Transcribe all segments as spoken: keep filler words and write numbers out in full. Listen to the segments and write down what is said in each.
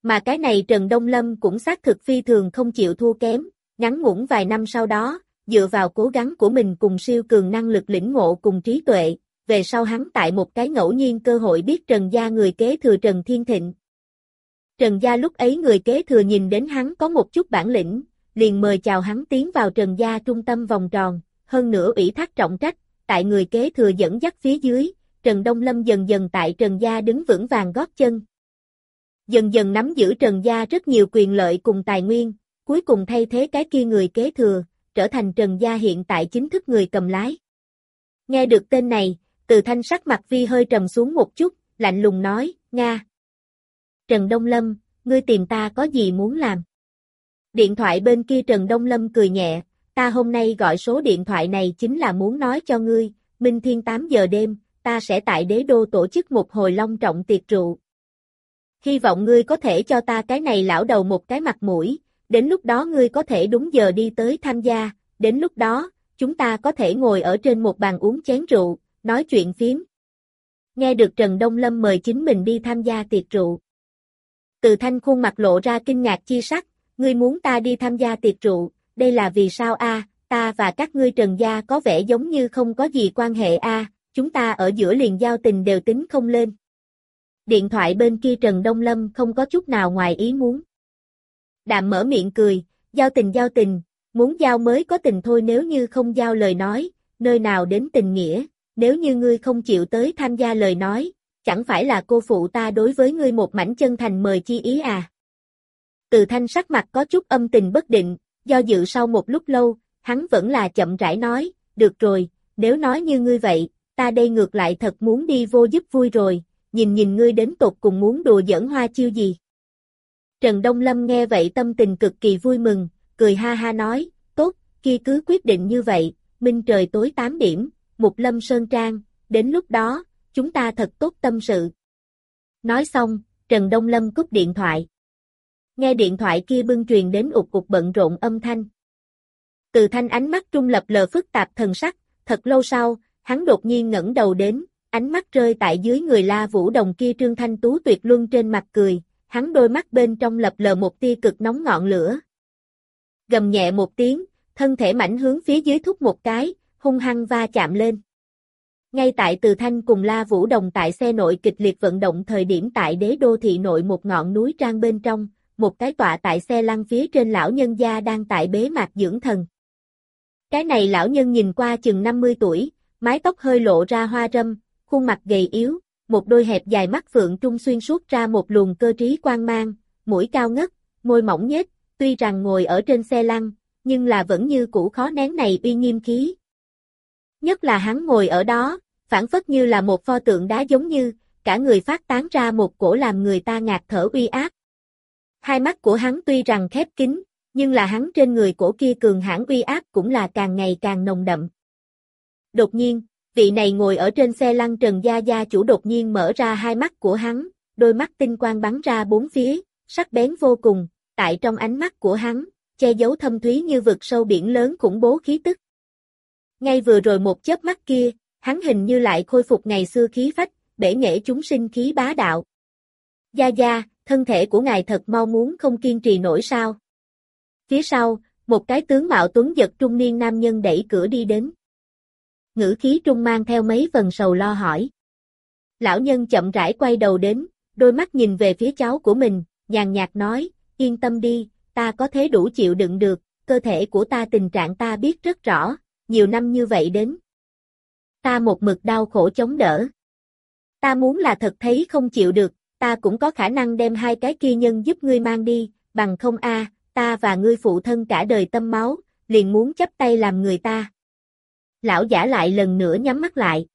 Mà cái này Trần Đông Lâm cũng xác thực phi thường không chịu thua kém, ngắn ngủn vài năm sau đó, dựa vào cố gắng của mình cùng siêu cường năng lực lĩnh ngộ cùng trí tuệ, về sau hắn tại một cái ngẫu nhiên cơ hội biết Trần gia người kế thừa Trần Thiên Thịnh. Trần gia lúc ấy người kế thừa nhìn đến hắn có một chút bản lĩnh, liền mời chào hắn tiến vào Trần gia trung tâm vòng tròn, hơn nữa ủy thác trọng trách, tại người kế thừa dẫn dắt phía dưới, Trần Đông Lâm dần dần tại Trần gia đứng vững vàng gót chân. Dần dần nắm giữ Trần gia rất nhiều quyền lợi cùng tài nguyên, cuối cùng thay thế cái kia người kế thừa, trở thành Trần gia hiện tại chính thức người cầm lái. Nghe được tên này, Từ Thanh sắc mặt vi hơi trầm xuống một chút, lạnh lùng nói, Nga. Trần Đông Lâm, ngươi tìm ta có gì muốn làm? Điện thoại bên kia Trần Đông Lâm cười nhẹ, ta hôm nay gọi số điện thoại này chính là muốn nói cho ngươi, minh thiên tám giờ đêm, ta sẽ tại đế đô tổ chức một hồi long trọng tiệc rượu. Hy vọng ngươi có thể cho ta cái này lão đầu một cái mặt mũi, đến lúc đó ngươi có thể đúng giờ đi tới tham gia, đến lúc đó, chúng ta có thể ngồi ở trên một bàn uống chén rượu, nói chuyện phiếm. Nghe được Trần Đông Lâm mời chính mình đi tham gia tiệc rượu. Từ Thanh khuôn mặt lộ ra kinh ngạc chi sắc, ngươi muốn ta đi tham gia tiệc rượu, đây là vì sao a? Ta và các ngươi Trần gia có vẻ giống như không có gì quan hệ a, chúng ta ở giữa liền giao tình đều tính không lên. Điện thoại bên kia Trần Đông Lâm không có chút nào ngoài ý muốn. Đạm mở miệng cười, giao tình giao tình, muốn giao mới có tình thôi, nếu như không giao lời nói, nơi nào đến tình nghĩa, nếu như ngươi không chịu tới tham gia lời nói, chẳng phải là cô phụ ta đối với ngươi một mảnh chân thành mời chi ý à. Từ Thanh sắc mặt có chút âm tình bất định, do dự sau một lúc lâu, hắn vẫn là chậm rãi nói, được rồi, nếu nói như ngươi vậy, ta đây ngược lại thật muốn đi vô giúp vui rồi, nhìn nhìn ngươi đến tột cùng muốn đùa giỡn hoa chiêu gì. Trần Đông Lâm nghe vậy tâm tình cực kỳ vui mừng, cười ha ha nói, tốt, kia cứ quyết định như vậy, minh trời tối tám điểm, Mục Lâm Sơn Trang, đến lúc đó, chúng ta thật tốt tâm sự. Nói xong, Trần Đông Lâm cúp điện thoại. Nghe điện thoại kia bưng truyền đến ụt ụt bận rộn âm thanh. Từ Thanh ánh mắt trung lập lờ phức tạp thần sắc, thật lâu sau, hắn đột nhiên ngẩng đầu đến, ánh mắt rơi tại dưới người La Vũ Đồng kia trương thanh tú tuyệt luân trên mặt cười, hắn đôi mắt bên trong lập lờ một tia cực nóng ngọn lửa. Gầm nhẹ một tiếng, thân thể mảnh hướng phía dưới thúc một cái, hung hăng va chạm lên. Ngay tại Từ Thanh cùng La Vũ Đồng tại xe nội kịch liệt vận động thời điểm tại đế đô thị nội một ngọn núi trang bên trong, một cái tọa tại xe lăn phía trên lão nhân gia đang tại bế mạc dưỡng thần. Cái này lão nhân nhìn qua chừng năm mươi tuổi, mái tóc hơi lộ ra hoa râm, khuôn mặt gầy yếu, một đôi hẹp dài mắt phượng trung xuyên suốt ra một luồng cơ trí quang mang, mũi cao ngất, môi mỏng nhếch, tuy rằng ngồi ở trên xe lăn, nhưng là vẫn như cũ khó nén này uy nghiêm khí. Nhất là hắn ngồi ở đó, phảng phất như là một pho tượng đá giống như, cả người phát tán ra một cổ làm người ta ngạt thở uy áp. Hai mắt của hắn tuy rằng khép kín, nhưng là hắn trên người cổ kia cường hãn uy áp cũng là càng ngày càng nồng đậm. Đột nhiên, vị này ngồi ở trên xe lăn Trần gia gia chủ đột nhiên mở ra hai mắt của hắn, đôi mắt tinh quang bắn ra bốn phía, sắc bén vô cùng, tại trong ánh mắt của hắn, che giấu thâm thúy như vực sâu biển lớn khủng bố khí tức. Ngay vừa rồi một chớp mắt kia, hắn hình như lại khôi phục ngày xưa khí phách, bể nghệ chúng sinh khí bá đạo. Gia gia, thân thể của ngài thật mau muốn không kiên trì nổi sao? Phía sau, một cái tướng mạo tuấn giật trung niên nam nhân đẩy cửa đi đến. Ngữ khí trung mang theo mấy phần sầu lo hỏi. Lão nhân chậm rãi quay đầu đến, đôi mắt nhìn về phía cháu của mình, nhàn nhạt nói, yên tâm đi, ta có thế đủ chịu đựng được, cơ thể của ta tình trạng ta biết rất rõ, nhiều năm như vậy đến. Ta một mực đau khổ chống đỡ. Ta muốn là thật thấy không chịu được, ta cũng có khả năng đem hai cái kia nhân giúp ngươi mang đi, bằng không a, ta và ngươi phụ thân cả đời tâm máu, liền muốn chấp tay làm người ta. Lão giả lại lần nữa nhắm mắt lại.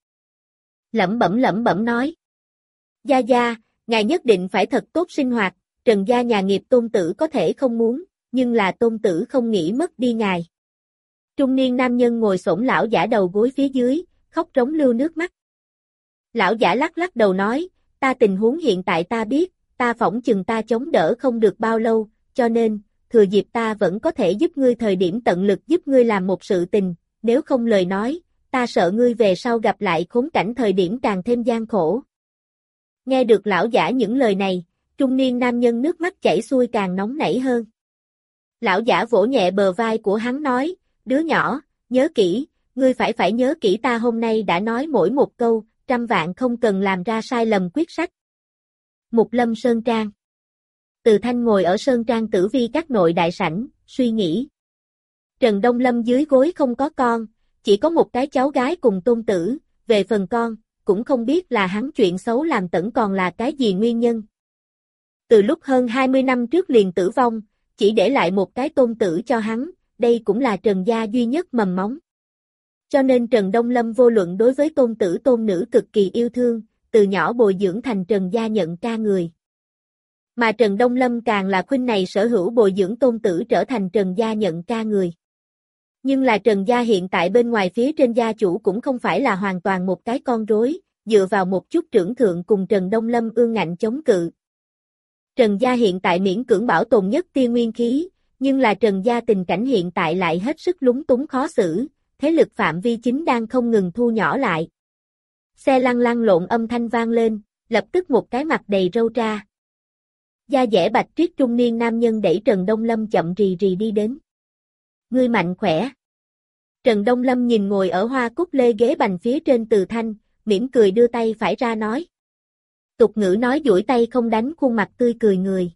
Lẩm bẩm lẩm bẩm nói. Gia gia, ngài nhất định phải thật tốt sinh hoạt, Trần gia nhà nghiệp tôn tử có thể không muốn, nhưng là tôn tử không nghĩ mất đi ngài. Trung niên nam nhân ngồi xổm lão giả đầu gối phía dưới, khóc rống lưu nước mắt. Lão giả lắc lắc đầu nói, ta tình huống hiện tại ta biết, ta phỏng chừng ta chống đỡ không được bao lâu, cho nên, thừa dịp ta vẫn có thể giúp ngươi thời điểm tận lực giúp ngươi làm một sự tình, nếu không lời nói, ta sợ ngươi về sau gặp lại khốn cảnh thời điểm càng thêm gian khổ. Nghe được lão giả những lời này, trung niên nam nhân nước mắt chảy xuôi càng nóng nảy hơn. Lão giả vỗ nhẹ bờ vai của hắn nói, đứa nhỏ, nhớ kỹ, ngươi phải phải nhớ kỹ ta hôm nay đã nói mỗi một câu, trăm vạn không cần làm ra sai lầm quyết sách. Mục Lâm Sơn Trang. Từ Thanh ngồi ở Sơn Trang tử vi các nội đại sảnh, suy nghĩ. Trần Đông Lâm dưới gối không có con, chỉ có một cái cháu gái cùng tôn tử, về phần con, cũng không biết là hắn chuyện xấu làm tẩn còn là cái gì nguyên nhân. Từ lúc hơn hai mươi năm trước liền tử vong, chỉ để lại một cái tôn tử cho hắn, đây cũng là Trần gia duy nhất mầm móng. Cho nên Trần Đông Lâm vô luận đối với tôn tử tôn nữ cực kỳ yêu thương, từ nhỏ bồi dưỡng thành Trần gia nhận ca người. Mà Trần Đông Lâm càng là khuynh này sở hữu bồi dưỡng tôn tử trở thành Trần gia nhận ca người. Nhưng là Trần gia hiện tại bên ngoài phía trên gia chủ cũng không phải là hoàn toàn một cái con rối, dựa vào một chút trưởng thượng cùng Trần Đông Lâm ương ngạnh chống cự. Trần gia hiện tại miễn cưỡng bảo tồn nhất tia nguyên khí, nhưng là Trần gia tình cảnh hiện tại lại hết sức lúng túng khó xử, thế lực phạm vi chính đang không ngừng thu nhỏ lại. Xe lăn lăn lộn âm thanh vang lên, lập tức một cái mặt đầy râu ra. Da dẻ bạch triết trung niên nam nhân đẩy Trần Đông Lâm chậm rì rì đi đến. Ngươi mạnh khỏe. Trần Đông Lâm nhìn ngồi ở hoa cúc lê ghế bành phía trên Từ Thanh, mỉm cười đưa tay phải ra nói. Tục ngữ nói duỗi tay không đánh khuôn mặt tươi cười người.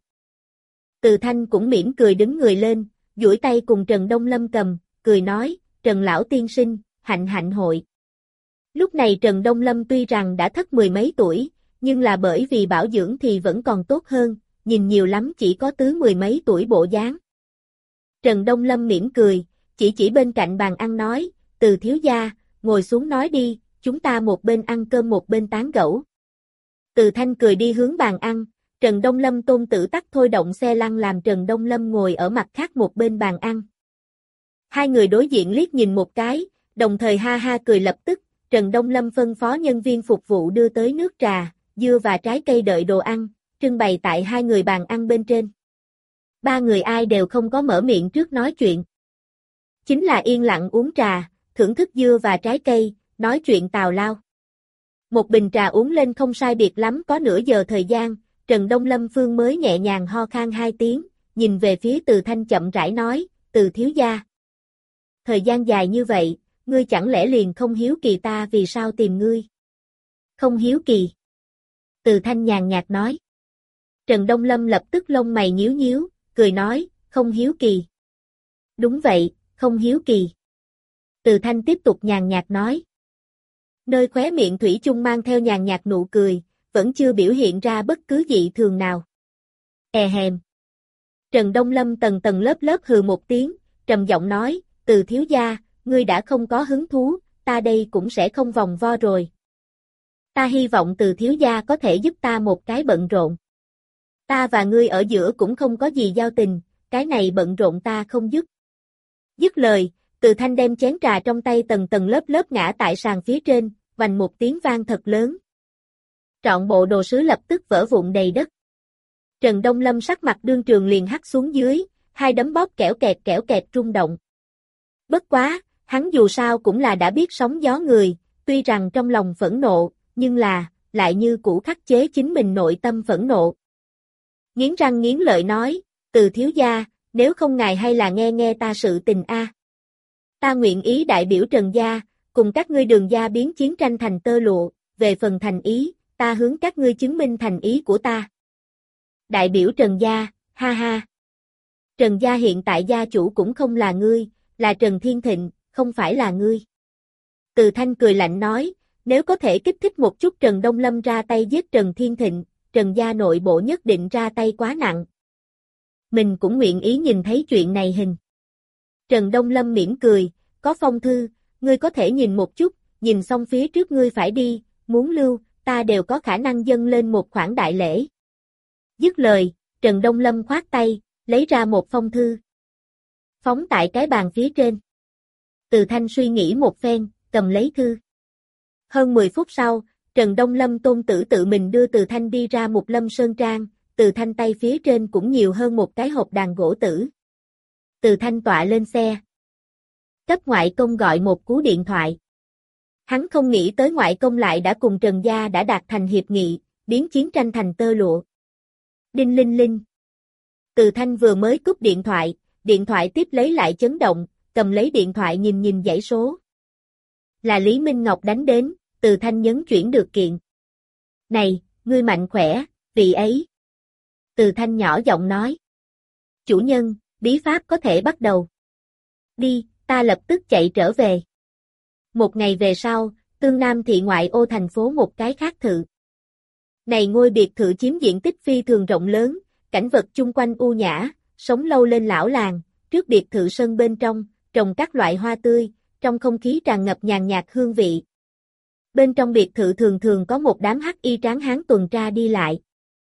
Từ Thanh cũng mỉm cười đứng người lên, duỗi tay cùng Trần Đông Lâm cầm, cười nói, Trần lão tiên sinh, hạnh hạnh hội. Lúc này Trần Đông Lâm tuy rằng đã thất mười mấy tuổi, nhưng là bởi vì bảo dưỡng thì vẫn còn tốt hơn, nhìn nhiều lắm chỉ có tứ mười mấy tuổi bộ dáng. Trần Đông Lâm mỉm cười, chỉ chỉ bên cạnh bàn ăn nói, Từ thiếu gia, ngồi xuống nói đi, chúng ta một bên ăn cơm một bên tán gẫu. Từ Thanh cười đi hướng bàn ăn, Trần Đông Lâm tôn tử tắt thôi động xe lăn làm Trần Đông Lâm ngồi ở mặt khác một bên bàn ăn. Hai người đối diện liếc nhìn một cái, đồng thời ha ha cười lập tức, Trần Đông Lâm phân phó nhân viên phục vụ đưa tới nước trà, dưa và trái cây đợi đồ ăn, trưng bày tại hai người bàn ăn bên trên. Ba người ai đều không có mở miệng trước nói chuyện. Chính là yên lặng uống trà, thưởng thức dưa và trái cây, nói chuyện tào lao. Một bình trà uống lên không sai biệt lắm có nửa giờ thời gian, Trần Đông Lâm Phương mới nhẹ nhàng ho khan hai tiếng, nhìn về phía Từ Thanh chậm rãi nói, Từ thiếu gia. Thời gian dài như vậy, ngươi chẳng lẽ liền không hiếu kỳ ta vì sao tìm ngươi? Không hiếu kỳ. Từ Thanh nhàn nhạt nói. Trần Đông Lâm lập tức lông mày nhíu nhíu, cười nói, không hiếu kỳ. Đúng vậy, không hiếu kỳ. Từ Thanh tiếp tục nhàn nhạt nói. Nơi khóe miệng thủy chung mang theo nhàn nhạt nụ cười, vẫn chưa biểu hiện ra bất cứ dị thường nào. E hèm. Trần Đông Lâm tầng tầng lớp lớp hừ một tiếng, trầm giọng nói, Từ thiếu gia, ngươi đã không có hứng thú, ta đây cũng sẽ không vòng vo rồi. Ta hy vọng Từ thiếu gia có thể giúp ta một cái bận rộn. Ta và ngươi ở giữa cũng không có gì giao tình, cái này bận rộn ta không giúp. Dứt lời, Từ Thanh đem chén trà trong tay tầng tầng lớp lớp ngã tại sàn phía trên, vành một tiếng vang thật lớn. Trọn bộ đồ sứ lập tức vỡ vụn đầy đất. Trần Đông Lâm sắc mặt đương trường liền hắt xuống dưới, hai đấm bóp kẽo kẹt kẽo kẹt rung động. Bất quá, hắn dù sao cũng là đã biết sóng gió người, tuy rằng trong lòng phẫn nộ, nhưng là, lại như cũ khắc chế chính mình nội tâm phẫn nộ. Nghiến răng nghiến lợi nói, Từ thiếu gia, nếu không ngài hay là nghe nghe ta sự tình a. Ta nguyện ý đại biểu Trần gia, cùng các ngươi Đường gia biến chiến tranh thành tơ lụa, về phần thành ý, ta hướng các ngươi chứng minh thành ý của ta. Đại biểu Trần gia, ha ha. Trần gia hiện tại gia chủ cũng không là ngươi, là Trần Thiên Thịnh, không phải là ngươi. Từ Thanh cười lạnh nói, nếu có thể kích thích một chút Trần Đông Lâm ra tay giết Trần Thiên Thịnh, Trần gia nội bộ nhất định ra tay quá nặng. Mình cũng nguyện ý nhìn thấy chuyện này hình. Trần Đông Lâm mỉm cười, có phong thư, ngươi có thể nhìn một chút, nhìn xong phía trước ngươi phải đi, muốn lưu, ta đều có khả năng dâng lên một khoản đại lễ. Dứt lời, Trần Đông Lâm khoát tay, lấy ra một phong thư. Phóng tại cái bàn phía trên. Từ Thanh suy nghĩ một phen, cầm lấy thư. Hơn mười phút sau, Trần Đông Lâm tôn tử tự mình đưa Từ Thanh đi ra Mục Lâm Sơn Trang, Từ Thanh tay phía trên cũng nhiều hơn một cái hộp đàn gỗ tử. Từ Thanh tọa lên xe. Cấp ngoại công gọi một cú điện thoại. Hắn không nghĩ tới ngoại công lại đã cùng Trần gia đã đạt thành hiệp nghị, biến chiến tranh thành tơ lụa. Đinh linh linh. Từ Thanh vừa mới cúp điện thoại, điện thoại tiếp lấy lại chấn động, cầm lấy điện thoại nhìn nhìn dãy số. Là Lý Minh Ngọc đánh đến, Từ Thanh nhấn chuyển được kiện. Này, ngươi mạnh khỏe, vị ấy. Từ Thanh nhỏ giọng nói. Chủ nhân, bí pháp có thể bắt đầu. Đi, ta lập tức chạy trở về. Một ngày về sau, Tương Nam thị ngoại ô thành phố một cái khác thự. Này ngôi biệt thự chiếm diện tích phi thường rộng lớn, cảnh vật chung quanh u nhã, sống lâu lên lão làng, trước biệt thự sân bên trong, trồng các loại hoa tươi, trong không khí tràn ngập nhàn nhạt hương vị. Bên trong biệt thự thường thường có một đám hắc y tráng hán tuần tra đi lại.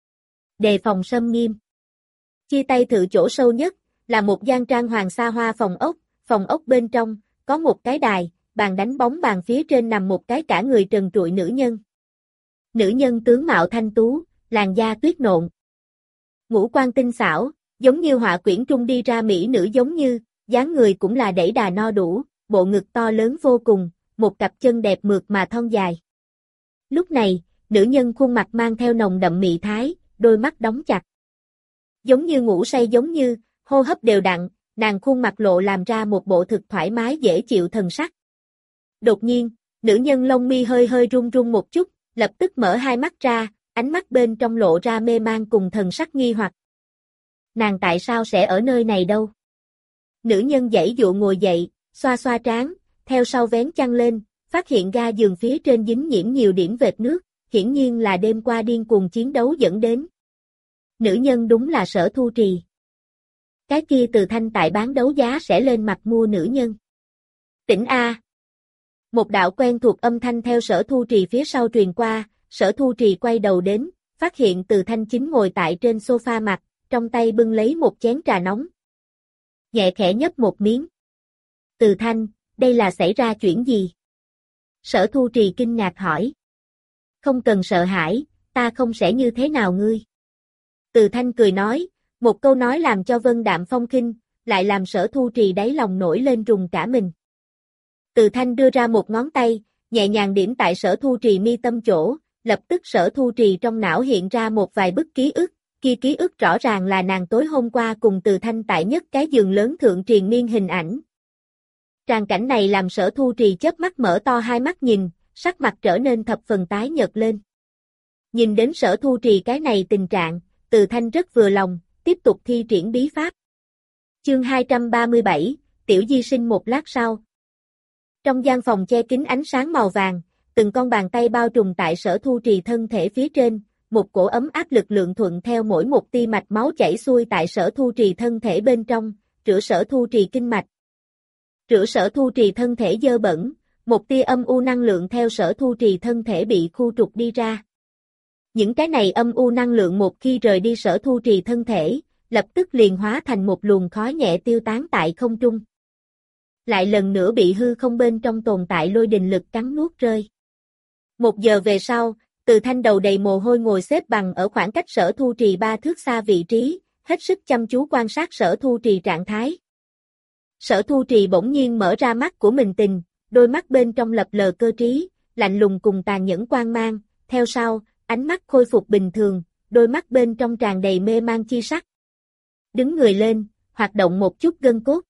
Đề phòng xâm nghiêm. Chia tay thự chỗ sâu nhất, là một gian trang hoàng xa hoa phòng ốc, phòng ốc bên trong, có một cái đài, bàn đánh bóng bàn phía trên nằm một cái cả người trần trụi nữ nhân. Nữ nhân tướng mạo thanh tú, làn da tuyết nộn. Ngũ quan tinh xảo, giống như họa quyển trung đi ra mỹ nữ giống như, dáng người cũng là đẩy đà no đủ, bộ ngực to lớn vô cùng, một cặp chân đẹp mượt mà thon dài. Lúc này, nữ nhân khuôn mặt mang theo nồng đậm mị thái, đôi mắt đóng chặt. Giống như ngủ say giống như, hô hấp đều đặn, nàng khuôn mặt lộ làm ra một bộ thực thoải mái dễ chịu thần sắc. Đột nhiên, nữ nhân lông mi hơi hơi run run một chút, lập tức mở hai mắt ra, ánh mắt bên trong lộ ra mê man cùng thần sắc nghi hoặc. Nàng tại sao sẽ ở nơi này đâu? Nữ nhân giãy dụa ngồi dậy, xoa xoa trán, theo sau vén chăn lên, phát hiện ga giường phía trên dính nhiễm nhiều điểm vệt nước, hiển nhiên là đêm qua điên cuồng chiến đấu dẫn đến. Nữ nhân đúng là Sở Thu Trì. Cái kia Từ Thanh tại bán đấu giá sẽ lên mặt mua nữ nhân. Tỉnh A. Một đạo quen thuộc âm thanh theo Sở Thu Trì phía sau truyền qua, Sở Thu Trì quay đầu đến, phát hiện Từ Thanh chính ngồi tại trên sofa mặt, trong tay bưng lấy một chén trà nóng. Nhẹ khẽ nhấp một miếng. Từ Thanh, đây là xảy ra chuyện gì? Sở Thu Trì kinh ngạc hỏi. Không cần sợ hãi, ta không sẽ như thế nào ngươi. Từ Thanh cười nói, một câu nói làm cho Vân Đạm Phong khinh, lại làm Sở Thu Trì đáy lòng nổi lên rùng cả mình. Từ Thanh đưa ra một ngón tay, nhẹ nhàng điểm tại Sở Thu Trì mi tâm chỗ, lập tức Sở Thu Trì trong não hiện ra một vài bức ký ức, kia ký ức rõ ràng là nàng tối hôm qua cùng Từ Thanh tại nhất cái giường lớn thượng triền miên hình ảnh. Tràng cảnh này làm Sở Thu Trì chớp mắt mở to hai mắt nhìn, sắc mặt trở nên thập phần tái nhợt lên. Nhìn đến Sở Thu Trì cái này tình trạng, Từ Thanh rất vừa lòng, tiếp tục thi triển bí pháp. Chương hai trăm ba mươi bảy, Tiểu Di Sinh một lát sau. Trong gian phòng che kín ánh sáng màu vàng, từng con bàn tay bao trùm tại Sở Thu Trì thân thể phía trên, một cổ ấm áp lực lượng thuận theo mỗi một tia mạch máu chảy xuôi tại Sở Thu Trì thân thể bên trong, rửa Sở Thu Trì kinh mạch. Rửa Sở Thu Trì thân thể dơ bẩn, một tia âm u năng lượng theo Sở Thu Trì thân thể bị khu trục đi ra. Những cái này âm u năng lượng một khi rời đi Sở Thu Trì thân thể, lập tức liền hóa thành một luồng khói nhẹ tiêu tán tại không trung. Lại lần nữa bị hư không bên trong tồn tại lôi đình lực cắn nuốt rơi. Một giờ về sau, Từ Thanh đầu đầy mồ hôi ngồi xếp bằng ở khoảng cách Sở Thu Trì ba thước xa vị trí, hết sức chăm chú quan sát Sở Thu Trì trạng thái. Sở Thu Trì bỗng nhiên mở ra mắt của mình tình, đôi mắt bên trong lập lờ cơ trí, lạnh lùng cùng tàn nhẫn quang mang, theo sau, ánh mắt khôi phục bình thường, đôi mắt bên trong tràn đầy mê man chi sắc. Đứng người lên, hoạt động một chút gân cốt.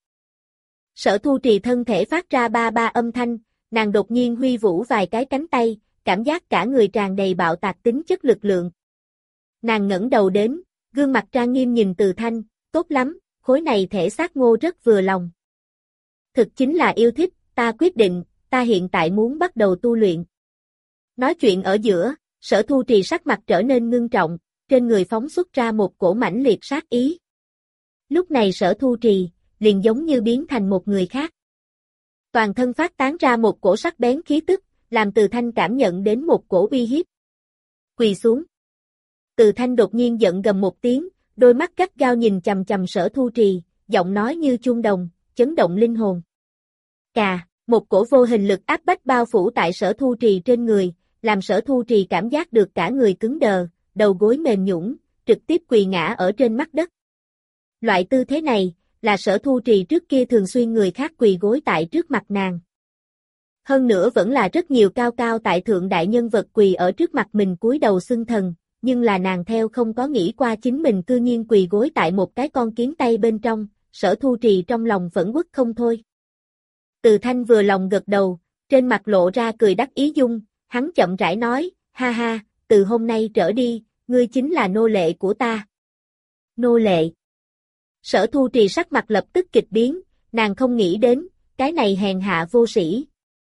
Sở Thu Trì thân thể phát ra ba ba âm thanh, nàng đột nhiên huy vũ vài cái cánh tay, cảm giác cả người tràn đầy bạo tạc tính chất lực lượng. Nàng ngẩng đầu đến, gương mặt trang nghiêm nhìn Từ Thanh, tốt lắm, khối này thể xác ngô rất vừa lòng. Thực chính là yêu thích, ta quyết định, ta hiện tại muốn bắt đầu tu luyện. Nói chuyện ở giữa, Sở Thu Trì sắc mặt trở nên ngưng trọng, trên người phóng xuất ra một cổ mãnh liệt sát ý. Lúc này Sở Thu Trì, liền giống như biến thành một người khác. Toàn thân phát tán ra một cổ sắc bén khí tức, làm Từ Thanh cảm nhận đến một cổ uy hiếp. Quỳ xuống. Từ Thanh đột nhiên giận gầm một tiếng, đôi mắt gắt gao nhìn chằm chằm Sở Thu Trì, giọng nói như chuông đồng, chấn động linh hồn. Cà, một cổ vô hình lực áp bách bao phủ tại Sở Thu Trì trên người, làm Sở Thu Trì cảm giác được cả người cứng đờ, đầu gối mềm nhũn, trực tiếp quỳ ngã ở trên mặt đất. Loại tư thế này, là Sở Thu Trì trước kia thường xuyên người khác quỳ gối tại trước mặt nàng. Hơn nữa vẫn là rất nhiều cao cao tại thượng đại nhân vật quỳ ở trước mặt mình cúi đầu xưng thần, nhưng là nàng theo không có nghĩ qua chính mình cư nhiên quỳ gối tại một cái con kiến tay bên trong, Sở Thu Trì trong lòng phẫn uất không thôi. Từ Thanh vừa lòng gật đầu, trên mặt lộ ra cười đắc ý dung, hắn chậm rãi nói, ha ha, từ hôm nay trở đi, ngươi chính là nô lệ của ta. Nô lệ. Sở Thu Trì sắc mặt lập tức kịch biến, nàng không nghĩ đến, cái này hèn hạ vô sĩ.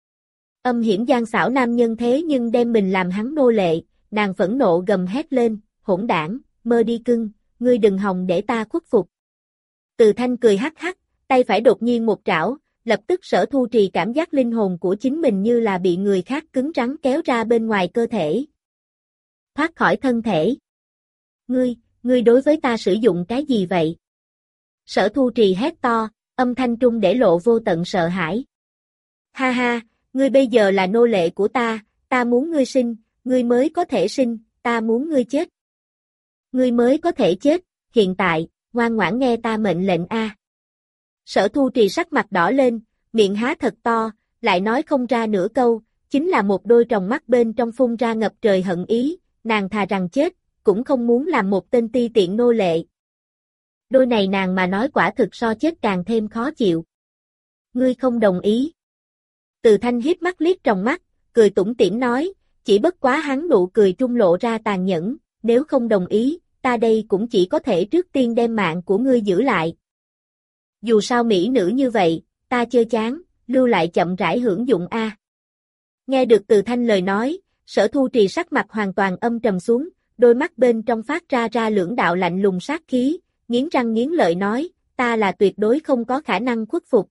Âm hiểm gian xảo nam nhân thế nhưng đem mình làm hắn nô lệ, nàng phẫn nộ gầm hét lên, hỗn đảng, mơ đi cưng, ngươi đừng hòng để ta khuất phục. Từ Thanh cười hắc hắc, tay phải đột nhiên một trảo, lập tức Sở Thu Trì cảm giác linh hồn của chính mình như là bị người khác cứng rắn kéo ra bên ngoài cơ thể. Thoát khỏi thân thể. Ngươi, ngươi đối với ta sử dụng cái gì vậy? Sở Thu Trì hét to, âm thanh trung để lộ vô tận sợ hãi. Ha ha, ngươi bây giờ là nô lệ của ta, ta muốn ngươi sinh, ngươi mới có thể sinh, ta muốn ngươi chết. Ngươi mới có thể chết, hiện tại, ngoan ngoãn nghe ta mệnh lệnh a. Sở Thu Trì sắc mặt đỏ lên, miệng há thật to, lại nói không ra nửa câu, chính là một đôi tròng mắt bên trong phun ra ngập trời hận ý, nàng thà rằng chết, cũng không muốn làm một tên ti tiện nô lệ. Đôi này nàng mà nói quả thực so chết càng thêm khó chịu. Ngươi không đồng ý. Từ Thanh hiếp mắt liếc trong mắt, cười tủm tỉm nói, chỉ bất quá hắn nụ cười trung lộ ra tàn nhẫn, nếu không đồng ý, ta đây cũng chỉ có thể trước tiên đem mạng của ngươi giữ lại. Dù sao mỹ nữ như vậy, ta chơi chán, lưu lại chậm rãi hưởng dụng a. Nghe được Từ Thanh lời nói, Sở Thu Trì sắc mặt hoàn toàn âm trầm xuống, đôi mắt bên trong phát ra ra lưỡng đạo lạnh lùng sát khí, nghiến răng nghiến lợi nói, ta là tuyệt đối không có khả năng khuất phục.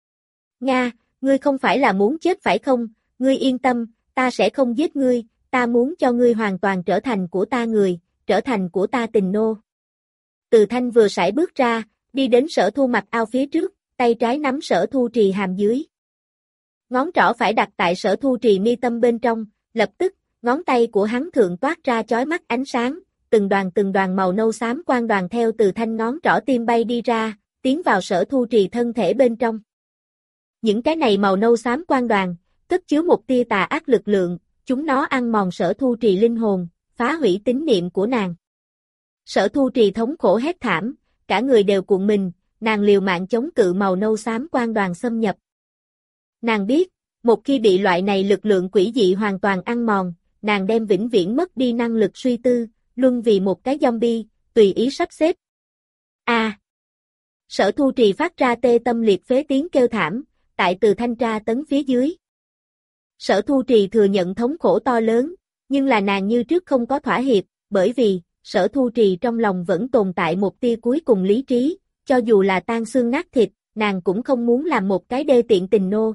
Nga, ngươi không phải là muốn chết phải không, ngươi yên tâm, ta sẽ không giết ngươi, ta muốn cho ngươi hoàn toàn trở thành của ta người, trở thành của ta tình nô. Từ Thanh vừa sải bước ra, đi đến Sở Thu mặc ao phía trước, tay trái nắm Sở Thu Trì hàm dưới. Ngón trỏ phải đặt tại Sở Thu Trì mi tâm bên trong, lập tức, ngón tay của hắn thượng toát ra chói mắt ánh sáng, từng đoàn từng đoàn màu nâu xám quang đoàn theo Từ Thanh ngón trỏ tim bay đi ra, tiến vào Sở Thu Trì thân thể bên trong. Những cái này màu nâu xám quang đoàn, cất chứa một tia tà ác lực lượng, chúng nó ăn mòn Sở Thu Trì linh hồn, phá hủy tín niệm của nàng. Sở Thu Trì thống khổ hét thảm, cả người đều cuộn mình, nàng liều mạng chống cự màu nâu xám quang đoàn xâm nhập. Nàng biết, một khi bị loại này lực lượng quỷ dị hoàn toàn ăn mòn, nàng đem vĩnh viễn mất đi năng lực suy tư, luân vì một cái zombie, tùy ý sắp xếp. A. À. Sở Thu Trì phát ra tê tâm liệt phế tiếng kêu thảm, tại Từ Thanh tra tấn phía dưới. Sở Thu Trì thừa nhận thống khổ to lớn, nhưng là nàng như trước không có thỏa hiệp, bởi vì, Sở Thu Trì trong lòng vẫn tồn tại một tia cuối cùng lý trí, cho dù là tan xương nát thịt, nàng cũng không muốn làm một cái đê tiện tình nô.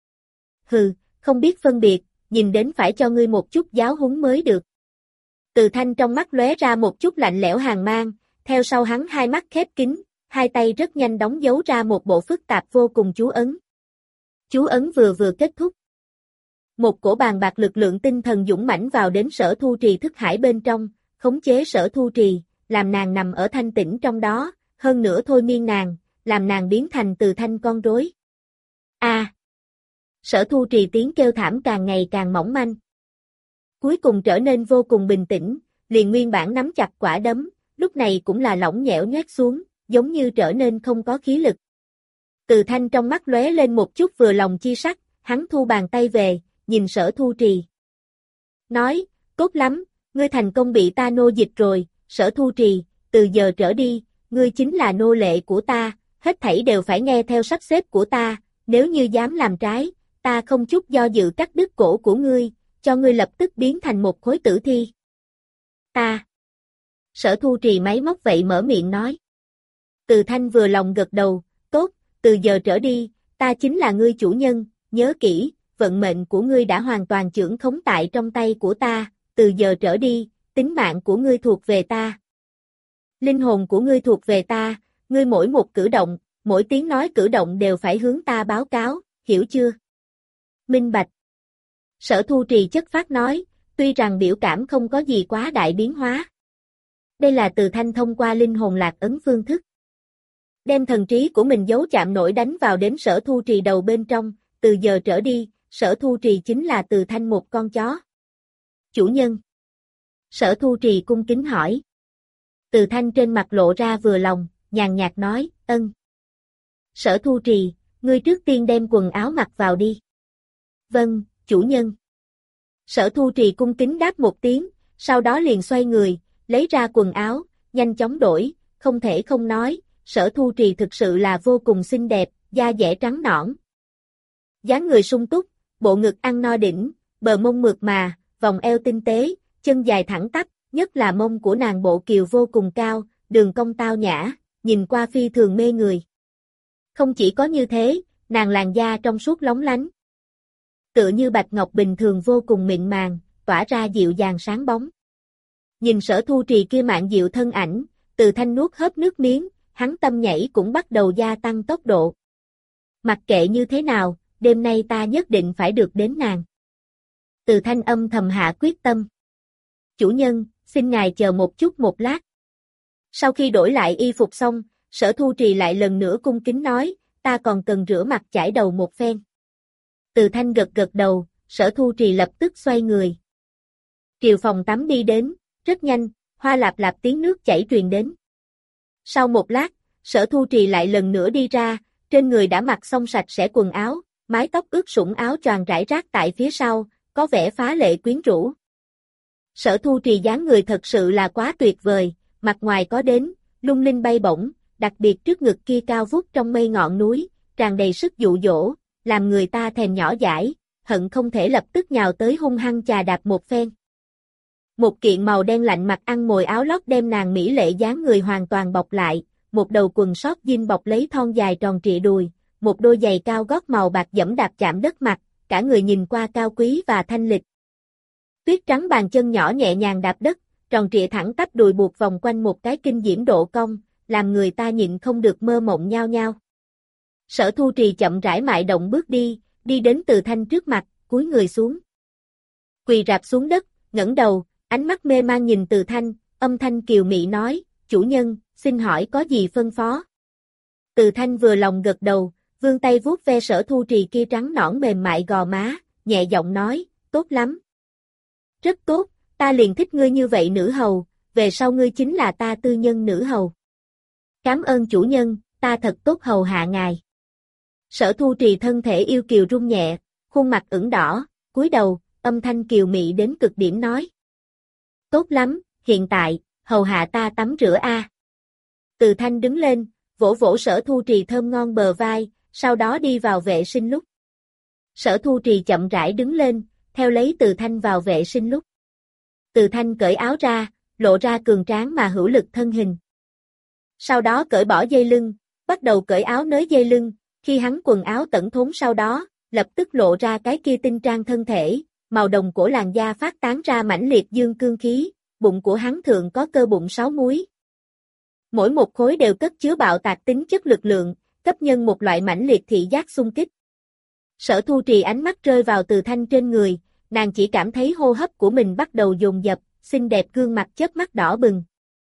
Hừ, không biết phân biệt, nhìn đến phải cho ngươi một chút giáo huấn mới được. Từ Thanh trong mắt lóe ra một chút lạnh lẽo hàn mang, theo sau hắn hai mắt khép kín, hai tay rất nhanh đóng dấu ra một bộ phức tạp vô cùng chú ấn. Chú ấn vừa vừa kết thúc. Một cổ bàn bạc lực lượng tinh thần dũng mãnh vào đến Sở Thu Trì thức hải bên trong, khống chế Sở Thu Trì, làm nàng nằm ở thanh tĩnh trong đó, hơn nữa thôi miên nàng, làm nàng biến thành Từ Thanh con rối. A. À. Sở Thu Trì tiếng kêu thảm càng ngày càng mỏng manh. Cuối cùng trở nên vô cùng bình tĩnh, liền nguyên bản nắm chặt quả đấm, lúc này cũng là lỏng nhẽo nhoét xuống, giống như trở nên không có khí lực. Từ Thanh trong mắt lóe lên một chút vừa lòng chi sắc, hắn thu bàn tay về, nhìn Sở Thu Trì. Nói, tốt lắm, ngươi thành công bị ta nô dịch rồi, Sở Thu Trì, từ giờ trở đi, ngươi chính là nô lệ của ta, hết thảy đều phải nghe theo sắp xếp của ta, nếu như dám làm trái, ta không chút do dự cắt đứt cổ của ngươi, cho ngươi lập tức biến thành một khối tử thi. Ta. Sở Thu Trì máy móc vậy mở miệng nói. Từ Thanh vừa lòng gật đầu, tốt, từ giờ trở đi, ta chính là ngươi chủ nhân, nhớ kỹ, vận mệnh của ngươi đã hoàn toàn chưởng khống tại trong tay của ta, từ giờ trở đi, tính mạng của ngươi thuộc về ta. Linh hồn của ngươi thuộc về ta, ngươi mỗi một cử động, mỗi tiếng nói cử động đều phải hướng ta báo cáo, hiểu chưa? Minh bạch. Sở Thu Trì chất phát nói, tuy rằng biểu cảm không có gì quá đại biến hóa. Đây là Từ Thanh thông qua linh hồn lạc ấn phương thức. Đem thần trí của mình giấu chạm nổi đánh vào đến Sở Thu Trì đầu bên trong, từ giờ trở đi, Sở Thu Trì chính là Từ Thanh một con chó. Chủ nhân. Sở Thu Trì cung kính hỏi. Từ Thanh trên mặt lộ ra vừa lòng, nhàn nhạt nói, ân. Sở Thu Trì, ngươi trước tiên đem quần áo mặc vào đi. Vâng, chủ nhân. Sở Thu Trì cung kính đáp một tiếng, sau đó liền xoay người, lấy ra quần áo, nhanh chóng đổi, không thể không nói, Sở Thu Trì thực sự là vô cùng xinh đẹp, da dẻ trắng nõn. Dáng người sung túc, bộ ngực ăn no đỉnh, bờ mông mượt mà, vòng eo tinh tế, chân dài thẳng tắp, nhất là mông của nàng bộ kiều vô cùng cao, đường cong tao nhã, nhìn qua phi thường mê người. Không chỉ có như thế, nàng làn da trong suốt lóng lánh. Tựa như bạch ngọc bình thường vô cùng mịn màng, tỏa ra dịu dàng sáng bóng. Nhìn Sở Thu Trì kia mạn dịu thân ảnh, Từ Thanh nuốt hớp nước miếng, hắn tâm nhảy cũng bắt đầu gia tăng tốc độ. Mặc kệ như thế nào, đêm nay ta nhất định phải được đến nàng. Từ Thanh âm thầm hạ quyết tâm. Chủ nhân, xin ngài chờ một chút một lát. Sau khi đổi lại y phục xong, Sở Thu Trì lại lần nữa cung kính nói, ta còn cần rửa mặt chải đầu một phen. Từ Thanh gật gật đầu, Sở Thu Trì lập tức xoay người. Triều phòng tắm đi đến, rất nhanh, hoa lạp lạp tiếng nước chảy truyền đến. Sau một lát, Sở Thu Trì lại lần nữa đi ra, trên người đã mặc xong sạch sẽ quần áo, mái tóc ướt sũng áo choàng rải rác tại phía sau, có vẻ phá lệ quyến rũ. Sở Thu Trì dáng người thật sự là quá tuyệt vời, mặt ngoài có đến, lung linh bay bổng, đặc biệt trước ngực kia cao vút trong mây ngọn núi, tràn đầy sức dụ dỗ, làm người ta thèm nhỏ dãi, hận không thể lập tức nhào tới hung hăng chà đạp một phen. Một kiện màu đen lạnh mặc ăn mồi áo lót đem nàng mỹ lệ dáng người hoàn toàn bọc lại, một đầu quần sót jean bọc lấy thon dài tròn trịa đùi, một đôi giày cao gót màu bạc dẫm đạp chạm đất mặt, cả người nhìn qua cao quý và thanh lịch. Tuyết trắng bàn chân nhỏ nhẹ nhàng đạp đất, tròn trịa thẳng tắp đùi buộc vòng quanh một cái kinh diễm độ cong, làm người ta nhịn không được mơ mộng nhao nhao. Sở Thu Trì chậm rãi mại động bước đi, đi đến Từ Thanh trước mặt, cúi người xuống. Quỳ rạp xuống đất, ngẩng đầu, ánh mắt mê man nhìn Từ Thanh, âm thanh kiều mị nói, chủ nhân, xin hỏi có gì phân phó. Từ Thanh vừa lòng gật đầu, vươn tay vuốt ve Sở Thu Trì kia trắng nõn mềm mại gò má, nhẹ giọng nói, tốt lắm. Rất tốt, ta liền thích ngươi như vậy nữ hầu, về sau ngươi chính là ta tư nhân nữ hầu. Cảm ơn chủ nhân, ta thật tốt hầu hạ ngài. Sở Thu Trì thân thể yêu kiều rung nhẹ, khuôn mặt ửng đỏ, cúi đầu, âm thanh kiều mị đến cực điểm nói. Tốt lắm, hiện tại, hầu hạ ta tắm rửa a. Từ Thanh đứng lên, vỗ vỗ Sở Thu Trì thơm ngon bờ vai, sau đó đi vào vệ sinh lúc. Sở Thu Trì chậm rãi đứng lên, theo lấy Từ Thanh vào vệ sinh lúc. Từ Thanh cởi áo ra, lộ ra cường tráng mà hữu lực thân hình. Sau đó cởi bỏ dây lưng, bắt đầu cởi áo nới dây lưng, khi hắn quần áo tẩn thốn sau đó, lập tức lộ ra cái kia tinh trang thân thể, màu đồng của làn da phát tán ra mãnh liệt dương cương khí, bụng của hắn thượng có cơ bụng sáu múi. Mỗi một khối đều cất chứa bạo tạc tính chất lực lượng, cấp nhân một loại mãnh liệt thị giác xung kích. Sở Thu Trì ánh mắt rơi vào Từ Thanh trên người, nàng chỉ cảm thấy hô hấp của mình bắt đầu dồn dập, xinh đẹp gương mặt chớp mắt đỏ bừng.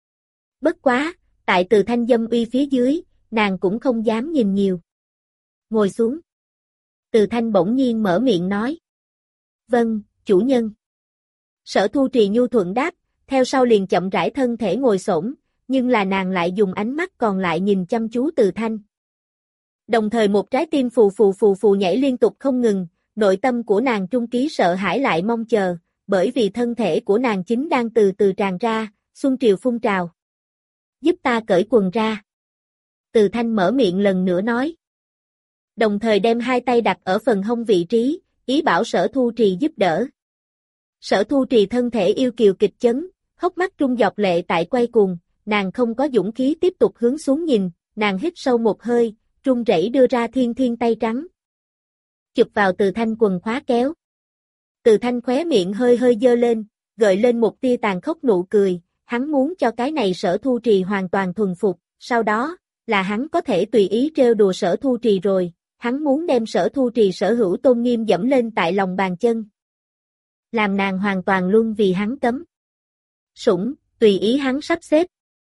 Bất quá, tại Từ Thanh dâm uy phía dưới, nàng cũng không dám nhìn nhiều. Ngồi xuống. Từ Thanh bỗng nhiên mở miệng nói. Vâng, chủ nhân. Sở Thu Trì nhu thuận đáp, theo sau liền chậm rãi thân thể ngồi xổm, nhưng là nàng lại dùng ánh mắt còn lại nhìn chăm chú Từ Thanh. Đồng thời một trái tim phù phù phù phù nhảy liên tục không ngừng, nội tâm của nàng trung ký sợ hãi lại mong chờ, bởi vì thân thể của nàng chính đang từ từ tràn ra, xuân triều phun trào. Giúp ta cởi quần ra. Từ Thanh mở miệng lần nữa nói. Đồng thời đem hai tay đặt ở phần hông vị trí, ý bảo Sở Thu Trì giúp đỡ. Sở Thu Trì thân thể yêu kiều kịch chấn, hốc mắt trung dọc lệ tại quay cuồng, nàng không có dũng khí tiếp tục hướng xuống nhìn, nàng hít sâu một hơi, run rẩy đưa ra thiên thiên tay trắng. Chụp vào Từ Thanh quần khóa kéo. Từ Thanh khóe miệng hơi hơi dơ lên, gợi lên một tia tàn khốc nụ cười, hắn muốn cho cái này Sở Thu Trì hoàn toàn thuần phục, sau đó, là hắn có thể tùy ý trêu đùa Sở Thu Trì rồi, hắn muốn đem Sở Thu Trì sở hữu tôn nghiêm dẫm lên tại lòng bàn chân. Làm nàng hoàn toàn luôn vì hắn cấm. Sủng, tùy ý hắn sắp xếp.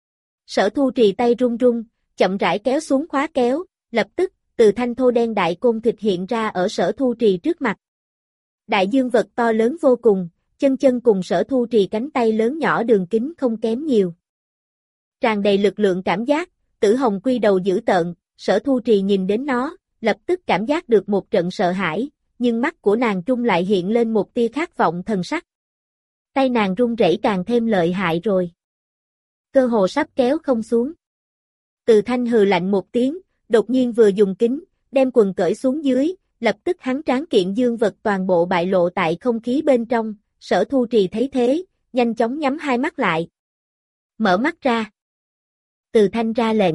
Sở Thu Trì tay run run, chậm rãi kéo xuống khóa kéo, lập tức, Từ Thanh thô đen đại côn thịt hiện ra ở Sở Thu Trì trước mặt. Đại dương vật to lớn vô cùng, chân chân cùng Sở Thu Trì cánh tay lớn nhỏ đường kính không kém nhiều. Tràn đầy lực lượng cảm giác, Tử Hồng quy đầu dữ tợn, Sở Thu Trì nhìn đến nó, lập tức cảm giác được một trận sợ hãi, nhưng mắt của nàng trung lại hiện lên một tia khát vọng thần sắc. Tay nàng run rẩy càng thêm lợi hại rồi. Cơ hồ sắp kéo không xuống. Từ Thanh hừ lạnh một tiếng, đột nhiên vừa dùng kính, đem quần cởi xuống dưới, lập tức hắn tráng kiện dương vật toàn bộ bại lộ tại không khí bên trong, Sở Thu Trì thấy thế, nhanh chóng nhắm hai mắt lại. Mở mắt ra. Từ Thanh ra lệnh.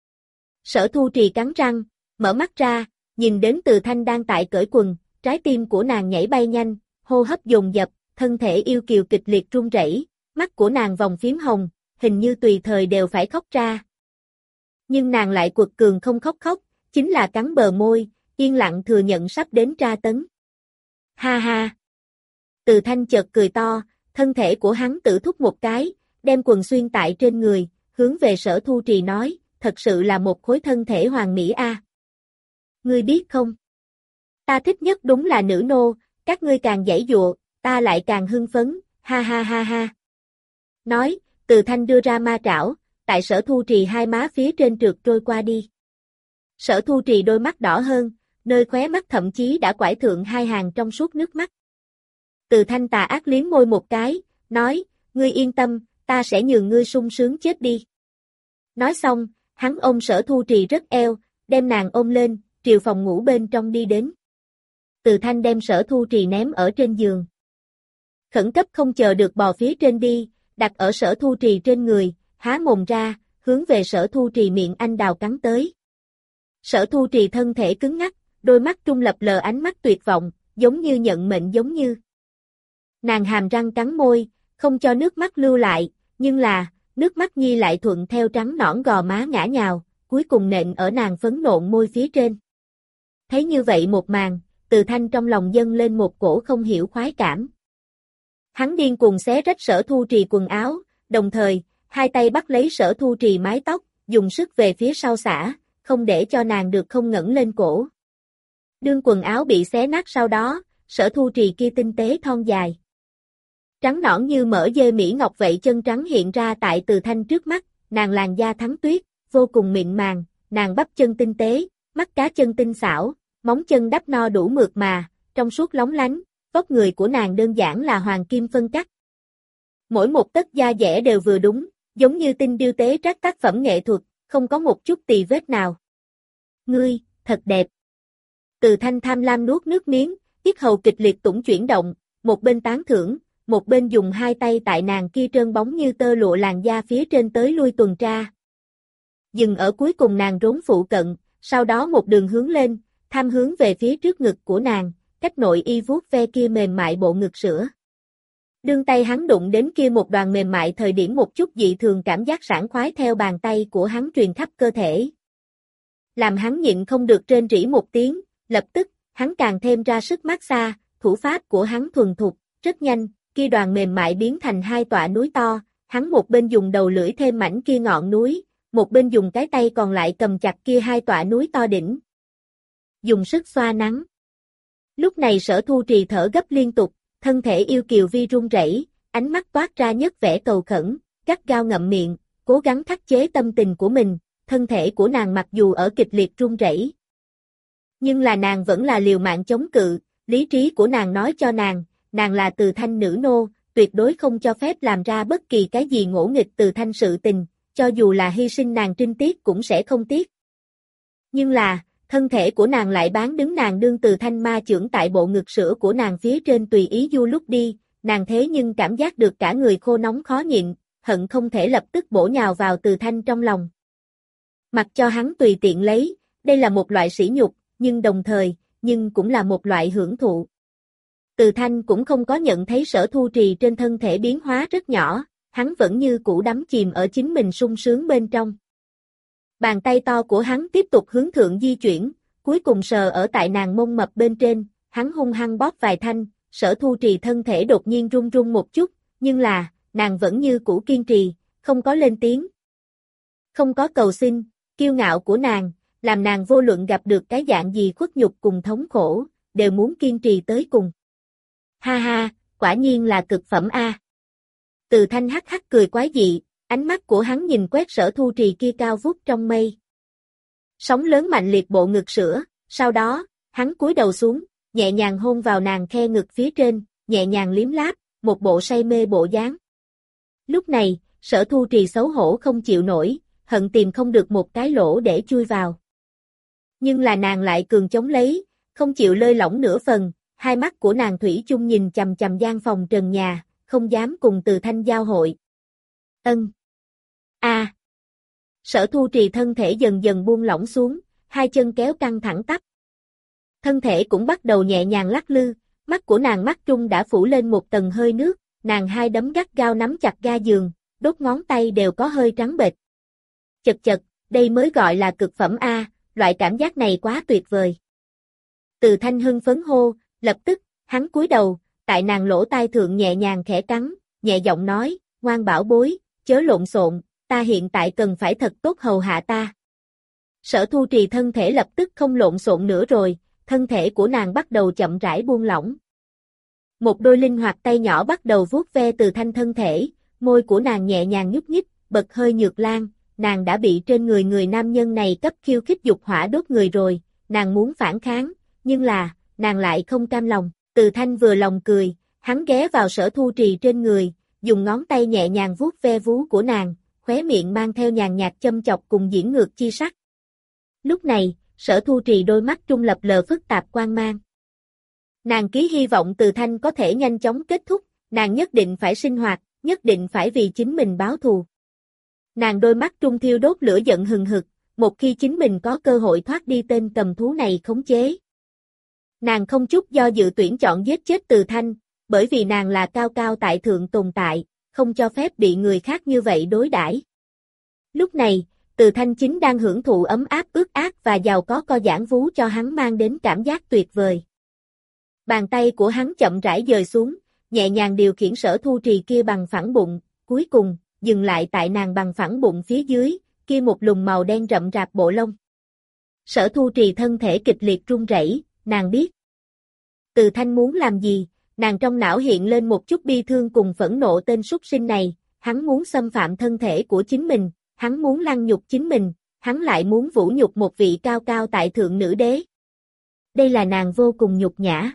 Sở Thu Trì cắn răng, mở mắt ra, nhìn đến Từ Thanh đang tại cởi quần, trái tim của nàng nhảy bay nhanh, hô hấp dồn dập, thân thể yêu kiều kịch liệt run rẩy, mắt của nàng vòng phím hồng, hình như tùy thời đều phải khóc ra. Nhưng nàng lại quật cường không khóc khóc, chính là cắn bờ môi, yên lặng thừa nhận sắp đến tra tấn. Ha ha! Từ Thanh chợt cười to, thân thể của hắn tự thúc một cái, đem quần xuyên tại trên người, hướng về Sở Thu Trì nói, thật sự là một khối thân thể hoàn mỹ a. Ngươi biết không? Ta thích nhất đúng là nữ nô, các ngươi càng giãy giụa, ta lại càng hưng phấn, ha ha ha ha. Nói, Từ Thanh đưa ra ma trảo, tại Sở Thu Trì hai má phía trên trượt trôi qua đi. Sở Thu Trì đôi mắt đỏ hơn, nơi khóe mắt thậm chí đã quải thượng hai hàng trong suốt nước mắt. Từ Thanh tà ác liếm môi một cái, nói, ngươi yên tâm, ta sẽ nhường ngươi sung sướng chết đi. Nói xong, hắn ôm Sở Thu Trì rất eo, đem nàng ôm lên, triều phòng ngủ bên trong đi đến. Từ Thanh đem Sở Thu Trì ném ở trên giường. Khẩn cấp không chờ được bò phía trên đi, đặt ở Sở Thu Trì trên người, há mồm ra, hướng về Sở Thu Trì miệng anh đào cắn tới. Sở Thu Trì thân thể cứng ngắc, đôi mắt trung lập lờ ánh mắt tuyệt vọng, giống như nhận mệnh giống như. Nàng hàm răng cắn môi, không cho nước mắt lưu lại, nhưng là, nước mắt nhi lại thuận theo trắng nõn gò má ngã nhào, cuối cùng nện ở nàng phấn nộn môi phía trên. Thấy như vậy một màn, Từ Thanh trong lòng dâng lên một cổ không hiểu khoái cảm. Hắn điên cuồng xé rách Sở Thu Trì quần áo, đồng thời, hai tay bắt lấy Sở Thu Trì mái tóc, dùng sức về phía sau xả, không để cho nàng được không ngẩng lên cổ. Đương quần áo bị xé nát sau đó, Sở Thu Trì kia tinh tế thon dài. Trắng nõn như mỡ dê mỹ ngọc vậy chân trắng hiện ra tại Từ Thanh trước mắt, nàng làn da thắng tuyết, vô cùng mịn màng, nàng bắp chân tinh tế, mắt cá chân tinh xảo, móng chân đắp no đủ mượt mà, trong suốt lóng lánh, vóc người của nàng đơn giản là hoàng kim phân cắt. Mỗi một tấc da dẻ đều vừa đúng, giống như tinh điêu tế trác tác phẩm nghệ thuật, không có một chút tì vết nào. Ngươi, thật đẹp. Từ Thanh tham lam nuốt nước miếng, yết hầu kịch liệt tủng chuyển động, một bên tán thưởng, một bên dùng hai tay tại nàng kia trơn bóng như tơ lụa làn da phía trên tới lui tuần tra. Dừng ở cuối cùng nàng rốn phụ cận, sau đó một đường hướng lên, tham hướng về phía trước ngực của nàng, cách nội y vuốt ve kia mềm mại bộ ngực sữa. Đương tay hắn đụng đến kia một đoàn mềm mại thời điểm một chút dị thường cảm giác sảng khoái theo bàn tay của hắn truyền khắp cơ thể. Làm hắn nhịn không được rên rỉ một tiếng, lập tức, hắn càng thêm ra sức massage, thủ pháp của hắn thuần thục, rất nhanh, kia đoàn mềm mại biến thành hai tọa núi to, hắn một bên dùng đầu lưỡi thêm mảnh kia ngọn núi, một bên dùng cái tay còn lại cầm chặt kia hai tọa núi to đỉnh. Dùng sức xoa nắng. Lúc này Sở Thu Trì thở gấp liên tục, thân thể yêu kiều vi run rẩy, ánh mắt toát ra nhất vẻ cầu khẩn, gắt gao ngậm miệng, cố gắng khắc chế tâm tình của mình, thân thể của nàng mặc dù ở kịch liệt run rẩy, nhưng là nàng vẫn là liều mạng chống cự, lý trí của nàng nói cho nàng, nàng là Từ Thanh nữ nô, tuyệt đối không cho phép làm ra bất kỳ cái gì ngỗ nghịch Từ Thanh sự tình, cho dù là hy sinh nàng trinh tiết cũng sẽ không tiếc. Nhưng là, thân thể của nàng lại bán đứng nàng đương Từ Thanh ma chưởng tại bộ ngực sữa của nàng phía trên tùy ý du lúc đi, nàng thế nhưng cảm giác được cả người khô nóng khó nhịn, hận không thể lập tức bổ nhào vào Từ Thanh trong lòng. Mặc cho hắn tùy tiện lấy, đây là một loại sỉ nhục, nhưng đồng thời, nhưng cũng là một loại hưởng thụ. Từ Thanh cũng không có nhận thấy Sở Thu Trì trên thân thể biến hóa rất nhỏ, hắn vẫn như cũ đắm chìm ở chính mình sung sướng bên trong. Bàn tay to của hắn tiếp tục hướng thượng di chuyển, cuối cùng sờ ở tại nàng mông mập bên trên, hắn hung hăng bóp vài thanh, Sở Thu Trì thân thể đột nhiên run run một chút, nhưng là, nàng vẫn như cũ kiên trì, không có lên tiếng. Không có cầu xin, kiêu ngạo của nàng, làm nàng vô luận gặp được cái dạng gì khuất nhục cùng thống khổ, đều muốn kiên trì tới cùng. Ha ha, quả nhiên là cực phẩm a. Từ Thanh hắc hắc cười quái dị, ánh mắt của hắn nhìn quét Sở Thu Trì kia cao vút trong mây. Sóng lớn mạnh liệt bộ ngực sữa, sau đó, hắn cúi đầu xuống, nhẹ nhàng hôn vào nàng khe ngực phía trên, nhẹ nhàng liếm láp, một bộ say mê bộ dáng. Lúc này, Sở Thu Trì xấu hổ không chịu nổi, hận tìm không được một cái lỗ để chui vào. Nhưng là nàng lại cường chống lấy, không chịu lơi lỏng nửa phần, hai mắt của nàng thủy chung nhìn chằm chằm gian phòng trần nhà, không dám cùng Từ Thanh giao hội. Ân. A. À. Sở Thu Trì thân thể dần dần buông lỏng xuống, hai chân kéo căng thẳng tắp. Thân thể cũng bắt đầu nhẹ nhàng lắc lư, mắt của nàng mắt trung đã phủ lên một tầng hơi nước, nàng hai đấm gắt gao nắm chặt ga giường, đốt ngón tay đều có hơi trắng bệch. Chật chật, đây mới gọi là cực phẩm A, loại cảm giác này quá tuyệt vời. Từ Thanh hưng phấn hô, lập tức, hắn cúi đầu, tại nàng lỗ tai thượng nhẹ nhàng khẽ cắn, nhẹ giọng nói, ngoan bảo bối, chớ lộn xộn, ta hiện tại cần phải thật tốt hầu hạ ta. Sở Thu Trì thân thể lập tức không lộn xộn nữa rồi, thân thể của nàng bắt đầu chậm rãi buông lỏng. Một đôi linh hoạt tay nhỏ bắt đầu vuốt ve Từ Thanh thân thể, môi của nàng nhẹ nhàng nhúc nhích, bật hơi nhược lan, nàng đã bị trên người người nam nhân này cấp khiêu khích dục hỏa đốt người rồi, nàng muốn phản kháng, nhưng là, nàng lại không cam lòng. Từ Thanh vừa lòng cười, hắn ghé vào Sở Thu Trì trên người, dùng ngón tay nhẹ nhàng vuốt ve vú của nàng, khóe miệng mang theo nhàn nhạt châm chọc cùng diễn ngược chi sắc. Lúc này, Sở Thu Trì đôi mắt trung lập lờ phức tạp quang mang. Nàng ký hy vọng Từ Thanh có thể nhanh chóng kết thúc, nàng nhất định phải sinh hoạt, nhất định phải vì chính mình báo thù. Nàng đôi mắt trung thiêu đốt lửa giận hừng hực, một khi chính mình có cơ hội thoát đi tên cầm thú này khống chế. Nàng không chút do dự tuyển chọn giết chết Từ Thanh, bởi vì nàng là cao cao tại thượng tồn tại, không cho phép bị người khác như vậy đối đãi. Lúc này, Từ Thanh chính đang hưởng thụ ấm áp ướt át và giàu có co giãn vú cho hắn mang đến cảm giác tuyệt vời. Bàn tay của hắn chậm rãi dời xuống, nhẹ nhàng điều khiển Sở Thu Trì kia bằng phẳng bụng, cuối cùng, dừng lại tại nàng bằng phẳng bụng phía dưới, kia một lùm màu đen rậm rạp bộ lông. Sở Thu Trì thân thể kịch liệt run rẩy, nàng biết. Từ Thanh muốn làm gì, nàng trong não hiện lên một chút bi thương cùng phẫn nộ tên súc sinh này, hắn muốn xâm phạm thân thể của chính mình, hắn muốn lăng nhục chính mình, hắn lại muốn vũ nhục một vị cao cao tại thượng nữ đế. Đây là nàng vô cùng nhục nhã.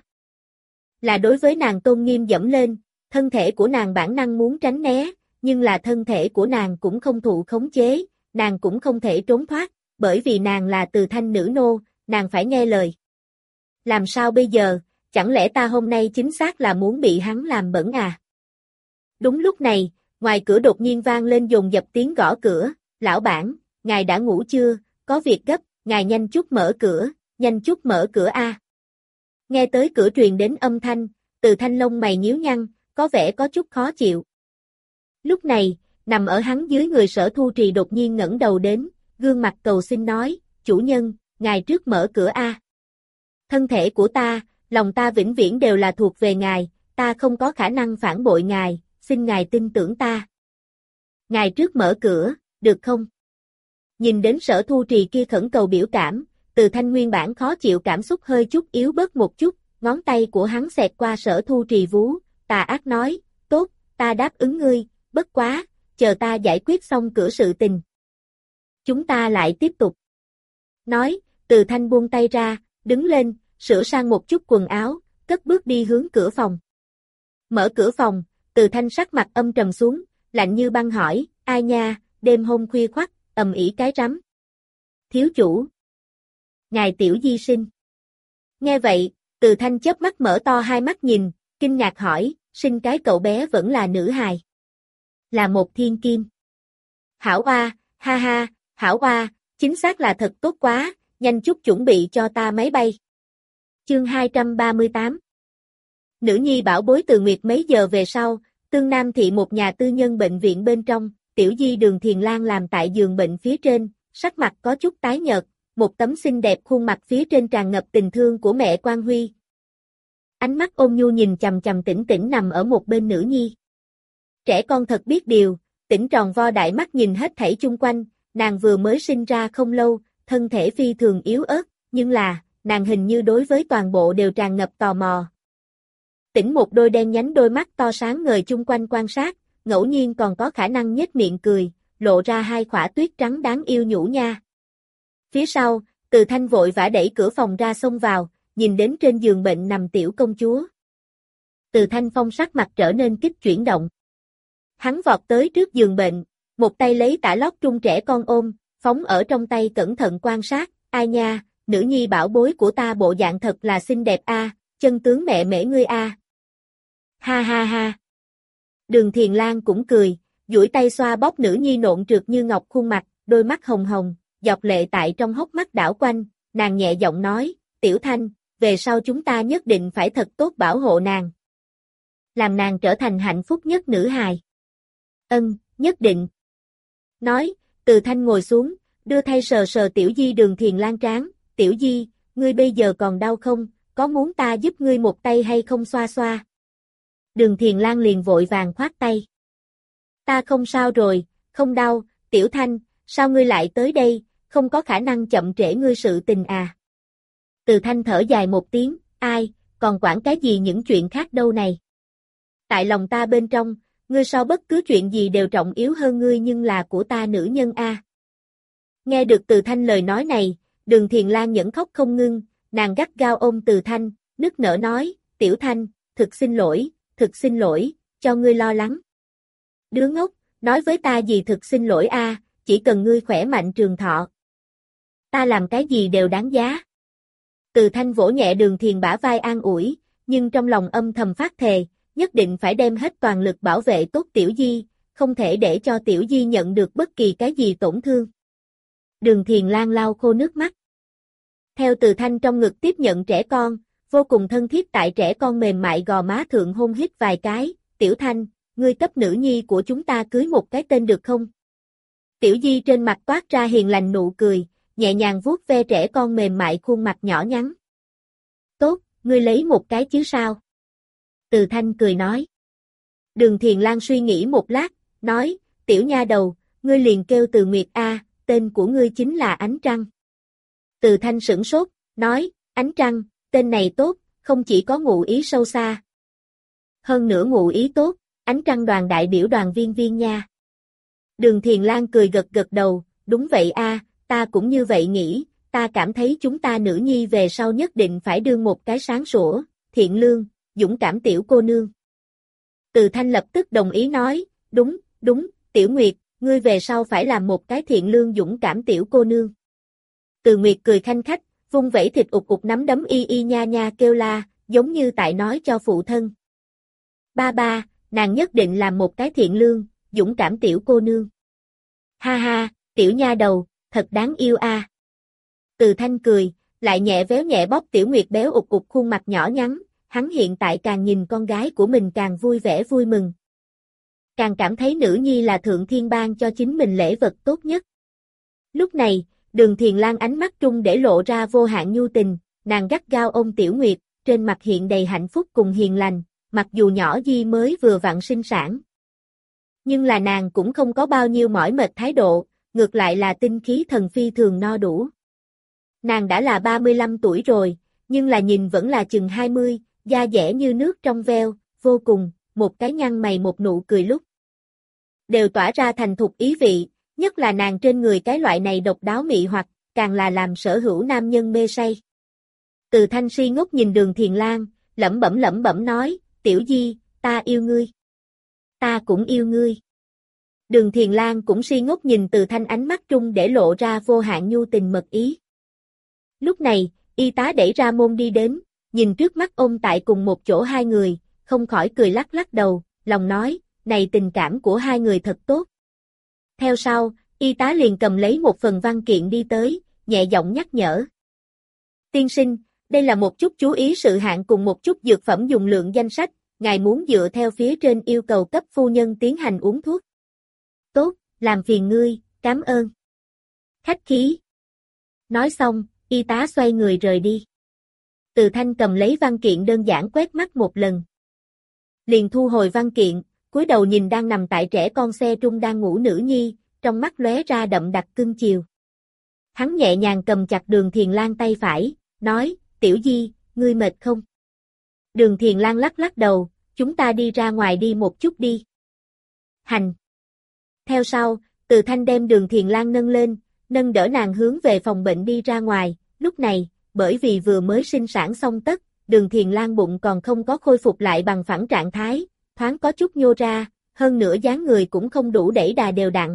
Là đối với nàng tôn nghiêm dẫm lên, thân thể của nàng bản năng muốn tránh né, nhưng là thân thể của nàng cũng không thụ khống chế, nàng cũng không thể trốn thoát, bởi vì nàng là Từ Thanh nữ nô, nàng phải nghe lời. Làm sao bây giờ, chẳng lẽ ta hôm nay chính xác là muốn bị hắn làm bẩn à? Đúng lúc này, ngoài cửa đột nhiên vang lên dồn dập tiếng gõ cửa, lão bản, ngài đã ngủ chưa, có việc gấp, ngài nhanh chút mở cửa, nhanh chút mở cửa a. Nghe tới cửa truyền đến âm thanh, Từ Thanh lông mày nhíu nhăn, có vẻ có chút khó chịu. Lúc này, nằm ở hắn dưới người Sở Thu Trì đột nhiên ngẩng đầu đến, gương mặt cầu xin nói, chủ nhân, ngài trước mở cửa a. Thân thể của ta, lòng ta vĩnh viễn đều là thuộc về ngài, ta không có khả năng phản bội ngài, xin ngài tin tưởng ta. Ngài trước mở cửa, được không? Nhìn đến Sở Thu Trì kia khẩn cầu biểu cảm, Từ Thanh nguyên bản khó chịu cảm xúc hơi chút yếu bớt một chút, ngón tay của hắn xẹt qua Sở Thu Trì vú, tà ác nói, tốt, ta đáp ứng ngươi, bất quá, chờ ta giải quyết xong cửa sự tình. Chúng ta lại tiếp tục. Nói, Từ Thanh buông tay ra, đứng lên, sửa sang một chút quần áo, cất bước đi hướng cửa phòng. Mở cửa phòng, Từ Thanh sắc mặt âm trầm xuống, lạnh như băng hỏi, ai nha, đêm hôm khuya khoắt, ầm ĩ cái rắm. Thiếu chủ. Ngài tiểu di sinh. Nghe vậy, Từ Thanh chớp mắt mở to hai mắt nhìn, kinh ngạc hỏi, sinh cái cậu bé vẫn là nữ hài. Là một thiên kim. Hảo oa, ha ha, hảo oa, chính xác là thật tốt quá, nhanh chút chuẩn bị cho ta máy bay. Chương hai trăm ba mươi tám. Nữ nhi bảo bối Từ Nguyệt mấy giờ về sau, Tương Nam thị một nhà tư nhân bệnh viện bên trong, tiểu di Đường Thiền Lan làm tại giường bệnh phía trên, sắc mặt có chút tái nhợt, một tấm xinh đẹp khuôn mặt phía trên tràn ngập tình thương của mẹ Quan Huy. Ánh mắt ôn nhu nhìn chằm chằm Tĩnh Tĩnh nằm ở một bên nữ nhi. Trẻ con thật biết điều, Tĩnh tròn vo đại mắt nhìn hết thảy chung quanh, nàng vừa mới sinh ra không lâu, thân thể phi thường yếu ớt, nhưng là, nàng hình như đối với toàn bộ đều tràn ngập tò mò. Tỉnh một đôi đen nhánh đôi mắt to sáng ngời chung quanh quan sát, ngẫu nhiên còn có khả năng nhếch miệng cười, lộ ra hai khỏa tuyết trắng đáng yêu nhũ nha. Phía sau, Từ Thanh vội vã đẩy cửa phòng ra xông vào, nhìn đến trên giường bệnh nằm tiểu công chúa. Từ Thanh Phong sắc mặt trở nên kích chuyển động. Hắn vọt tới trước giường bệnh, một tay lấy tã lót trung trẻ con ôm, phóng ở trong tay cẩn thận quan sát, ai nha, nữ nhi bảo bối của ta bộ dạng thật là xinh đẹp a, chân tướng mẹ mễ ngươi a. Ha ha ha. Đường Thiền Lan cũng cười, duỗi tay xoa bóp nữ nhi nộn trượt như ngọc khuôn mặt, đôi mắt hồng hồng, giọt lệ tại trong hốc mắt đảo quanh, nàng nhẹ giọng nói, Tiểu Thanh, về sau chúng ta nhất định phải thật tốt bảo hộ nàng. Làm nàng trở thành hạnh phúc nhất nữ hài. Ân, nhất định. Nói, Từ Thanh ngồi xuống, đưa tay sờ sờ Tiểu Di Đường Thiền Lan trán, Tiểu Di, ngươi bây giờ còn đau không, có muốn ta giúp ngươi một tay hay không xoa xoa? Đường Thiền Lan liền vội vàng khoát tay. Ta không sao rồi, không đau, Tiểu Thanh, sao ngươi lại tới đây, không có khả năng chậm trễ ngươi sự tình à? Từ Thanh thở dài một tiếng, ai, còn quản cái gì những chuyện khác đâu này? Tại lòng ta bên trong, ngươi so bất cứ chuyện gì đều trọng yếu hơn ngươi nhưng là của ta nữ nhân a. Nghe được Từ Thanh lời nói này, Đường Thiền Lan nhẫn khóc không ngưng, nàng gắt gao ôm Từ Thanh, nức nở nói, Tiểu Thanh, thực xin lỗi, thực xin lỗi, cho ngươi lo lắng. Đứa ngốc, nói với ta gì thực xin lỗi a, chỉ cần ngươi khỏe mạnh trường thọ. Ta làm cái gì đều đáng giá. Từ Thanh vỗ nhẹ Đường Thiền bả vai an ủi, nhưng trong lòng âm thầm phát thề, nhất định phải đem hết toàn lực bảo vệ tốt Tiểu Di, không thể để cho Tiểu Di nhận được bất kỳ cái gì tổn thương. Đường Thiền Lan lau khô nước mắt. Theo Từ Thanh trong ngực tiếp nhận trẻ con, vô cùng thân thiết tại trẻ con mềm mại gò má thượng hôn hít vài cái, Tiểu Thanh, ngươi cấp nữ nhi của chúng ta cưới một cái tên được không? Tiểu Di trên mặt toát ra hiền lành nụ cười, nhẹ nhàng vuốt ve trẻ con mềm mại khuôn mặt nhỏ nhắn. Tốt, ngươi lấy một cái chứ sao? Từ Thanh cười nói. Đường Thiền Lan suy nghĩ một lát, nói, Tiểu nha đầu, ngươi liền kêu Từ Nguyệt a, tên của ngươi chính là Ánh Trăng. Từ Thanh sửng sốt, nói, Ánh Trăng, tên này tốt, không chỉ có ngụ ý sâu xa. Hơn nữa ngụ ý tốt, Ánh Trăng đoàn đại biểu đoàn viên viên nha. Đường Thiền Lan cười gật gật đầu, đúng vậy a, ta cũng như vậy nghĩ, ta cảm thấy chúng ta nữ nhi về sau nhất định phải đương một cái sáng sủa, thiện lương, dũng cảm tiểu cô nương. Từ Thanh lập tức đồng ý nói, đúng, đúng, Tiểu Nguyệt, ngươi về sau phải làm một cái thiện lương dũng cảm tiểu cô nương. Từ Nguyệt cười khanh khách, vung vẩy thịt ụt ụt nắm đấm y y nha nha kêu la, giống như tại nói cho phụ thân. Ba ba, nàng nhất định làm một cái thiện lương, dũng cảm tiểu cô nương. Ha ha, tiểu nha đầu, thật đáng yêu a. Từ Thanh cười, lại nhẹ véo nhẹ bóp Tiểu Nguyệt béo ụt ụt khuôn mặt nhỏ nhắn, hắn hiện tại càng nhìn con gái của mình càng vui vẻ vui mừng. Càng cảm thấy nữ nhi là thượng thiên ban cho chính mình lễ vật tốt nhất. Lúc này, Đường Thiền Lan ánh mắt trung để lộ ra vô hạn nhu tình, nàng gắt gao ôm Tiểu Nguyệt, trên mặt hiện đầy hạnh phúc cùng hiền lành, mặc dù nhỏ Di mới vừa vặn sinh sản. Nhưng là nàng cũng không có bao nhiêu mỏi mệt thái độ, ngược lại là tinh khí thần phi thường no đủ. Nàng đã là ba mươi lăm tuổi rồi, nhưng là nhìn vẫn là chừng hai mươi, da dẻ như nước trong veo, vô cùng, một cái nhăn mày một nụ cười lúc. Đều tỏa ra thành thục ý vị, nhất là nàng trên người cái loại này độc đáo mị hoặc, càng là làm sở hữu nam nhân mê say. Từ Thanh si ngốc nhìn Đường Thiền Lan, lẩm bẩm lẩm bẩm nói, Tiểu Di, ta yêu ngươi. Ta cũng yêu ngươi. Đường Thiền Lan cũng si ngốc nhìn Từ Thanh ánh mắt trung để lộ ra vô hạn nhu tình mật ý. Lúc này, y tá đẩy ra môn đi đến, nhìn trước mắt ôm tại cùng một chỗ hai người, không khỏi cười lắc lắc đầu, lòng nói, này tình cảm của hai người thật tốt. Theo sau, y tá liền cầm lấy một phần văn kiện đi tới, nhẹ giọng nhắc nhở. Tiên sinh, đây là một chút chú ý sự hạn cùng một chút dược phẩm dùng lượng danh sách, ngài muốn dựa theo phía trên yêu cầu cấp phu nhân tiến hành uống thuốc. Tốt, làm phiền ngươi, cảm ơn. Khách khí. Nói xong, y tá xoay người rời đi. Từ Thanh cầm lấy văn kiện đơn giản quét mắt một lần. Liền thu hồi văn kiện, cúi đầu nhìn đang nằm tại trẻ con xe trung đang ngủ nữ nhi, trong mắt lóe ra đậm đặc cưng chiều. Hắn nhẹ nhàng cầm chặt Đường Thiền Lan tay phải, nói, Tiểu Di, ngươi mệt không? Đường Thiền Lan lắc lắc đầu, chúng ta đi ra ngoài đi một chút đi. Hành. Theo sau, Từ Thanh đem Đường Thiền Lan nâng lên, nâng đỡ nàng hướng về phòng bệnh đi ra ngoài, lúc này, bởi vì vừa mới sinh sản xong tất, Đường Thiền Lan bụng còn không có khôi phục lại bằng phẳng trạng thái, thoáng có chút nhô ra, hơn nữa dáng người cũng không đủ đẩy đà đều đặn.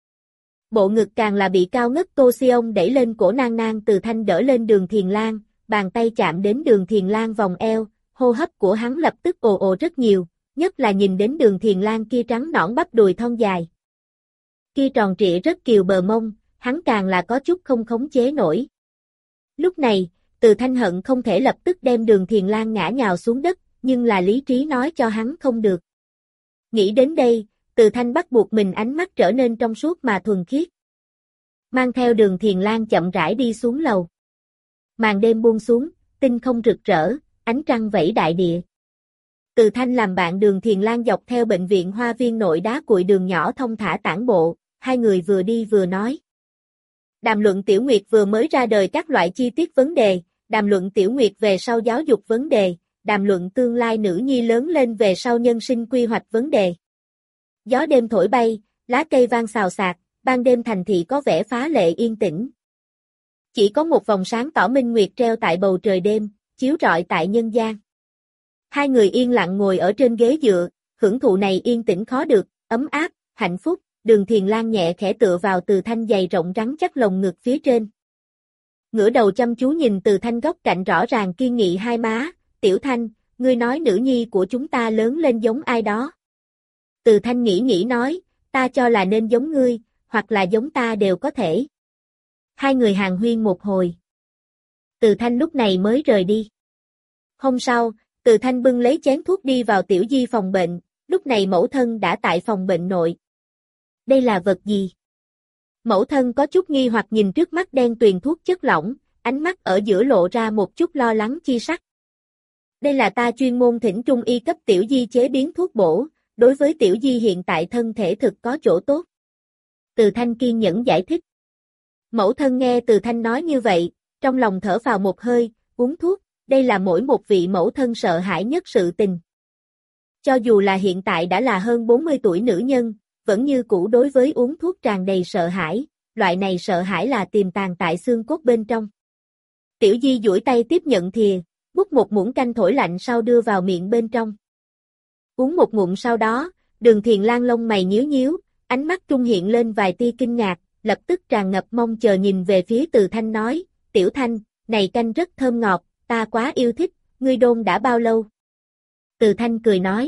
Bộ ngực càng là bị cao ngất Tô Sion đẩy lên cổ nang nang. Từ Thanh đỡ lên Đường Thiền Lan, bàn tay chạm đến Đường Thiền Lan vòng eo, hô hấp của hắn lập tức ồ ồ rất nhiều, nhất là nhìn đến Đường Thiền Lan kia trắng nõn bắp đùi thon dài. Kia tròn trịa rất kiều bờ mông, hắn càng là có chút không khống chế nổi. Lúc này, Từ Thanh hận không thể lập tức đem Đường Thiền Lan ngã nhào xuống đất, nhưng là lý trí nói cho hắn không được. Nghĩ đến đây, Từ Thanh bắt buộc mình ánh mắt trở nên trong suốt mà thuần khiết. Mang theo Đường Thiền Lan chậm rãi đi xuống lầu. Màn đêm buông xuống, tinh không rực rỡ, ánh trăng vẫy đại địa. Từ Thanh làm bạn Đường Thiền Lan dọc theo bệnh viện Hoa Viên nội đá cuội đường nhỏ thông thả tản bộ, hai người vừa đi vừa nói. Đàm luận Tiểu Nguyệt vừa mới ra đời các loại chi tiết vấn đề, đàm luận Tiểu Nguyệt về sau giáo dục vấn đề, đàm luận tương lai nữ nhi lớn lên về sau nhân sinh quy hoạch vấn đề. Gió đêm thổi bay, lá cây vang xào xạc, ban đêm thành thị có vẻ phá lệ yên tĩnh. Chỉ có một vòng sáng tỏ minh nguyệt treo tại bầu trời đêm, chiếu rọi tại nhân gian. Hai người yên lặng ngồi ở trên ghế dựa, hưởng thụ này yên tĩnh khó được, ấm áp, hạnh phúc. Đường Thiền Lan nhẹ khẽ tựa vào Từ Thanh dày rộng rắn chắc lồng ngực phía trên. Ngửa đầu chăm chú nhìn Từ Thanh góc cạnh rõ ràng kiên nghị hai má, Tiểu Thanh, ngươi nói nữ nhi của chúng ta lớn lên giống ai đó. Từ Thanh nghĩ nghĩ nói, ta cho là nên giống ngươi, hoặc là giống ta đều có thể. Hai người hàn huyên một hồi. Từ Thanh lúc này mới rời đi. Hôm sau, Từ Thanh bưng lấy chén thuốc đi vào Tiểu Di phòng bệnh, lúc này mẫu thân đã tại phòng bệnh nội. Đây là vật gì? Mẫu thân có chút nghi hoặc nhìn trước mắt đen tuyền thuốc chất lỏng, ánh mắt ở giữa lộ ra một chút lo lắng chi sắc. Đây là ta chuyên môn thỉnh trung y cấp Tiểu Di chế biến thuốc bổ, đối với Tiểu Di hiện tại thân thể thực có chỗ tốt. Từ Thanh kiên nhẫn giải thích. Mẫu thân nghe Từ Thanh nói như vậy, trong lòng thở phào một hơi, uống thuốc, đây là mỗi một vị mẫu thân sợ hãi nhất sự tình. Cho dù là hiện tại đã là hơn bốn mươi tuổi nữ nhân, vẫn như cũ đối với uống thuốc tràn đầy sợ hãi, loại này sợ hãi là tiềm tàng tại xương cốt bên trong. Tiểu Di duỗi tay tiếp nhận thìa, múc một muỗng canh thổi lạnh sau đưa vào miệng bên trong. Uống một ngụm sau đó, Đường Thiền Lan lông mày nhíu nhíu, ánh mắt trung hiện lên vài tia kinh ngạc, lập tức tràn ngập mong chờ nhìn về phía Từ Thanh nói, Tiểu Thanh, này canh rất thơm ngọt, ta quá yêu thích, ngươi đôn đã bao lâu? Từ Thanh cười nói,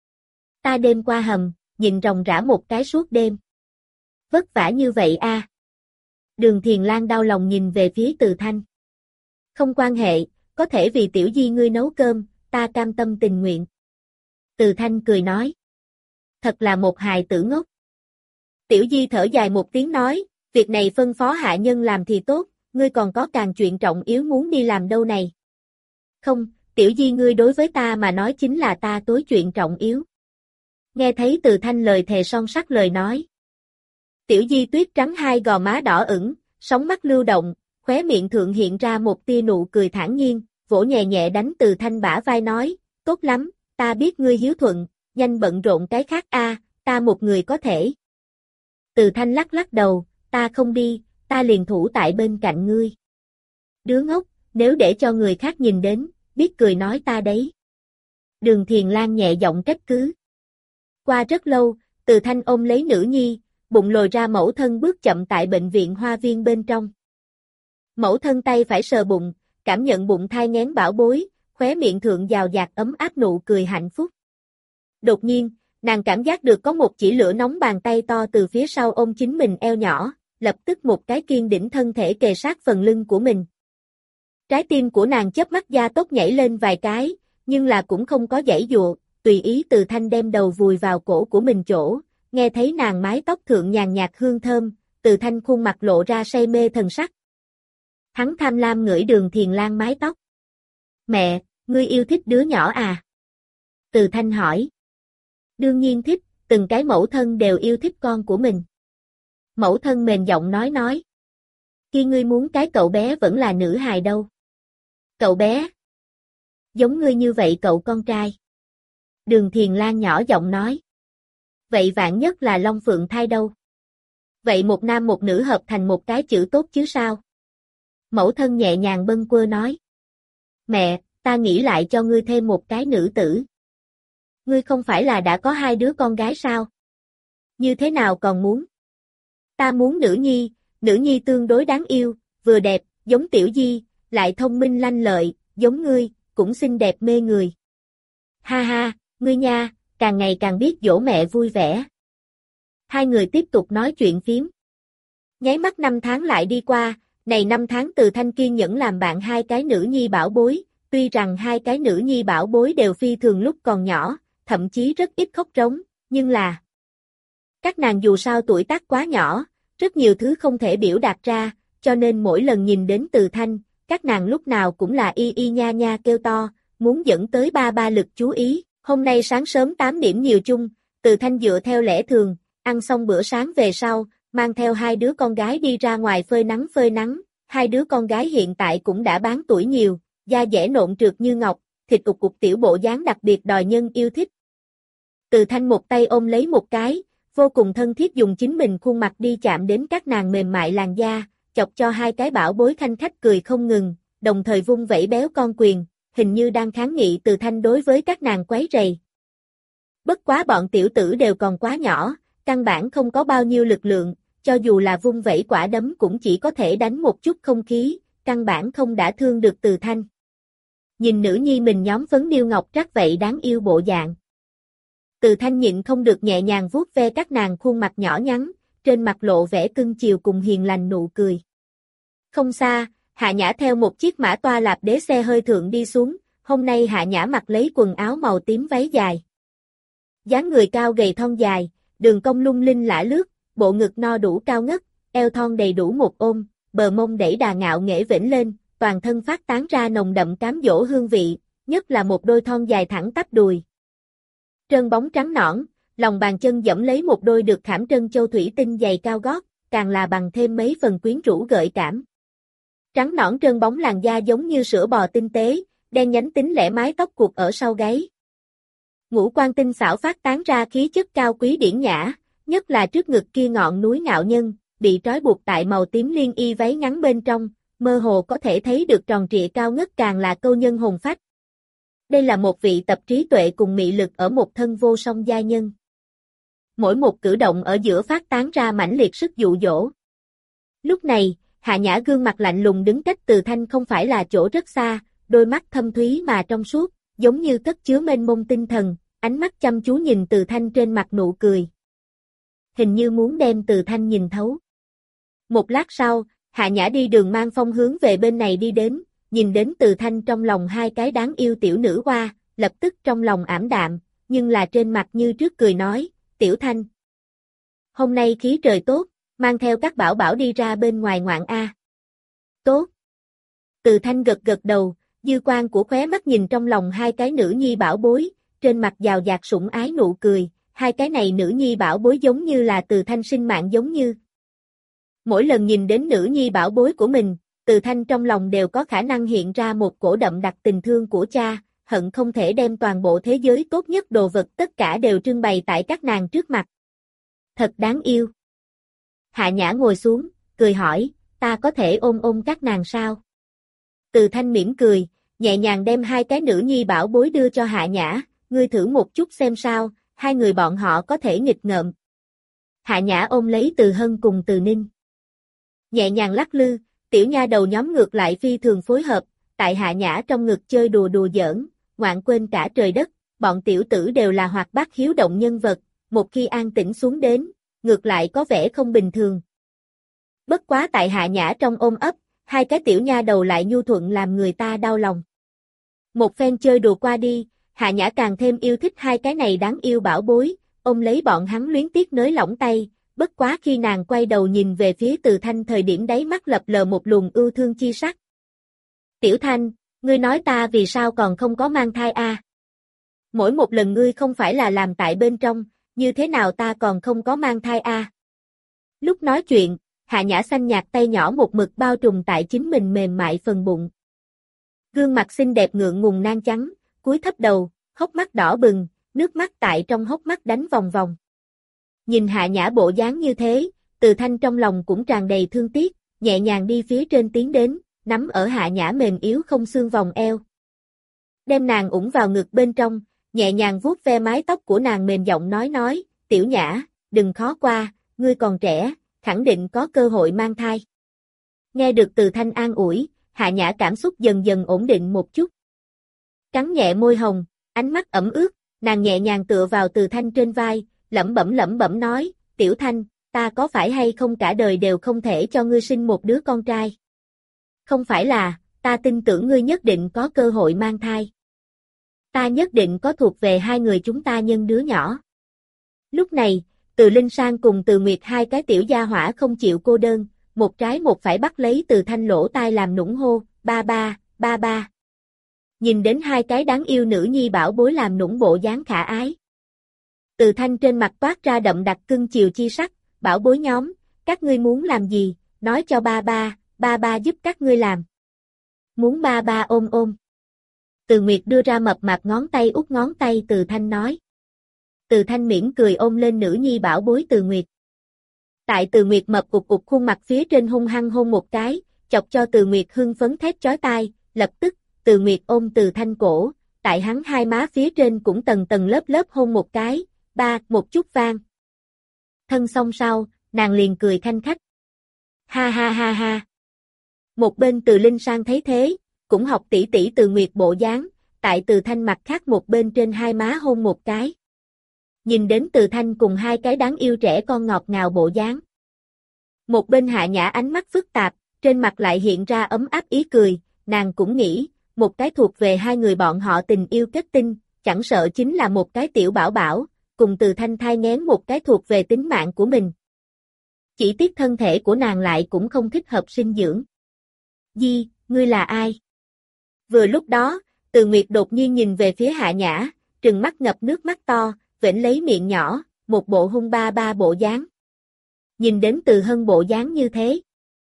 ta đêm qua hầm, nhìn ròng rã một cái suốt đêm. Vất vả như vậy a. À. Đường Thiền Lan đau lòng nhìn về phía Từ Thanh. Không quan hệ, có thể vì Tiểu Di ngươi nấu cơm, ta cam tâm tình nguyện. Từ Thanh cười nói. Thật là một hài tử ngốc. Tiểu Di thở dài một tiếng nói, việc này phân phó hạ nhân làm thì tốt, ngươi còn có càng chuyện trọng yếu muốn đi làm đâu này. Không, Tiểu Di ngươi đối với ta mà nói chính là ta tối chuyện trọng yếu. Nghe thấy Từ Thanh lời thề son sắt lời nói. Tiểu Di tuyết trắng hai gò má đỏ ửng, sóng mắt lưu động, khóe miệng thượng hiện ra một tia nụ cười thản nhiên, vỗ nhẹ nhẹ đánh Từ Thanh bả vai nói, tốt lắm, ta biết ngươi hiếu thuận, nhanh bận rộn cái khác a, ta một người có thể. Từ Thanh lắc lắc đầu, ta không đi, ta liền thủ tại bên cạnh ngươi. Đứa ngốc, nếu để cho người khác nhìn đến, biết cười nói ta đấy. Đường Thiền Lan nhẹ giọng trách cứ. Qua rất lâu, Từ Thanh ôm lấy nữ nhi, bụng lồi ra mẫu thân bước chậm tại bệnh viện Hoa Viên bên trong. Mẫu thân tay phải sờ bụng, cảm nhận bụng thai nghén bảo bối, khóe miệng thượng giào dạt ấm áp nụ cười hạnh phúc. Đột nhiên, nàng cảm giác được có một chỉ lửa nóng bàn tay to từ phía sau ôm chính mình eo nhỏ, lập tức một cái kiên đỉnh thân thể kề sát phần lưng của mình. Trái tim của nàng chớp mắt gia tốc nhảy lên vài cái, nhưng là cũng không có giãy giụa, tùy ý Từ Thanh đem đầu vùi vào cổ của mình chỗ, nghe thấy nàng mái tóc thượng nhàn nhạt hương thơm, Từ Thanh khuôn mặt lộ ra say mê thần sắc. Hắn tham lam ngửi Đường Thiền Lan mái tóc. Mẹ, ngươi yêu thích đứa nhỏ à? Từ Thanh hỏi. Đương nhiên thích, từng cái mẫu thân đều yêu thích con của mình. Mẫu thân mềm giọng nói nói. Khi ngươi muốn cái cậu bé vẫn là nữ hài đâu. Cậu bé. Giống ngươi như vậy cậu con trai. Đường Thiền Lan nhỏ giọng nói. Vậy vạn nhất là Long Phượng thai đâu? Vậy một nam một nữ hợp thành một cái chữ tốt chứ sao? Mẫu thân nhẹ nhàng bâng quơ nói. Mẹ, ta nghĩ lại cho ngươi thêm một cái nữ tử. Ngươi không phải là đã có hai đứa con gái sao? Như thế nào còn muốn? Ta muốn nữ nhi, nữ nhi tương đối đáng yêu, vừa đẹp, giống Tiểu Di, lại thông minh lanh lợi, giống ngươi, cũng xinh đẹp mê người. Ha ha, ngươi nha, càng ngày càng biết dỗ mẹ vui vẻ. Hai người tiếp tục nói chuyện phiếm. Nháy mắt năm tháng lại đi qua, này năm tháng Từ Thanh kiên nhẫn làm bạn hai cái nữ nhi bảo bối, tuy rằng hai cái nữ nhi bảo bối đều phi thường lúc còn nhỏ, thậm chí rất ít khóc trống, nhưng là các nàng dù sao tuổi tác quá nhỏ, rất nhiều thứ không thể biểu đạt ra, cho nên mỗi lần nhìn đến Từ Thanh, các nàng lúc nào cũng là y y nha nha kêu to, muốn dẫn tới ba ba lực chú ý. Hôm nay sáng sớm tám điểm nhiều chung, Từ Thanh dựa theo lẽ thường, ăn xong bữa sáng về sau, mang theo hai đứa con gái đi ra ngoài phơi nắng phơi nắng, hai đứa con gái hiện tại cũng đã bán tuổi nhiều, da dẻ nộn trượt như ngọc, thịt cục cục tiểu bộ dáng đặc biệt đòi nhân yêu thích. Từ Thanh một tay ôm lấy một cái, vô cùng thân thiết dùng chính mình khuôn mặt đi chạm đến các nàng mềm mại làn da, chọc cho hai cái bảo bối khanh khách cười không ngừng, đồng thời vung vẩy béo con quyền, hình như đang kháng nghị Từ Thanh đối với các nàng quấy rầy. Bất quá bọn tiểu tử đều còn quá nhỏ, căn bản không có bao nhiêu lực lượng, cho dù là vung vẩy quả đấm cũng chỉ có thể đánh một chút không khí, căn bản không đã thương được Từ Thanh. Nhìn nữ nhi mình nhóm phấn điêu ngọc trắc vậy đáng yêu bộ dạng. Từ Thanh nhịn không được nhẹ nhàng vuốt ve các nàng khuôn mặt nhỏ nhắn, trên mặt lộ vẻ cưng chiều cùng hiền lành nụ cười. Không xa, Hạ Nhã theo một chiếc mã toa lạp đế xe hơi thượng đi xuống, hôm nay Hạ Nhã mặc lấy quần áo màu tím váy dài. Dáng người cao gầy thon dài, đường cong lung linh lả lướt, bộ ngực no đủ cao ngất, eo thon đầy đủ một ôm, bờ mông đẩy đà ngạo nghễ vểnh lên, toàn thân phát tán ra nồng đậm cám dỗ hương vị, nhất là một đôi thon dài thẳng tắp đùi. Trơn bóng trắng nõn, lòng bàn chân dẫm lấy một đôi được khảm trân châu thủy tinh giày cao gót, càng là bằng thêm mấy phần quyến rũ gợi cảm. Trắng nõn trơn bóng làn da giống như sữa bò tinh tế, đen nhánh tính lẻ mái tóc cuộc ở sau gáy. Ngũ quan tinh xảo phát tán ra khí chất cao quý điển nhã, nhất là trước ngực kia ngọn núi ngạo nhân, bị trói buộc tại màu tím liên y váy ngắn bên trong, mơ hồ có thể thấy được tròn trịa cao ngất càng là câu nhân hồn phách. Đây là một vị tập trí tuệ cùng mị lực ở một thân vô song giai nhân. Mỗi một cử động ở giữa phát tán ra mãnh liệt sức dụ dỗ. Lúc này, Hạ Nhã gương mặt lạnh lùng đứng cách Từ Thanh không phải là chỗ rất xa, đôi mắt thâm thúy mà trong suốt, giống như cất chứa mênh mông tinh thần, ánh mắt chăm chú nhìn Từ Thanh trên mặt nụ cười. Hình như muốn đem Từ Thanh nhìn thấu. Một lát sau, Hạ Nhã đi đường mang phong hướng về bên này đi đến, nhìn đến Từ Thanh trong lòng hai cái đáng yêu tiểu nữ hoa, lập tức trong lòng ảm đạm, nhưng là trên mặt như trước cười nói, Tiểu Thanh. Hôm nay khí trời tốt, mang theo các bảo bảo đi ra bên ngoài ngoạn a. Tốt. Từ Thanh gật gật đầu, dư quan của khóe mắt nhìn trong lòng hai cái nữ nhi bảo bối, trên mặt giàu dạt sủng ái nụ cười, hai cái này nữ nhi bảo bối giống như là Từ Thanh sinh mạng giống như. Mỗi lần nhìn đến nữ nhi bảo bối của mình, Từ Thanh trong lòng đều có khả năng hiện ra một cổ đậm đặc tình thương của cha, hận không thể đem toàn bộ thế giới tốt nhất đồ vật tất cả đều trưng bày tại các nàng trước mặt. Thật đáng yêu. Hạ Nhã ngồi xuống, cười hỏi, ta có thể ôm ôm các nàng sao? Từ Thanh mỉm cười, nhẹ nhàng đem hai cái nữ nhi bảo bối đưa cho Hạ Nhã, ngươi thử một chút xem sao, hai người bọn họ có thể nghịch ngợm. Hạ Nhã ôm lấy Từ Hân cùng Từ Ninh. Nhẹ nhàng lắc lư, tiểu nha đầu nhóm ngược lại phi thường phối hợp, tại Hạ Nhã trong ngực chơi đùa đùa giỡn, ngoạn quên cả trời đất, bọn tiểu tử đều là hoạt bát hiếu động nhân vật, một khi an tĩnh xuống đến, ngược lại có vẻ không bình thường. Bất quá tại Hạ Nhã trong ôm ấp, hai cái tiểu nha đầu lại nhu thuận làm người ta đau lòng. Một phen chơi đùa qua đi, Hạ Nhã càng thêm yêu thích hai cái này đáng yêu bảo bối, ôm lấy bọn hắn luyến tiếc nới lỏng tay, bất quá khi nàng quay đầu nhìn về phía Từ Thanh thời điểm đáy mắt lập lờ một luồng ưu thương chi sắc. Tiểu Thanh, ngươi nói ta vì sao còn không có mang thai a? À? Mỗi một lần ngươi không phải là làm tại bên trong, như thế nào ta còn không có mang thai a? À? Lúc nói chuyện, Hạ Nhã xanh nhạt tay nhỏ một mực bao trùm tại chính mình mềm mại phần bụng. Gương mặt xinh đẹp ngượng ngùng nang trắng, cúi thấp đầu, hốc mắt đỏ bừng, nước mắt tại trong hốc mắt đánh vòng vòng. Nhìn Hạ Nhã bộ dáng như thế, Từ Thanh trong lòng cũng tràn đầy thương tiếc, nhẹ nhàng đi phía trên tiến đến, nắm ở Hạ Nhã mềm yếu không xương vòng eo. Đem nàng ủng vào ngực bên trong, nhẹ nhàng vuốt ve mái tóc của nàng mềm giọng nói nói, Tiểu Nhã, đừng khó qua, ngươi còn trẻ, khẳng định có cơ hội mang thai. Nghe được Từ Thanh an ủi, Hạ Nhã cảm xúc dần dần ổn định một chút. Cắn nhẹ môi hồng, ánh mắt ẩm ướt, nàng nhẹ nhàng tựa vào Từ Thanh trên vai, lẩm bẩm lẩm bẩm nói, Tiểu Thanh, ta có phải hay không cả đời đều không thể cho ngươi sinh một đứa con trai? Không phải là, ta tin tưởng ngươi nhất định có cơ hội mang thai. Ta nhất định có thuộc về hai người chúng ta nhân đứa nhỏ. Lúc này, Từ Linh Sang cùng Từ Nguyệt hai cái tiểu gia hỏa không chịu cô đơn, một trái một phải bắt lấy Từ Thanh lỗ tai làm nũng hô, ba ba, ba ba. Nhìn đến hai cái đáng yêu nữ nhi bảo bối làm nũng bộ dáng khả ái. Từ Thanh trên mặt toát ra đậm đặc cưng chiều chi sắc, bảo bối nhóm, các ngươi muốn làm gì, nói cho ba ba, ba ba giúp các ngươi làm. Muốn ba ba ôm ôm. Từ Nguyệt đưa ra mập mạp ngón tay út ngón tay Từ Thanh nói. Từ Thanh mỉm cười ôm lên nữ nhi bảo bối Từ Nguyệt. Tại Từ Nguyệt mập cục cục khuôn mặt phía trên hung hăng hôn một cái, chọc cho Từ Nguyệt hưng phấn thét chói tai, lập tức, Từ Nguyệt ôm Từ Thanh cổ, tại hắn hai má phía trên cũng tầng tầng lớp lớp hôn một cái, ba, một chút vang. Thân xong sau, nàng liền cười khanh khách. Ha ha ha ha. Một bên Từ Linh Sang thấy thế, cũng học tỷ tỷ Từ Nguyệt bộ dáng, tại Từ Thanh mặt khác một bên trên hai má hôn một cái. Nhìn đến Từ Thanh cùng hai cái đáng yêu trẻ con ngọt ngào bộ dáng. Một bên Hạ Nhã ánh mắt phức tạp, trên mặt lại hiện ra ấm áp ý cười, nàng cũng nghĩ, một cái thuộc về hai người bọn họ tình yêu kết tinh, chẳng sợ chính là một cái tiểu bảo bảo, cùng Từ Thanh thai nghén một cái thuộc về tính mạng của mình. Chỉ tiếc thân thể của nàng lại cũng không thích hợp sinh dưỡng. Di, ngươi là ai? Vừa lúc đó, Từ Nguyệt đột nhiên nhìn về phía Hạ Nhã, trừng mắt ngập nước mắt to, vểnh lấy miệng nhỏ, một bộ hung ba ba bộ dáng. Nhìn đến Từ Hân bộ dáng như thế.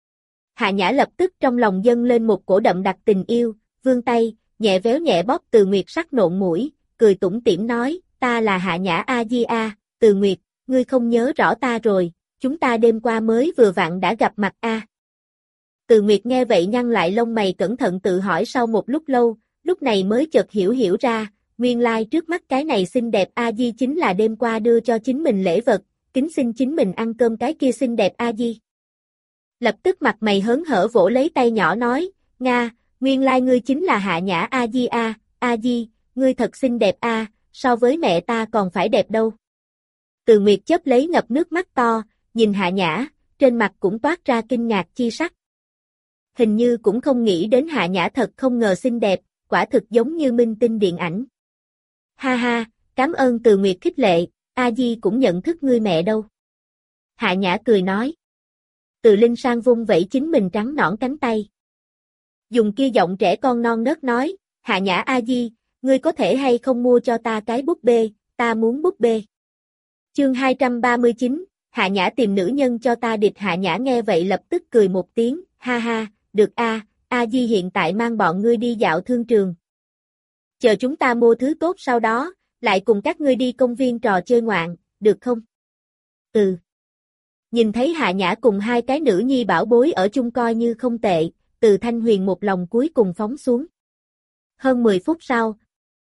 Hạ Nhã lập tức trong lòng dâng lên một cổ đậm đặc tình yêu, vươn tay, nhẹ véo nhẹ bóp Từ Nguyệt sắc nộn mũi, cười tủm tỉm nói, ta là Hạ Nhã A Di A, Từ Nguyệt, ngươi không nhớ rõ ta rồi, chúng ta đêm qua mới vừa vặn đã gặp mặt A. Từ Nguyệt nghe vậy nhăn lại lông mày cẩn thận tự hỏi sau một lúc lâu, lúc này mới chợt hiểu hiểu ra, nguyên lai like trước mắt cái này xinh đẹp A Di chính là đêm qua đưa cho chính mình lễ vật, kính xin chính mình ăn cơm cái kia xinh đẹp A Di. Lập tức mặt mày hớn hở vỗ lấy tay nhỏ nói, Nga, nguyên lai like ngươi chính là Hạ Nhã A Di A, A Di, ngươi thật xinh đẹp A, so với mẹ ta còn phải đẹp đâu. Từ Nguyệt chớp lấy ngập nước mắt to, nhìn Hạ Nhã, trên mặt cũng toát ra kinh ngạc chi sắc. Hình như cũng không nghĩ đến Hạ Nhã thật không ngờ xinh đẹp, quả thực giống như minh tinh điện ảnh. Ha ha, cảm ơn Từ Nguyệt khích lệ, A Di cũng nhận thức ngươi mẹ đâu. Hạ Nhã cười nói. Từ Linh Sang vung vẩy chính mình trắng nõn cánh tay. Dùng kia giọng trẻ con non nớt nói, Hạ Nhã A Di, ngươi có thể hay không mua cho ta cái búp bê, ta muốn búp bê. Chương hai trăm ba mươi chín, Hạ Nhã tìm nữ nhân cho ta địch. Hạ Nhã nghe vậy lập tức cười một tiếng, ha ha, được a, A Di hiện tại mang bọn ngươi đi dạo thương trường. Chờ chúng ta mua thứ tốt sau đó, lại cùng các ngươi đi công viên trò chơi ngoạn, được không? Ừ. Nhìn thấy Hạ Nhã cùng hai cái nữ nhi bảo bối ở chung coi như không tệ, Từ Thanh Huyền một lòng cuối cùng phóng xuống. Hơn mười phút sau,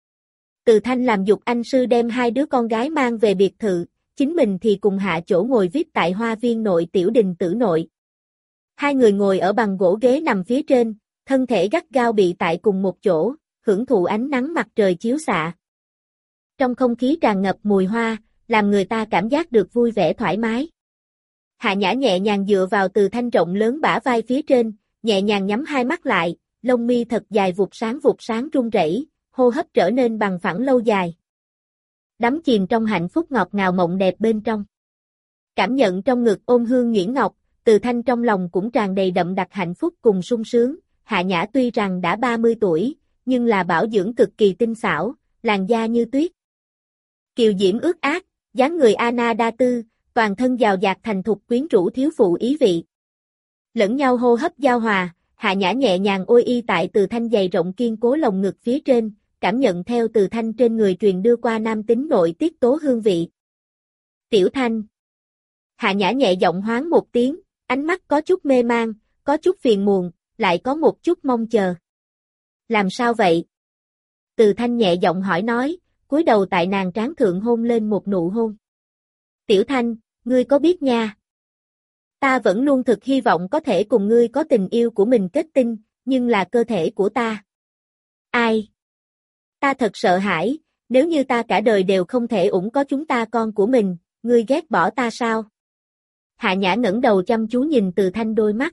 Từ Thanh làm dục anh sư đem hai đứa con gái mang về biệt thự, chính mình thì cùng hạ chỗ ngồi vi ai pi tại hoa viên nội tiểu đình tử nội. Hai người ngồi ở bằng gỗ ghế nằm phía trên, thân thể gắt gao bị tại cùng một chỗ, hưởng thụ ánh nắng mặt trời chiếu xạ. Trong không khí tràn ngập mùi hoa, làm người ta cảm giác được vui vẻ thoải mái. Hạ Nhã nhẹ nhàng dựa vào Từ Thanh rộng lớn bả vai phía trên, nhẹ nhàng nhắm hai mắt lại, lông mi thật dài vụt sáng vụt sáng run rẩy, hô hấp trở nên bằng phẳng lâu dài. Đắm chìm trong hạnh phúc ngọt ngào mộng đẹp bên trong. Cảm nhận trong ngực ôm hương nhuyễn ngọc, Từ Thanh trong lòng cũng tràn đầy đậm đặc hạnh phúc cùng sung sướng. Hạ Nhã tuy rằng đã ba mươi tuổi, nhưng là bảo dưỡng cực kỳ tinh xảo, làn da như tuyết. Kiều diễm ướt át, dáng người Ana đa tư, toàn thân giàu dạt thành thục quyến rũ thiếu phụ ý vị. Lẫn nhau hô hấp giao hòa, Hạ Nhã nhẹ nhàng ôi y tại Từ Thanh dày rộng kiên cố lồng ngực phía trên, cảm nhận theo Từ Thanh trên người truyền đưa qua nam tính nội tiết tố hương vị. Tiểu Thanh. Hạ Nhã nhẹ giọng hoáng một tiếng, ánh mắt có chút mê mang, có chút phiền muộn, lại có một chút mong chờ. Làm sao vậy? Từ Thanh nhẹ giọng hỏi nói, cúi đầu tại nàng trán thượng hôn lên một nụ hôn. Tiểu Thanh, ngươi có biết nha? Ta vẫn luôn thực hy vọng có thể cùng ngươi có tình yêu của mình kết tinh, nhưng là cơ thể của ta. Ai? Ta thật sợ hãi, nếu như ta cả đời đều không thể ủng có chúng ta con của mình, ngươi ghét bỏ ta sao? Hạ Nhã ngẩng đầu chăm chú nhìn Từ Thanh đôi mắt.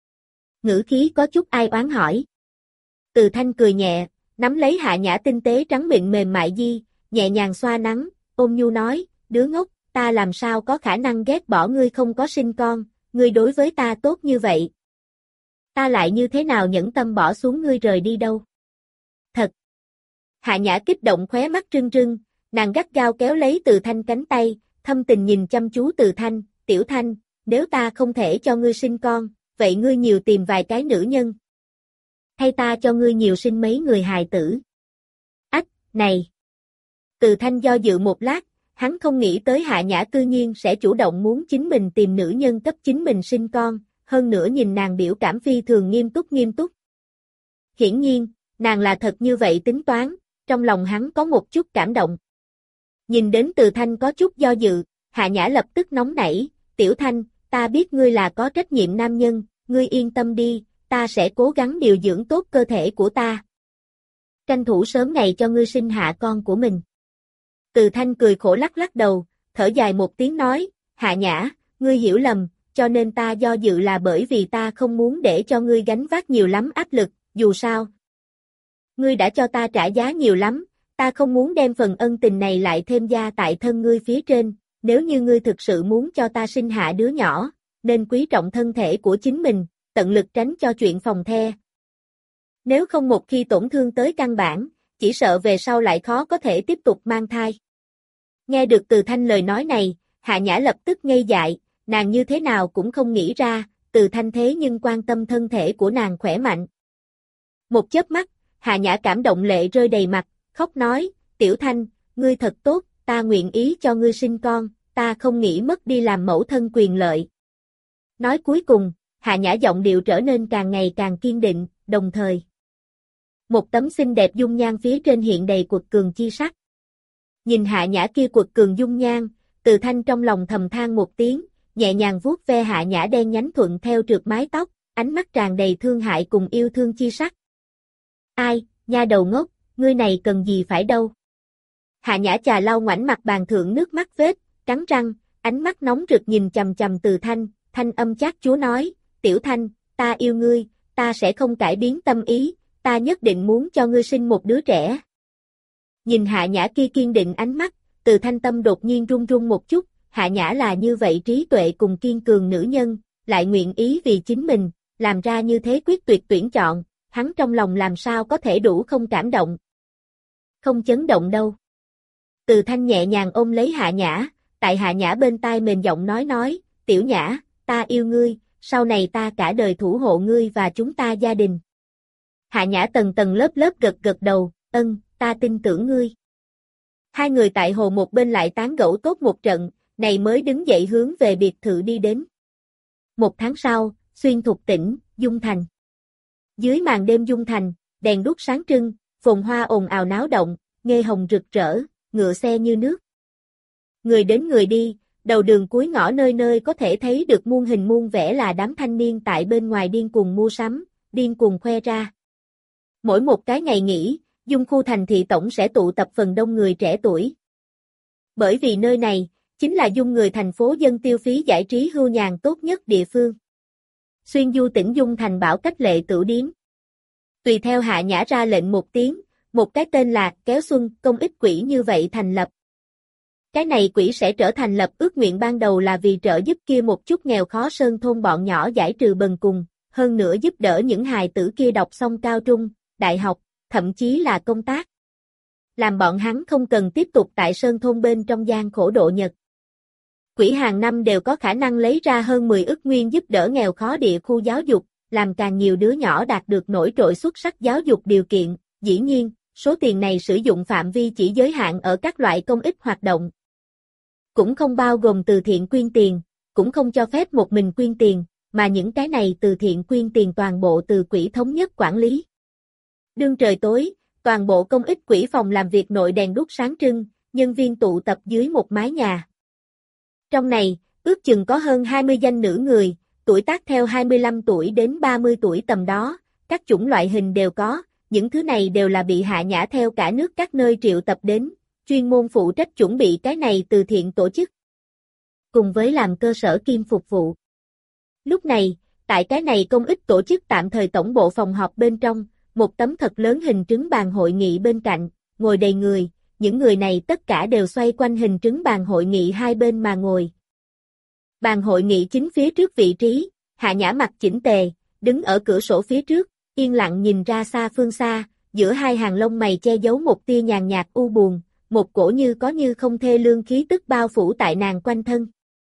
Ngữ khí có chút ai oán hỏi. Từ Thanh cười nhẹ, nắm lấy Hạ Nhã tinh tế trắng mịn mềm mại di, nhẹ nhàng xoa nắng, ôn nhu nói, đứa ngốc, ta làm sao có khả năng ghét bỏ ngươi không có sinh con, ngươi đối với ta tốt như vậy. Ta lại như thế nào nhẫn tâm bỏ xuống ngươi rời đi đâu. Thật. Hạ Nhã kích động khóe mắt trưng trưng, nàng gắt gao kéo lấy Từ Thanh cánh tay, thâm tình nhìn chăm chú Từ Thanh, Tiểu Thanh, nếu ta không thể cho ngươi sinh con, vậy ngươi nhiều tìm vài cái nữ nhân. Hay ta cho ngươi nhiều sinh mấy người hài tử. Ách, này. Từ Thanh do dự một lát, hắn không nghĩ tới Hạ Nhã cư nhiên sẽ chủ động muốn chính mình tìm nữ nhân cấp chính mình sinh con, hơn nữa nhìn nàng biểu cảm phi thường nghiêm túc nghiêm túc. Hiển nhiên, nàng là thật như vậy tính toán, trong lòng hắn có một chút cảm động. Nhìn đến Từ Thanh có chút do dự, Hạ Nhã lập tức nóng nảy, Tiểu Thanh, ta biết ngươi là có trách nhiệm nam nhân, ngươi yên tâm đi, ta sẽ cố gắng điều dưỡng tốt cơ thể của ta. Tranh thủ sớm ngày cho ngươi sinh hạ con của mình. Từ Thanh cười khổ lắc lắc đầu, thở dài một tiếng nói, Hạ Nhã, ngươi hiểu lầm, cho nên ta do dự là bởi vì ta không muốn để cho ngươi gánh vác nhiều lắm áp lực, dù sao. Ngươi đã cho ta trả giá nhiều lắm, ta không muốn đem phần ân tình này lại thêm gia tại thân ngươi phía trên, nếu như ngươi thực sự muốn cho ta sinh hạ đứa nhỏ, nên quý trọng thân thể của chính mình, tận lực tránh cho chuyện phòng the. Nếu không một khi tổn thương tới căn bản, chỉ sợ về sau lại khó có thể tiếp tục mang thai. Nghe được Từ Thanh lời nói này, Hạ Nhã lập tức ngây dại, nàng như thế nào cũng không nghĩ ra, Từ Thanh thế nhưng quan tâm thân thể của nàng khỏe mạnh. Một chớp mắt, Hạ Nhã cảm động lệ rơi đầy mặt, khóc nói, Tiểu Thanh, ngươi thật tốt, ta nguyện ý cho ngươi sinh con, ta không nghĩ mất đi làm mẫu thân quyền lợi. Nói cuối cùng, Hạ Nhã giọng điệu trở nên càng ngày càng kiên định, đồng thời. Một tấm xinh đẹp dung nhan phía trên hiện đầy quật cường chi sắc. Nhìn Hạ Nhã kia quật cường dung nhan, Từ Thanh trong lòng thầm than một tiếng, nhẹ nhàng vuốt ve Hạ Nhã đen nhánh thuận theo trượt mái tóc, ánh mắt tràn đầy thương hại cùng yêu thương chi sắc. Ai, nha đầu ngốc, ngươi này cần gì phải đâu. Hạ Nhã chà lau ngoảnh mặt bàn thượng nước mắt vết, cắn răng, ánh mắt nóng rực nhìn chằm chằm Từ Thanh, thanh âm chát chúa nói, Tiểu Thanh, ta yêu ngươi, ta sẽ không cải biến tâm ý, ta nhất định muốn cho ngươi sinh một đứa trẻ. Nhìn Hạ Nhã kia kiên định ánh mắt, Từ Thanh tâm đột nhiên run run một chút, Hạ Nhã là như vậy trí tuệ cùng kiên cường nữ nhân, lại nguyện ý vì chính mình, làm ra như thế quyết tuyệt tuyển chọn, hắn trong lòng làm sao có thể đủ không cảm động. Không chấn động đâu. Từ Thanh nhẹ nhàng ôm lấy Hạ Nhã, tại Hạ Nhã bên tai mềm giọng nói nói, Tiểu Nhã, ta yêu ngươi, sau này ta cả đời thủ hộ ngươi và chúng ta gia đình. Hạ Nhã tầng tầng lớp lớp gật gật đầu, ân, ta tin tưởng ngươi. Hai người tại hồ một bên lại tán gẫu tốt một trận, này mới đứng dậy hướng về biệt thự đi đến. Một tháng sau, xuyên Thục tỉnh, Dung Thành. Dưới màn đêm Dung Thành, đèn đuốc sáng trưng, phồn hoa ồn ào náo động, nghê hồng rực rỡ, ngựa xe như nước. Người đến người đi, đầu đường cuối ngõ nơi nơi có thể thấy được muôn hình muôn vẻ là đám thanh niên tại bên ngoài điên cuồng mua sắm, điên cuồng khoe ra. Mỗi một cái ngày nghỉ, Dung khu thành thị tổng sẽ tụ tập phần đông người trẻ tuổi. Bởi vì nơi này, chính là Dung người thành phố dân tiêu phí giải trí hưu nhàn tốt nhất địa phương. Xuyên Du tỉnh Dung Thành bảo cách lệ tửu điếm. Tùy theo Hạ Nhã ra lệnh một tiếng, một cái tên là Kéo Xuân công ích quỹ như vậy thành lập. Cái này quỹ sẽ trở thành lập ước nguyện ban đầu là vì trợ giúp kia một chút nghèo khó sơn thôn bọn nhỏ giải trừ bần cùng, hơn nữa giúp đỡ những hài tử kia đọc xong cao trung, đại học, thậm chí là công tác. Làm bọn hắn không cần tiếp tục tại sơn thôn bên trong gian khổ độ nhật. Quỹ hàng năm đều có khả năng lấy ra hơn mười ức nguyên giúp đỡ nghèo khó địa khu giáo dục, làm càng nhiều đứa nhỏ đạt được nổi trội xuất sắc giáo dục điều kiện, dĩ nhiên, số tiền này sử dụng phạm vi chỉ giới hạn ở các loại công ích hoạt động. Cũng không bao gồm từ thiện quyên tiền, cũng không cho phép một mình quyên tiền, mà những cái này từ thiện quyên tiền toàn bộ từ quỹ thống nhất quản lý. Đương trời tối, toàn bộ công ích quỹ phòng làm việc nội đèn đuốc sáng trưng, nhân viên tụ tập dưới một mái nhà. Trong này, ước chừng có hơn hai mươi danh nữ người, tuổi tác theo hai mươi lăm tuổi đến ba mươi tuổi tầm đó, các chủng loại hình đều có, những thứ này đều là bị Hạ Nhã theo cả nước các nơi triệu tập đến, chuyên môn phụ trách chuẩn bị cái này từ thiện tổ chức. Cùng với làm cơ sở kim phục vụ. Lúc này, tại cái này công ích tổ chức tạm thời tổng bộ phòng họp bên trong, một tấm thật lớn hình trứng bàn hội nghị bên cạnh, ngồi đầy người, những người này tất cả đều xoay quanh hình trứng bàn hội nghị hai bên mà ngồi. Bàn hội nghị chính phía trước vị trí, Hạ Nhã mặc chỉnh tề, đứng ở cửa sổ phía trước, yên lặng nhìn ra xa phương xa, giữa hai hàng lông mày che giấu một tia nhàn nhạt u buồn, một cổ như có như không thê lương khí tức bao phủ tại nàng quanh thân.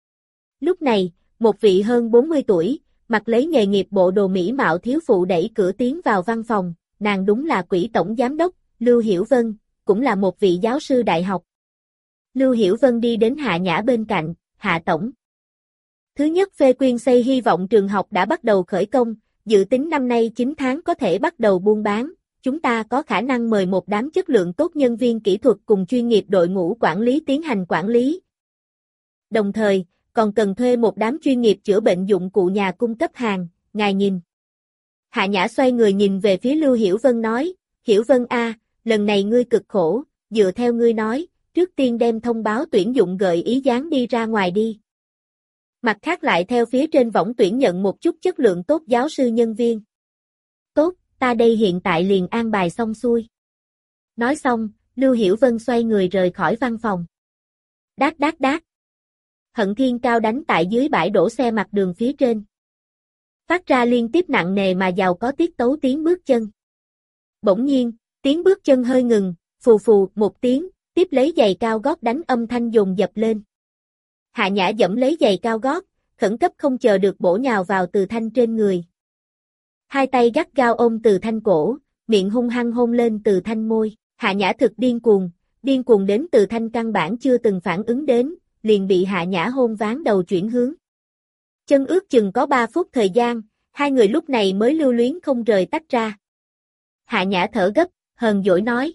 Lúc này, một vị hơn bốn mươi tuổi, mặc lấy nghề nghiệp bộ đồ mỹ mạo thiếu phụ đẩy cửa tiến vào văn phòng, nàng đúng là quỹ tổng giám đốc, Lưu Hiểu Vân, cũng là một vị giáo sư đại học. Lưu Hiểu Vân đi đến Hạ Nhã bên cạnh, Hạ tổng. Thứ nhất phê quyên xây hy vọng trường học đã bắt đầu khởi công, dự tính năm nay chín tháng có thể bắt đầu buôn bán, chúng ta có khả năng mời một đám chất lượng tốt nhân viên kỹ thuật cùng chuyên nghiệp đội ngũ quản lý tiến hành quản lý. Đồng thời, còn cần thuê một đám chuyên nghiệp chữa bệnh dụng cụ nhà cung cấp hàng, ngài nhìn. Hạ Nhã xoay người nhìn về phía Lưu Hiểu Vân nói, Hiểu Vân a, lần này ngươi cực khổ, dựa theo ngươi nói, trước tiên đem thông báo tuyển dụng gợi ý dán đi ra ngoài đi. Mặt khác lại theo phía trên võng tuyển nhận một chút chất lượng tốt giáo sư nhân viên. Tốt, ta đây hiện tại liền an bài xong xuôi. Nói xong, Lưu Hiểu Vân xoay người rời khỏi văn phòng. Đát đát đát. Hận Thiên Cao đánh tại dưới bãi đổ xe mặt đường phía trên. Phát ra liên tiếp nặng nề mà giàu có tiết tấu tiếng bước chân. Bỗng nhiên, tiếng bước chân hơi ngừng, phù phù một tiếng, tiếp lấy giày cao gót đánh âm thanh dồn dập lên. Hạ Nhã dẫm lấy giày cao gót, khẩn cấp không chờ được bổ nhào vào Từ Thanh trên người. Hai tay gắt gao ôm Từ Thanh cổ, miệng hung hăng hôn lên Từ Thanh môi. Hạ Nhã thực điên cuồng, điên cuồng đến Từ Thanh căn bản chưa từng phản ứng đến, liền bị Hạ Nhã hôn ván đầu chuyển hướng. Chân ước chừng có ba phút thời gian, hai người lúc này mới lưu luyến không rời tách ra. Hạ Nhã thở gấp, hờn dỗi nói.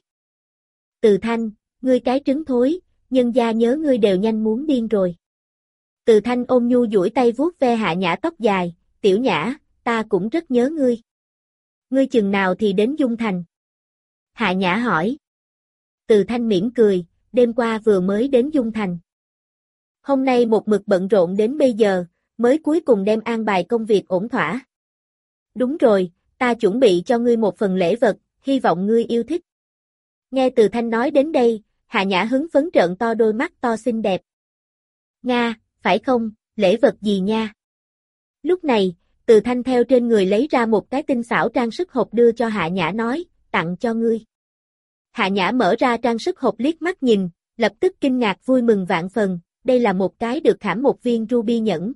Từ Thanh, ngươi cái trứng thối, nhân gia nhớ ngươi đều nhanh muốn điên rồi. Từ Thanh ôm nhu duỗi tay vuốt ve Hạ Nhã tóc dài, tiểu Nhã, ta cũng rất nhớ ngươi. Ngươi chừng nào thì đến Dung Thành? Hạ Nhã hỏi. Từ Thanh mỉm cười, đêm qua vừa mới đến Dung Thành. Hôm nay một mực bận rộn đến bây giờ, mới cuối cùng đem an bài công việc ổn thỏa. Đúng rồi, ta chuẩn bị cho ngươi một phần lễ vật, hy vọng ngươi yêu thích. Nghe Từ Thanh nói đến đây, Hạ Nhã hứng phấn trợn to đôi mắt to xinh đẹp. Nga, phải không, lễ vật gì nha? Lúc này, Từ Thanh theo trên người lấy ra một cái tinh xảo trang sức hộp đưa cho Hạ Nhã nói, tặng cho ngươi. Hạ Nhã mở ra trang sức hộp liếc mắt nhìn, lập tức kinh ngạc vui mừng vạn phần, đây là một cái được khảm một viên ruby nhẫn.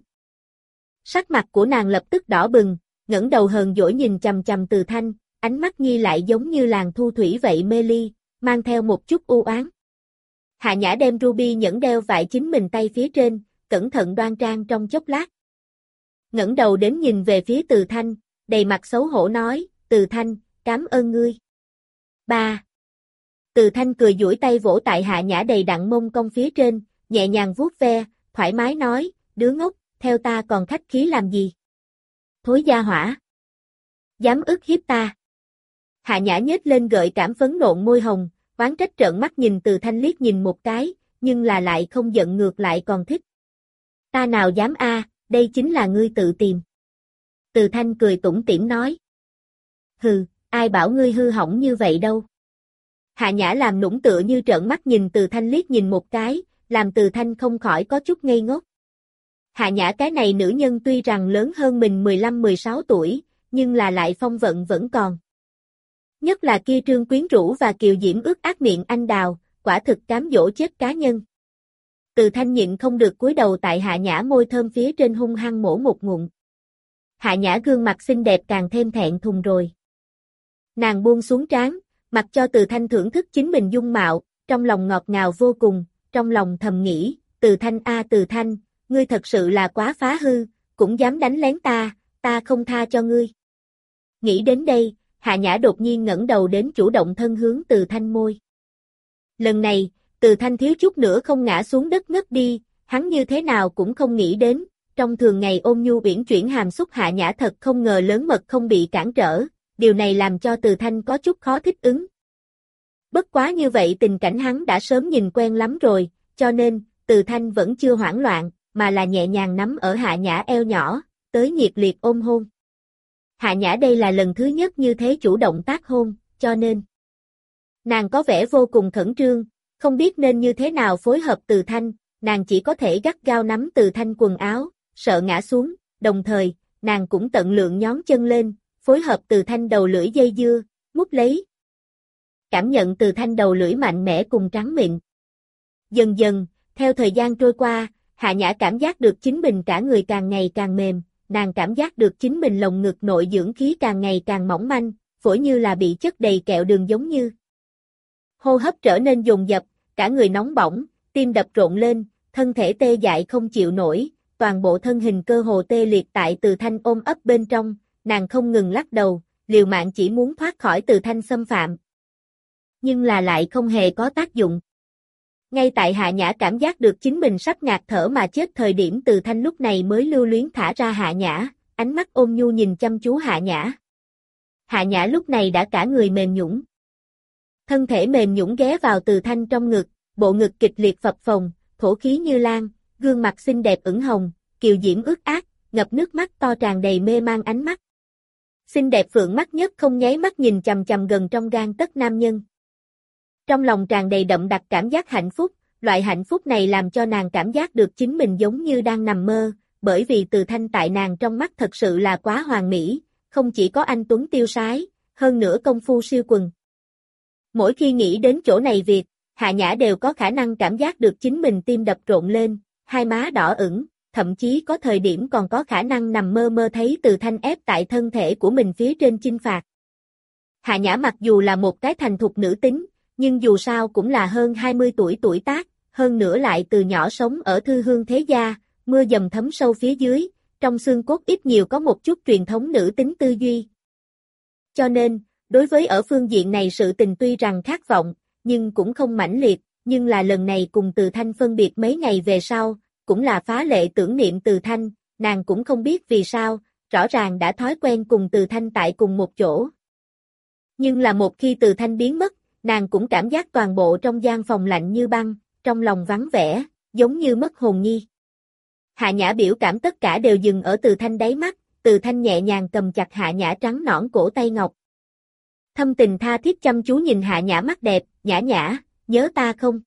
Sắc mặt của nàng lập tức đỏ bừng, ngẩng đầu hờn dỗi nhìn chằm chằm Từ Thanh, ánh mắt nhi lại giống như làn thu thủy vậy mê ly, mang theo một chút u oán. Hạ Nhã đem ruby nhẫn đeo tại chính mình tay phía trên, cẩn thận đoan trang trong chốc lát. Ngẩng đầu đến nhìn về phía Từ Thanh, đầy mặt xấu hổ nói, Từ Thanh, cảm ơn ngươi. Ba. Từ Thanh cười duỗi tay vỗ tại Hạ Nhã đầy đặn mông cong phía trên, nhẹ nhàng vuốt ve, thoải mái nói, đứa ngốc, theo ta còn khách khí làm gì? Thối gia hỏa. Dám ức hiếp ta. Hạ Nhã nhếch lên gợi cảm phấn nộn môi hồng, oán trách trợn mắt nhìn Từ Thanh liếc nhìn một cái, nhưng là lại không giận ngược lại còn thích. Ta nào dám a, đây chính là ngươi tự tìm. Từ Thanh cười tủm tỉm nói. Hừ, ai bảo ngươi hư hỏng như vậy đâu. Hạ Nhã làm nũng tựa như trợn mắt nhìn Từ Thanh liếc nhìn một cái, làm Từ Thanh không khỏi có chút ngây ngốc. Hạ Nhã cái này nữ nhân tuy rằng lớn hơn mình mười lăm mười sáu tuổi, nhưng là lại phong vận vẫn còn. Nhất là kia trương quyến rũ và kiều diễm ướt át miệng anh đào, quả thực cám dỗ chết cá nhân. Từ Thanh nhịn không được cúi đầu tại Hạ Nhã môi thơm phía trên hung hăng mổ một ngụm. Hạ Nhã gương mặt xinh đẹp càng thêm thẹn thùng rồi. Nàng buông xuống trán, mặc cho Từ Thanh thưởng thức chính mình dung mạo, trong lòng ngọt ngào vô cùng, trong lòng thầm nghĩ, Từ Thanh a Từ Thanh, ngươi thật sự là quá phá hư, cũng dám đánh lén ta, ta không tha cho ngươi. Nghĩ đến đây, Hạ Nhã đột nhiên ngẩng đầu đến chủ động thân hướng Từ Thanh môi. Lần này, Từ Thanh thiếu chút nữa không ngã xuống đất ngất đi, hắn như thế nào cũng không nghĩ đến, trong thường ngày ôn nhu uyển chuyển hàm xúc Hạ Nhã thật không ngờ lớn mật không bị cản trở, điều này làm cho Từ Thanh có chút khó thích ứng. Bất quá như vậy tình cảnh hắn đã sớm nhìn quen lắm rồi, cho nên, Từ Thanh vẫn chưa hoảng loạn, mà là nhẹ nhàng nắm ở Hạ Nhã eo nhỏ, tới nhiệt liệt ôm hôn. Hạ Nhã đây là lần thứ nhất như thế chủ động tác hôn, cho nên nàng có vẻ vô cùng khẩn trương, không biết nên như thế nào phối hợp Từ Thanh, nàng chỉ có thể gắt gao nắm Từ Thanh quần áo, sợ ngã xuống, đồng thời, nàng cũng tận lượng nhón chân lên, phối hợp Từ Thanh đầu lưỡi dây dưa, mút lấy. Cảm nhận Từ Thanh đầu lưỡi mạnh mẽ cùng trắng mịn. Dần dần, theo thời gian trôi qua, Hạ Nhã cảm giác được chính mình cả người càng ngày càng mềm, nàng cảm giác được chính mình lồng ngực nội dưỡng khí càng ngày càng mỏng manh, phổi như là bị chất đầy kẹo đường giống như. Hô hấp trở nên dồn dập, cả người nóng bỏng, tim đập rộn lên, thân thể tê dại không chịu nổi, toàn bộ thân hình cơ hồ tê liệt tại Từ Thanh ôm ấp bên trong, nàng không ngừng lắc đầu, liều mạng chỉ muốn thoát khỏi Từ Thanh xâm phạm. Nhưng là lại không hề có tác dụng. Ngay tại Hạ Nhã cảm giác được chính mình sắp ngạt thở mà chết thời điểm Từ Thanh lúc này mới lưu luyến thả ra Hạ Nhã, ánh mắt ôn nhu nhìn chăm chú Hạ Nhã. Hạ Nhã lúc này đã cả người mềm nhũn. Thân thể mềm nhũn ghé vào Từ Thanh trong ngực, bộ ngực kịch liệt phập phồng, thổ khí như lan, gương mặt xinh đẹp ửng hồng, kiều diễm ướt át, ngập nước mắt to tràn đầy mê mang ánh mắt. Xinh đẹp phượng mắt nhất không nháy mắt nhìn chằm chằm gần trong gang tấc nam nhân. Trong lòng tràn đầy đậm đặc cảm giác hạnh phúc, loại hạnh phúc này làm cho nàng cảm giác được chính mình giống như đang nằm mơ, bởi vì Từ Thanh tại nàng trong mắt thật sự là quá hoàn mỹ, không chỉ có anh tuấn tiêu sái, hơn nữa công phu siêu quần. Mỗi khi nghĩ đến chỗ này việc, Hạ Nhã đều có khả năng cảm giác được chính mình tim đập rộn lên, hai má đỏ ửng, thậm chí có thời điểm còn có khả năng nằm mơ mơ thấy Từ Thanh ép tại thân thể của mình phía trên chinh phạt. Hạ Nhã mặc dù là một cái thành thục nữ tính, nhưng dù sao cũng là hơn hai mươi tuổi tuổi tác, hơn nữa lại từ nhỏ sống ở thư hương thế gia, mưa dầm thấm sâu phía dưới, trong xương cốt ít nhiều có một chút truyền thống nữ tính tư duy. Cho nên, đối với ở phương diện này sự tình tuy rằng khát vọng, nhưng cũng không mãnh liệt, nhưng là lần này cùng Từ Thanh phân biệt mấy ngày về sau, cũng là phá lệ tưởng niệm Từ Thanh, nàng cũng không biết vì sao, rõ ràng đã thói quen cùng Từ Thanh tại cùng một chỗ. Nhưng là một khi Từ Thanh biến mất, nàng cũng cảm giác toàn bộ trong gian phòng lạnh như băng, trong lòng vắng vẻ, giống như mất hồn nhi. Hạ Nhã biểu cảm tất cả đều dừng ở Từ Thanh đáy mắt, Từ Thanh nhẹ nhàng cầm chặt Hạ Nhã trắng nõn cổ tay ngọc. Thâm tình tha thiết chăm chú nhìn Hạ Nhã mắt đẹp, Nhã Nhã, nhớ ta không?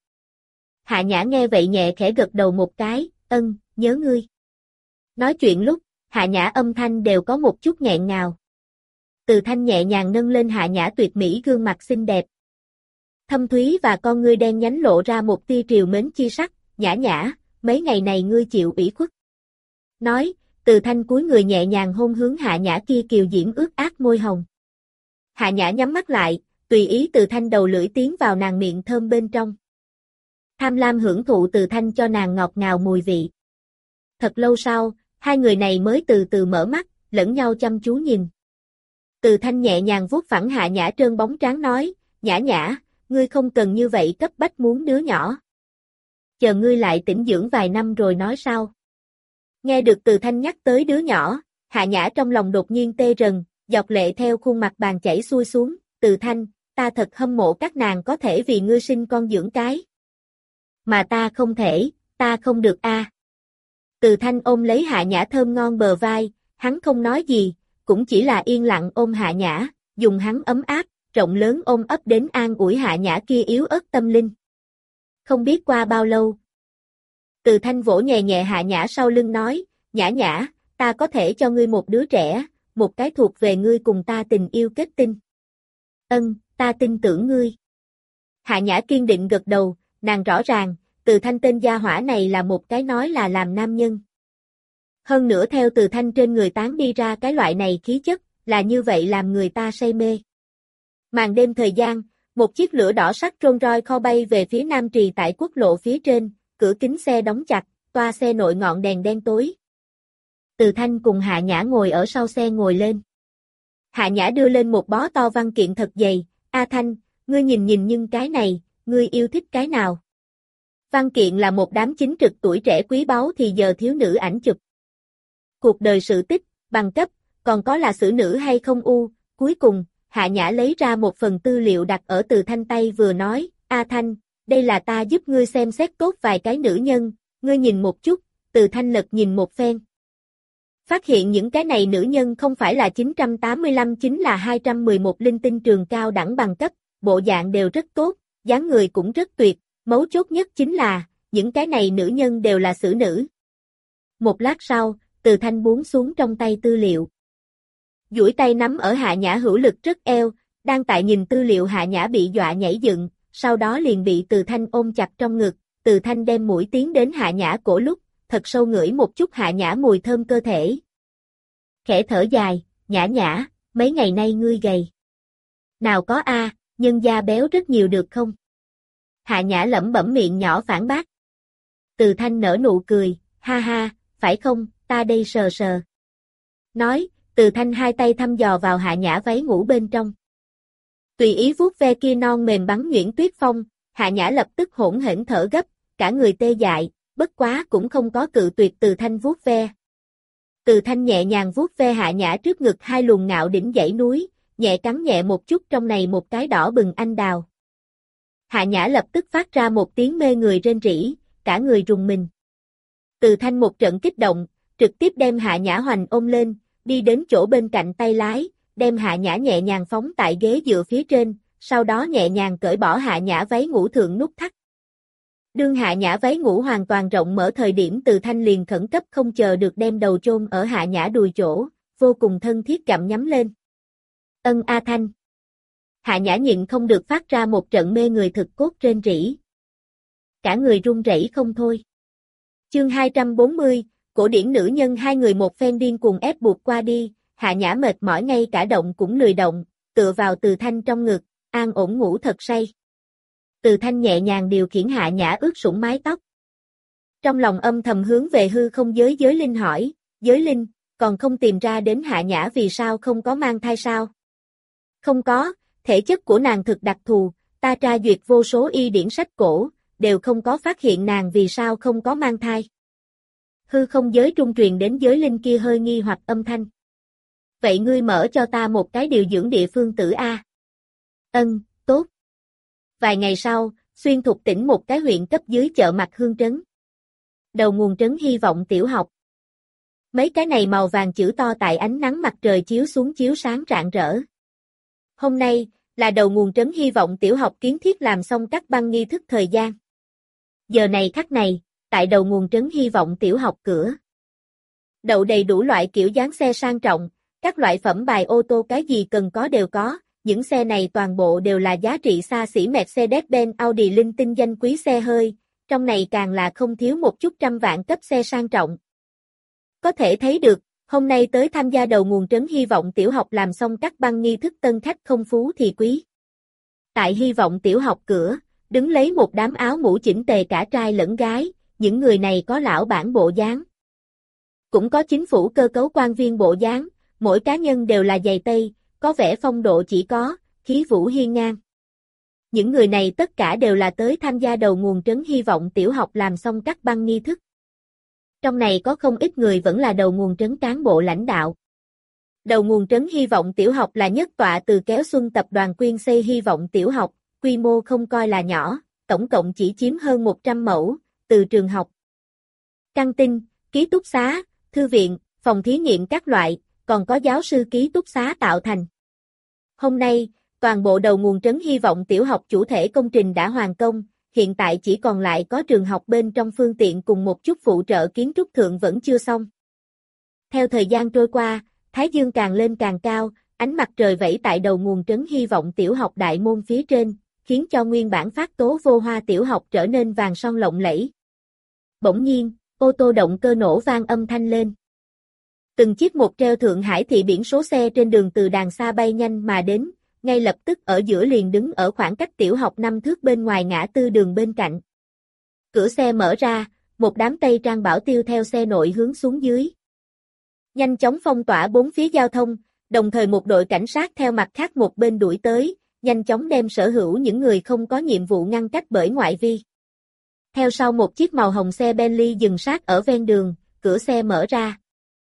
Hạ Nhã nghe vậy nhẹ khẽ gật đầu một cái, ân, nhớ ngươi. Nói chuyện lúc, Hạ Nhã âm thanh đều có một chút nghẹn ngào. Từ Thanh nhẹ nhàng nâng lên Hạ Nhã tuyệt mỹ gương mặt xinh đẹp. Thâm thúy và con ngươi đen nhánh lộ ra một tia triều mến chi sắc, Nhã Nhã, mấy ngày này ngươi chịu ủy khuất. Nói, Từ Thanh cúi người nhẹ nhàng hôn hướng Hạ Nhã kia kiều diễm ướt át môi hồng. Hạ Nhã nhắm mắt lại, tùy ý Từ Thanh đầu lưỡi tiến vào nàng miệng thơm bên trong. Tham lam hưởng thụ Từ Thanh cho nàng ngọt ngào mùi vị. Thật lâu sau, hai người này mới từ từ mở mắt, lẫn nhau chăm chú nhìn. Từ Thanh nhẹ nhàng vuốt phẳng Hạ Nhã trơn bóng trán nói, Nhã Nhã, ngươi không cần như vậy cấp bách muốn đứa nhỏ. Chờ ngươi lại tĩnh dưỡng vài năm rồi nói sao. Nghe được Từ Thanh nhắc tới đứa nhỏ, Hạ Nhã trong lòng đột nhiên tê rần, giọt lệ theo khuôn mặt bàn chảy xuôi xuống, Từ Thanh, ta thật hâm mộ các nàng có thể vì ngươi sinh con dưỡng cái. Mà ta không thể, ta không được a. À. Từ Thanh ôm lấy Hạ Nhã thơm ngon bờ vai, hắn không nói gì, cũng chỉ là yên lặng ôm Hạ Nhã, dùng hắn ấm áp, rộng lớn ôm ấp đến an ủi Hạ Nhã kia yếu ớt tâm linh. Không biết qua bao lâu. Từ Thanh vỗ nhẹ nhẹ Hạ Nhã sau lưng nói, Nhã Nhã, ta có thể cho ngươi một đứa trẻ, một cái thuộc về ngươi cùng ta tình yêu kết tinh. Ân, ta tin tưởng ngươi. Hạ Nhã kiên định gật đầu, nàng rõ ràng, Từ Thanh tên gia hỏa này là một cái nói là làm nam nhân. Hơn nữa theo Từ Thanh trên người tán đi ra cái loại này khí chất, là như vậy làm người ta say mê. Màn đêm thời gian, một chiếc lửa đỏ sắt Rolls Royce kho bay về phía Nam Trì tại quốc lộ phía trên, cửa kính xe đóng chặt, toa xe nội ngọn đèn đen tối. Từ Thanh cùng Hạ Nhã ngồi ở sau xe ngồi lên. Hạ Nhã đưa lên một bó to văn kiện thật dày, A Thanh, ngươi nhìn nhìn nhưng cái này, ngươi yêu thích cái nào? Văn kiện là một đám chính trực tuổi trẻ quý báu thì giờ thiếu nữ ảnh chụp. Cuộc đời sự tích, bằng cấp, còn có là xử nữ hay không u, cuối cùng, Hạ Nhã lấy ra một phần tư liệu đặt ở Từ Thanh tay vừa nói, A Thanh, đây là ta giúp ngươi xem xét tốt vài cái nữ nhân, ngươi nhìn một chút, Từ Thanh lật nhìn một phen. Phát hiện những cái này nữ nhân không phải là chín trăm tám mươi lăm chính là hai trăm mười một linh tinh trường cao đẳng bằng cấp, bộ dạng đều rất tốt, dáng người cũng rất tuyệt, mấu chốt nhất chính là, những cái này nữ nhân đều là xử nữ. Một lát sau, Từ Thanh buông xuống trong tay tư liệu. Duỗi tay nắm ở Hạ Nhã hữu lực rất eo, đang tại nhìn tư liệu Hạ Nhã bị dọa nhảy dựng, sau đó liền bị Từ Thanh ôm chặt trong ngực, Từ Thanh đem mũi tiến đến Hạ Nhã cổ lúc, thật sâu ngửi một chút Hạ Nhã mùi thơm cơ thể. Khẽ thở dài, Nhã Nhã, mấy ngày nay ngươi gầy. Nào có a, nhân da béo rất nhiều được không? Hạ Nhã lẩm bẩm miệng nhỏ phản bác. Từ Thanh nở nụ cười, ha ha, phải không, ta đây sờ sờ. Nói, Từ Thanh hai tay thăm dò vào Hạ Nhã váy ngủ bên trong. Tùy ý vuốt ve kia non mềm bắn nhuyễn tuyết phong, Hạ Nhã lập tức hỗn hển thở gấp, cả người tê dại, bất quá cũng không có cự tuyệt Từ Thanh vuốt ve. Từ Thanh nhẹ nhàng vuốt ve Hạ Nhã trước ngực hai luồng ngạo đỉnh dãy núi, nhẹ cắn nhẹ một chút trong này một cái đỏ bừng anh đào. Hạ Nhã lập tức phát ra một tiếng mê người rên rỉ, cả người rùng mình. Từ Thanh một trận kích động, trực tiếp đem Hạ Nhã hoành ôm lên, đi đến chỗ bên cạnh tay lái, đem Hạ Nhã nhẹ nhàng phóng tại ghế dựa phía trên, sau đó nhẹ nhàng cởi bỏ Hạ Nhã váy ngủ thượng nút thắt. Đương Hạ Nhã váy ngủ hoàn toàn rộng mở thời điểm Từ Thanh liền khẩn cấp không chờ được đem đầu chôn ở Hạ Nhã đùi chỗ, vô cùng thân thiết gặm nhắm lên. Ân A Thanh. Hạ Nhã nhịn không được phát ra một trận mê người thực cốt rên rỉ. Cả người run rẩy không thôi. Chương hai trăm bốn mươi, cổ điển nữ nhân hai người một phen điên cuồng ép buộc qua đi, Hạ Nhã mệt mỏi ngay cả động cũng lười động, tựa vào Từ Thanh trong ngực, an ổn ngủ thật say. Từ Thanh nhẹ nhàng điều khiển Hạ Nhã ướt sũng mái tóc. Trong lòng âm thầm hướng về hư không giới giới linh hỏi, giới linh, còn không tìm ra đến Hạ Nhã vì sao không có mang thai sao? Không có, thể chất của nàng thực đặc thù, ta tra duyệt vô số y điển sách cổ, đều không có phát hiện nàng vì sao không có mang thai. Hư không giới trung truyền đến giới linh kia hơi nghi hoặc âm thanh. Vậy ngươi mở cho ta một cái điều dưỡng địa phương tử A. Ân, tốt. Vài ngày sau, xuyên thục tỉnh một cái huyện cấp dưới chợ Mặt Hương trấn. Đầu nguồn trấn hy vọng tiểu học. Mấy cái này màu vàng chữ to tại ánh nắng mặt trời chiếu xuống chiếu sáng rạng rỡ. Hôm nay, là đầu nguồn trấn hy vọng tiểu học kiến thiết làm xong các băng nghi thức thời gian. Giờ này khắc này, tại đầu nguồn trấn hy vọng tiểu học cửa. Đậu đầy đủ loại kiểu dáng xe sang trọng, các loại phẩm bài ô tô cái gì cần có đều có, những xe này toàn bộ đều là giá trị xa xỉ Mercedes-Benz Audi linh tinh danh quý xe hơi, trong này càng là không thiếu một chút trăm vạn cấp xe sang trọng. Có thể thấy được, hôm nay tới tham gia đầu nguồn trấn hy vọng tiểu học làm xong các băng nghi thức tân khách không phú thì quý. Tại hy vọng tiểu học cửa, đứng lấy một đám áo mũ chỉnh tề cả trai lẫn gái, những người này có lão bản bộ dáng. Cũng có chính phủ cơ cấu quan viên bộ dáng, mỗi cá nhân đều là giày tây, có vẻ phong độ chỉ có, khí vũ hiên ngang. Những người này tất cả đều là tới tham gia đầu nguồn trấn hy vọng tiểu học làm xong các băng nghi thức. Trong này có không ít người vẫn là đầu nguồn trấn cán bộ lãnh đạo. Đầu nguồn trấn hy vọng tiểu học là nhất tọa từ kéo xuân tập đoàn quyên xây hy vọng tiểu học, quy mô không coi là nhỏ, tổng cộng chỉ chiếm hơn một trăm mẫu, từ trường học, căng tin, ký túc xá, thư viện, phòng thí nghiệm các loại, còn có giáo sư ký túc xá tạo thành. Hôm nay, toàn bộ đầu nguồn trấn hy vọng tiểu học chủ thể công trình đã hoàn công, hiện tại chỉ còn lại có trường học bên trong phương tiện cùng một chút phụ trợ kiến trúc thượng vẫn chưa xong. Theo thời gian trôi qua, Thái Dương càng lên càng cao, ánh mặt trời vẫy tại đầu nguồn trấn hy vọng tiểu học đại môn phía trên, khiến cho nguyên bản phát tố vô hoa tiểu học trở nên vàng son lộng lẫy. Bỗng nhiên, ô tô động cơ nổ vang âm thanh lên. Từng chiếc một treo Thượng Hải thị biển số xe trên đường từ đàng xa bay nhanh mà đến, ngay lập tức ở giữa liền đứng ở khoảng cách tiểu học năm thước bên ngoài ngã tư đường bên cạnh. Cửa xe mở ra, một đám Tây Trang bảo tiêu theo xe nội hướng xuống dưới. Nhanh chóng phong tỏa bốn phía giao thông, đồng thời một đội cảnh sát theo mặt khác một bên đuổi tới, nhanh chóng đem sở hữu những người không có nhiệm vụ ngăn cách bởi ngoại vi. Theo sau một chiếc màu hồng xe Bentley dừng sát ở ven đường, cửa xe mở ra.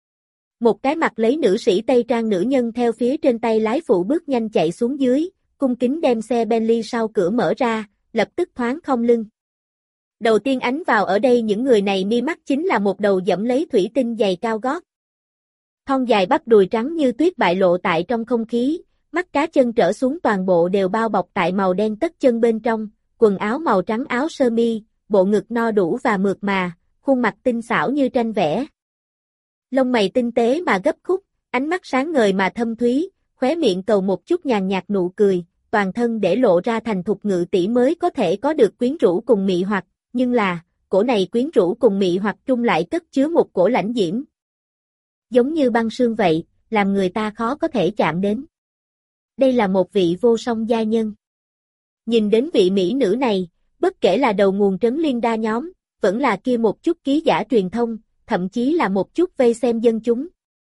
Một cái mặt lấy nữ sĩ Tây Trang nữ nhân theo phía trên tay lái phụ bước nhanh chạy xuống dưới, cung kính đem xe Bentley sau cửa mở ra, lập tức thoáng không lưng. Đầu tiên ánh vào ở đây những người này mi mắt chính là một đầu dẫm lấy thủy tinh giày cao gót. Thon dài bắp đùi trắng như tuyết bại lộ tại trong không khí, mắt cá chân trở xuống toàn bộ đều bao bọc tại màu đen tất chân bên trong, quần áo màu trắng áo sơ mi, bộ ngực no đủ và mượt mà, khuôn mặt tinh xảo như tranh vẽ. Lông mày tinh tế mà gấp khúc, ánh mắt sáng ngời mà thâm thúy, khóe miệng cầu một chút nhàn nhạt nụ cười, toàn thân để lộ ra thành thục ngự tỷ mới có thể có được quyến rũ cùng mị hoặc, nhưng là, cổ này quyến rũ cùng mị hoặc trung lại cất chứa một cổ lãnh diễm. Giống như băng sương vậy, làm người ta khó có thể chạm đến. Đây là một vị vô song gia nhân. Nhìn đến vị mỹ nữ này, bất kể là đầu nguồn trấn liên đa nhóm, vẫn là kia một chút ký giả truyền thông, thậm chí là một chút vây xem dân chúng.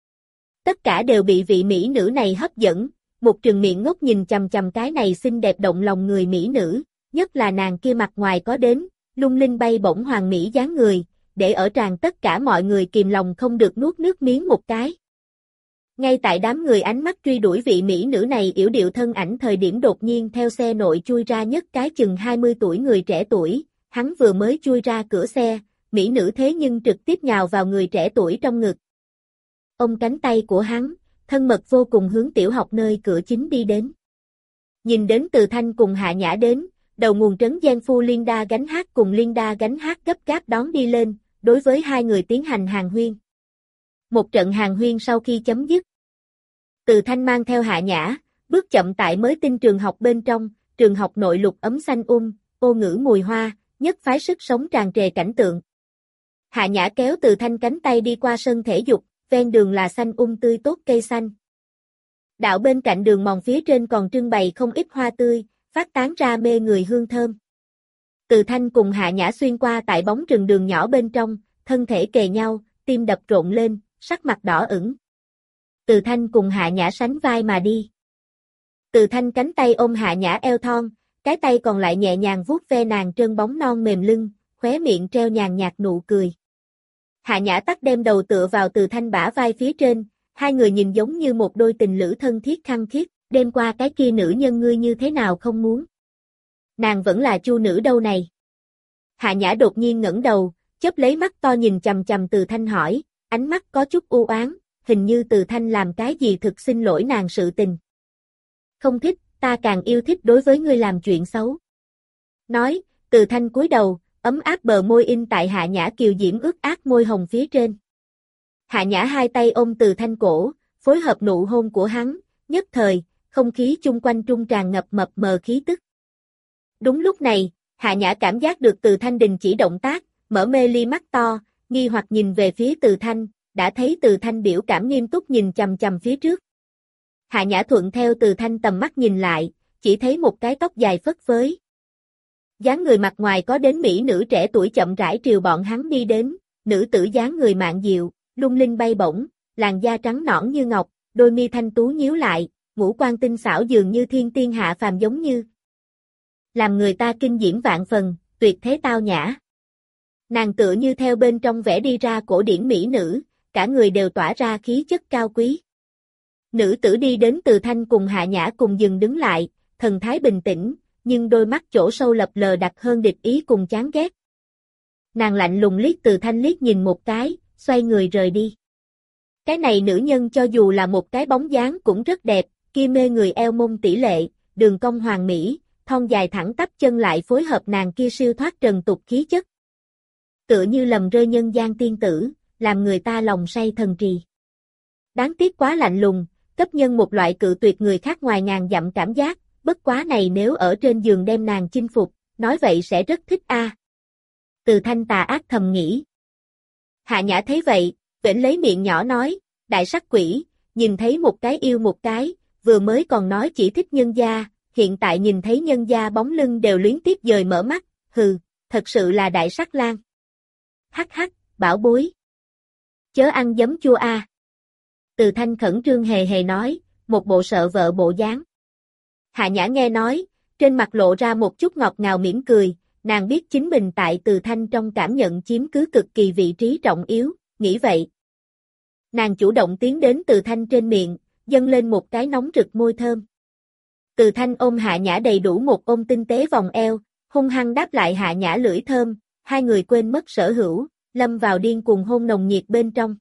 Tất cả đều bị vị mỹ nữ này hấp dẫn, một trừng miệng ngốc nhìn chằm chằm cái này xinh đẹp động lòng người mỹ nữ, nhất là nàng kia mặt ngoài có đến, lung linh bay bổng hoàng mỹ dáng người, để ở tràn tất cả mọi người kìm lòng không được nuốt nước miếng một cái. Ngay tại đám người ánh mắt truy đuổi vị mỹ nữ này yểu điệu thân ảnh thời điểm đột nhiên theo xe nội chui ra nhất cái chừng hai mươi tuổi người trẻ tuổi, hắn vừa mới chui ra cửa xe, mỹ nữ thế nhưng trực tiếp nhào vào người trẻ tuổi trong ngực. Ôm cánh tay của hắn, thân mật vô cùng hướng tiểu học nơi cửa chính đi đến. Nhìn đến Từ Thanh cùng Hạ Nhã đến, đầu nguồn trấn Giang Phu Linda gánh hát cùng Linda gánh hát gấp gáp đón đi lên, đối với hai người tiến hành hàn huyên. Một trận hàn huyên sau khi chấm dứt, Từ Thanh mang theo Hạ Nhã, bước chậm tại mới tinh trường học bên trong, trường học nội lục ấm xanh um, ô ngữ mùi hoa, nhất phái sức sống tràn trề cảnh tượng. Hạ Nhã kéo Từ Thanh cánh tay đi qua sân thể dục, ven đường là xanh um tươi tốt cây xanh. Đạo bên cạnh đường mòn phía trên còn trưng bày không ít hoa tươi, phát tán ra mê người hương thơm. Từ Thanh cùng Hạ Nhã xuyên qua tại bóng rừng đường nhỏ bên trong, thân thể kề nhau, tim đập rộn lên, sắc mặt đỏ ửng. Từ Thanh cùng Hạ Nhã sánh vai mà đi. Từ Thanh cánh tay ôm Hạ Nhã eo thon, cái tay còn lại nhẹ nhàng vuốt ve nàng trơn bóng non mềm lưng, khóe miệng treo nhàn nhạt nụ cười. Hạ Nhã tắt đem đầu tựa vào Từ Thanh bả vai phía trên, hai người nhìn giống như một đôi tình lữ thân thiết khăng khít, đêm qua cái kia nữ nhân ngươi như thế nào không muốn. Nàng vẫn là chu nữ đâu này. Hạ Nhã đột nhiên ngẩng đầu, chớp lấy mắt to nhìn chằm chằm Từ Thanh hỏi, ánh mắt có chút u oán, hình như Từ Thanh làm cái gì thực xin lỗi nàng sự tình. Không thích, ta càng yêu thích đối với ngươi làm chuyện xấu. Nói, Từ Thanh cúi đầu, ấm áp bờ môi in tại Hạ Nhã kiều diễm ướt át môi hồng phía trên. Hạ Nhã hai tay ôm Từ Thanh cổ, phối hợp nụ hôn của hắn, nhất thời, không khí chung quanh trung tràn ngập mập mờ khí tức. Đúng lúc này, Hạ Nhã cảm giác được Từ Thanh đình chỉ động tác, mở mê ly mắt to, nghi hoặc nhìn về phía Từ Thanh, đã thấy Từ Thanh biểu cảm nghiêm túc nhìn chằm chằm phía trước. Hạ Nhã thuận theo Từ Thanh tầm mắt nhìn lại, chỉ thấy một cái tóc dài phất phới. Dáng người mặt ngoài có đến mỹ nữ trẻ tuổi chậm rãi triều bọn hắn đi đến, nữ tử dáng người mạn diệu, lung linh bay bổng, làn da trắng nõn như ngọc, đôi mi thanh tú nhíu lại, ngũ quan tinh xảo dường như thiên tiên hạ phàm giống như. Làm người ta kinh diễm vạn phần, tuyệt thế tao nhã. Nàng tựa như theo bên trong vẽ đi ra cổ điển mỹ nữ, cả người đều tỏa ra khí chất cao quý. Nữ tử đi đến Từ Thanh cùng Hạ Nhã cùng dừng đứng lại, thần thái bình tĩnh, nhưng đôi mắt chỗ sâu lập lờ đặc hơn địch ý cùng chán ghét. Nàng lạnh lùng liếc Từ Thanh liếc nhìn một cái, xoay người rời đi. Cái này nữ nhân cho dù là một cái bóng dáng cũng rất đẹp, kia mê người eo mông tỷ lệ, đường cong hoàn mỹ, thon dài thẳng tắp chân lại phối hợp nàng kia siêu thoát trần tục khí chất. Tựa như lầm rơi nhân gian tiên tử, làm người ta lòng say thần trì. Đáng tiếc quá lạnh lùng, cấp nhân một loại cự tuyệt người khác ngoài ngàn dặm cảm giác, bất quá này nếu ở trên giường đem nàng chinh phục, nói vậy sẽ rất thích a. À. Từ Thanh tà ác thầm nghĩ. Hạ Nhã thấy vậy, vểnh lấy miệng nhỏ nói, Đại sắc quỷ, nhìn thấy một cái yêu một cái, vừa mới còn nói chỉ thích nhân gia, hiện tại nhìn thấy nhân gia bóng lưng đều luyến tiếc dời mở mắt, hừ, thật sự là đại sắc lang. Hắc hắc, bảo bối. Chớ ăn giấm chua a. Từ Thanh khẩn trương hề hề nói, một bộ sợ vợ bộ dáng. Hạ Nhã nghe nói, trên mặt lộ ra một chút ngọt ngào mỉm cười, nàng biết chính mình tại Từ Thanh trong cảm nhận chiếm cứ cực kỳ vị trí trọng yếu, nghĩ vậy. Nàng chủ động tiến đến Từ Thanh trên miệng, dâng lên một cái nóng rực môi thơm. Từ Thanh ôm Hạ Nhã đầy đủ một ôm tinh tế vòng eo, hung hăng đáp lại Hạ Nhã lưỡi thơm, hai người quên mất sở hữu, lâm vào điên cuồng hôn nồng nhiệt bên trong.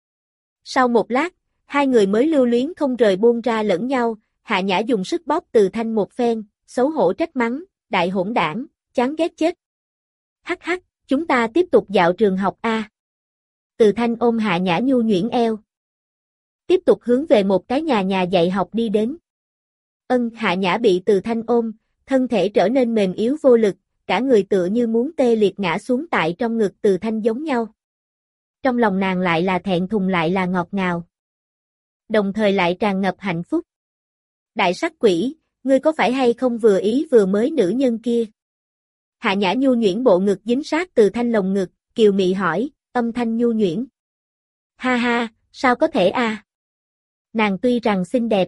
Sau một lát, hai người mới lưu luyến không rời buông ra lẫn nhau, Hạ Nhã dùng sức bóp Từ Thanh một phen, xấu hổ trách mắng, đại hỗn đảng, chán ghét chết. Hắc hắc, chúng ta tiếp tục dạo trường học a. Từ Thanh ôm Hạ Nhã nhu nhuyễn eo. Tiếp tục hướng về một cái nhà nhà dạy học đi đến. Ân, Hạ Nhã bị Từ Thanh ôm, thân thể trở nên mềm yếu vô lực, cả người tựa như muốn tê liệt ngã xuống tại trong ngực Từ Thanh giống nhau. Trong lòng nàng lại là thẹn thùng lại là ngọt ngào. Đồng thời lại tràn ngập hạnh phúc. Đại sắc quỷ, ngươi có phải hay không vừa ý vừa mới nữ nhân kia? Hạ Nhã nhu nhuyễn bộ ngực dính sát Từ Thanh lồng ngực, kiều mị hỏi, âm thanh nhu nhuyễn. Ha ha, sao có thể a? Nàng tuy rằng xinh đẹp,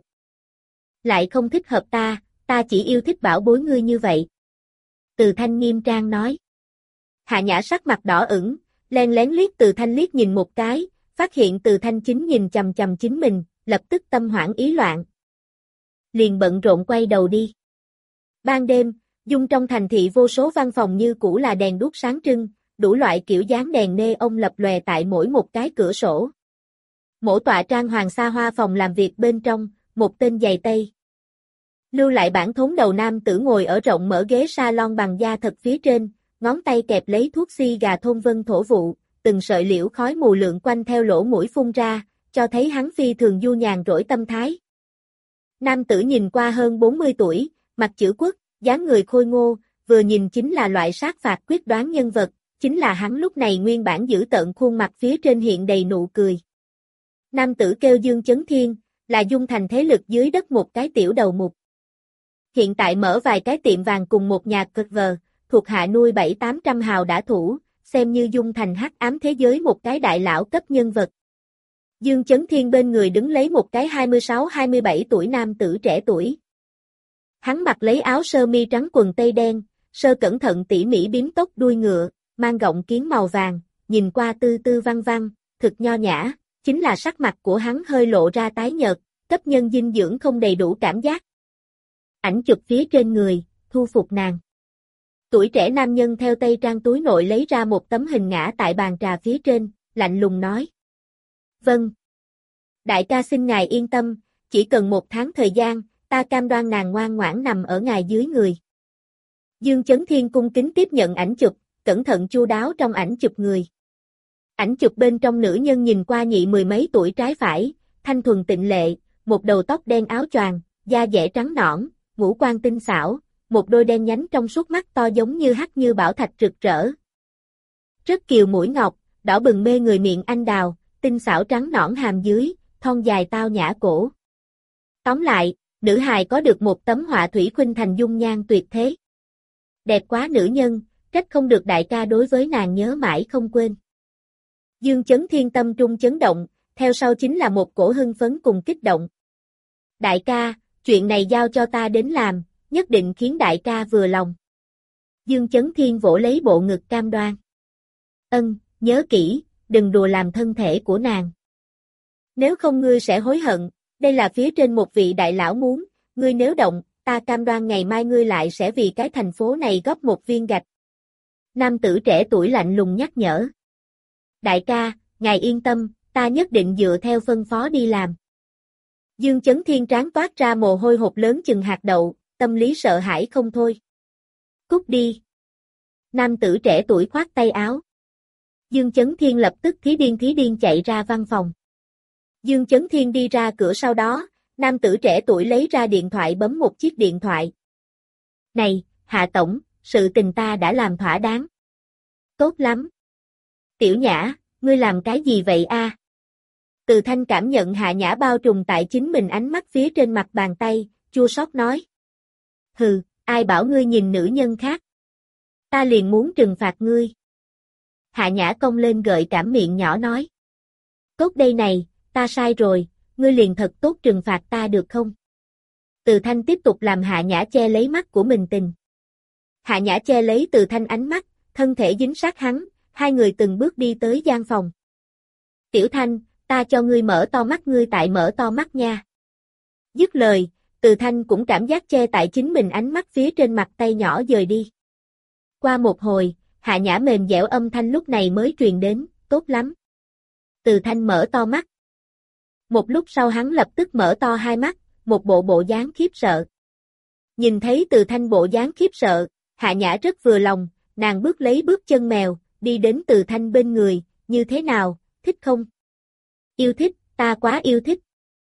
lại không thích hợp ta, ta chỉ yêu thích bảo bối ngươi như vậy. Từ Thanh nghiêm trang nói. Hạ Nhã sắc mặt đỏ ửng, len lén liếc Từ Thanh liếc nhìn một cái, phát hiện Từ Thanh chính nhìn chằm chằm chính mình, lập tức tâm hoảng ý loạn. Liền bận rộn quay đầu đi. Ban đêm, dung trong thành thị vô số văn phòng như cũ là đèn đuốc sáng trưng, đủ loại kiểu dáng đèn nê ông lập lòe tại mỗi một cái cửa sổ. Mỗi tọa trang hoàng xa hoa phòng làm việc bên trong, một tên giày tây. Lưu lại bản thốn đầu nam tử ngồi ở rộng mở ghế salon bằng da thật phía trên, ngón tay kẹp lấy thuốc xi gà thôn vân thổ vụ, từng sợi liễu khói mù lượn quanh theo lỗ mũi phun ra, cho thấy hắn phi thường du nhàn rỗi tâm thái. Nam tử nhìn qua hơn bốn mươi tuổi, mặt chữ quốc, dáng người khôi ngô, vừa nhìn chính là loại sát phạt quyết đoán nhân vật, chính là hắn lúc này nguyên bản giữ tợn khuôn mặt phía trên hiện đầy nụ cười. Nam tử kêu Dương Chấn Thiên, là dung thành thế lực dưới đất một cái tiểu đầu mục. Hiện tại mở vài cái tiệm vàng cùng một nhà cực vờ, thuộc hạ nuôi bảy tám trăm hào đã thủ, xem như dung thành hắc ám thế giới một cái đại lão cấp nhân vật. Dương Chấn Thiên bên người đứng lấy một cái hai mươi sáu hai mươi bảy tuổi nam tử trẻ tuổi. Hắn mặc lấy áo sơ mi trắng quần tây đen, sơ cẩn thận tỉ mỉ bím tóc đuôi ngựa, mang gọng kiếng màu vàng, nhìn qua tư tư văn văn, thực nho nhã, chính là sắc mặt của hắn hơi lộ ra tái nhợt, cấp nhân dinh dưỡng không đầy đủ cảm giác. Ảnh chụp phía trên người, thu phục nàng. Tuổi trẻ nam nhân theo tây trang túi nội lấy ra một tấm hình ngã tại bàn trà phía trên, lạnh lùng nói. Vâng. Đại ca xin ngài yên tâm, chỉ cần một tháng thời gian, ta cam đoan nàng ngoan ngoãn nằm ở ngài dưới người. Dương Chấn Thiên cung kính tiếp nhận ảnh chụp, cẩn thận chu đáo trong ảnh chụp người. Ảnh chụp bên trong nữ nhân nhìn qua nhị mười mấy tuổi trái phải, thanh thuần tịnh lệ, một đầu tóc đen áo choàng, da dẻ trắng nõn, ngũ quan tinh xảo, một đôi đen nhánh trong suốt mắt to giống như hắc như bảo thạch rực rỡ. Rất kiều mũi ngọc, đỏ bừng mê người miệng anh đào, tinh xảo trắng nõn hàm dưới, thon dài tao nhã cổ. Tóm lại, nữ hài có được một tấm họa thủy khuynh thành dung nhan tuyệt thế. Đẹp quá nữ nhân, trách không được đại ca đối với nàng nhớ mãi không quên. Dương Chấn Thiên tâm trung chấn động, theo sau chính là một cổ hưng phấn cùng kích động. Đại ca, chuyện này giao cho ta đến làm, nhất định khiến đại ca vừa lòng. Dương Chấn Thiên vỗ lấy bộ ngực cam đoan. Ân, nhớ kỹ, đừng đùa làm thân thể của nàng. Nếu không ngươi sẽ hối hận, đây là phía trên một vị đại lão muốn, ngươi nếu động, ta cam đoan ngày mai ngươi lại sẽ vì cái thành phố này góp một viên gạch. Nam tử trẻ tuổi lạnh lùng nhắc nhở. Đại ca, ngài yên tâm, ta nhất định dựa theo phân phó đi làm. Dương Chấn Thiên trán toát ra mồ hôi hột lớn chừng hạt đậu, tâm lý sợ hãi không thôi. Cút đi. Nam tử trẻ tuổi khoát tay áo. Dương Chấn Thiên lập tức thí điên thí điên chạy ra văn phòng. Dương Chấn Thiên đi ra cửa sau đó, nam tử trẻ tuổi lấy ra điện thoại bấm một chiếc điện thoại. Này, Hạ Tổng, sự tình ta đã làm thỏa đáng. Tốt lắm. Tiểu Nhã, ngươi làm cái gì vậy a? Từ Thanh cảm nhận Hạ Nhã bao trùm tại chính mình ánh mắt phía trên mặt bàn tay, chua xót nói. Hừ, ai bảo ngươi nhìn nữ nhân khác? Ta liền muốn trừng phạt ngươi. Hạ Nhã cong lên gợi cảm miệng nhỏ nói. Tốt đây này, ta sai rồi, ngươi liền thật tốt trừng phạt ta được không? Từ Thanh tiếp tục làm Hạ Nhã che lấy mắt của mình tình. Hạ Nhã che lấy Từ Thanh ánh mắt, thân thể dính sát hắn, hai người từng bước đi tới gian phòng. Tiểu Thanh, ta cho ngươi mở to mắt ngươi tại mở to mắt nha. Dứt lời, Từ Thanh cũng cảm giác che tại chính mình ánh mắt phía trên mặt tay nhỏ dời đi. Qua một hồi, Hạ Nhã mềm dẻo âm thanh lúc này mới truyền đến, tốt lắm. Từ Thanh mở to mắt. Một lúc sau hắn lập tức mở to hai mắt, một bộ bộ dáng khiếp sợ. Nhìn thấy Từ Thanh bộ dáng khiếp sợ, Hạ Nhã rất vừa lòng, nàng bước lấy bước chân mèo, đi đến Từ Thanh bên người, như thế nào, thích không? Yêu thích, ta quá yêu thích.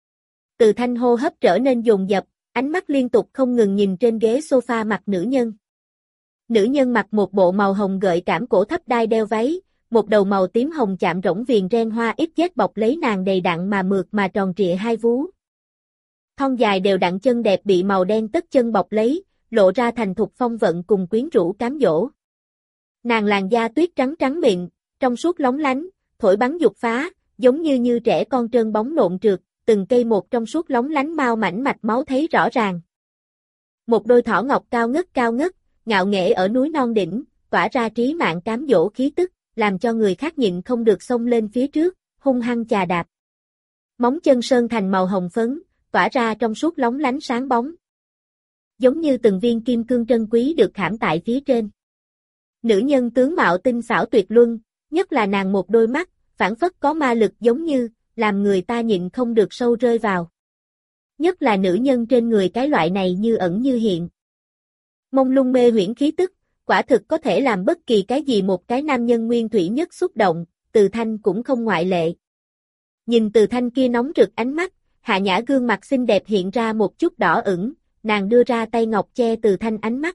Từ Thanh hô hấp trở nên dồn dập, ánh mắt liên tục không ngừng nhìn trên ghế sofa mặt nữ nhân. Nữ nhân mặc một bộ màu hồng gợi cảm cổ thấp đai đeo váy, một đầu màu tím hồng chạm rỗng viền ren hoa ít vết bọc lấy nàng đầy đặn mà mượt mà tròn trịa hai vú. Thon dài đều đặn chân đẹp bị màu đen tất chân bọc lấy, lộ ra thành thục phong vận cùng quyến rũ cám dỗ. Nàng làn da tuyết trắng trắng mịn, trong suốt lóng lánh, thổi bắn dục phá, giống như như trẻ con trơn bóng nộn trượt, từng cây một trong suốt lóng lánh mau mảnh mạch máu thấy rõ ràng. Một đôi thỏ ngọc cao ngất cao ngất, ngạo nghễ ở núi non đỉnh, tỏa ra trí mạng cám dỗ khí tức, làm cho người khác nhịn không được xông lên phía trước, hung hăng chà đạp. Móng chân sơn thành màu hồng phấn, tỏa ra trong suốt lóng lánh sáng bóng. Giống như từng viên kim cương trân quý được khảm tại phía trên. Nữ nhân tướng mạo tinh xảo tuyệt luân, nhất là nàng một đôi mắt, phảng phất có ma lực giống như, làm người ta nhịn không được sâu rơi vào. Nhất là nữ nhân trên người cái loại này như ẩn như hiện. Mông lung mê huyễn khí tức, quả thực có thể làm bất kỳ cái gì một cái nam nhân nguyên thủy nhất xúc động, Từ Thanh cũng không ngoại lệ. Nhìn Từ Thanh kia nóng rực ánh mắt, Hạ Nhã gương mặt xinh đẹp hiện ra một chút đỏ ửng, nàng đưa ra tay ngọc che Từ Thanh ánh mắt.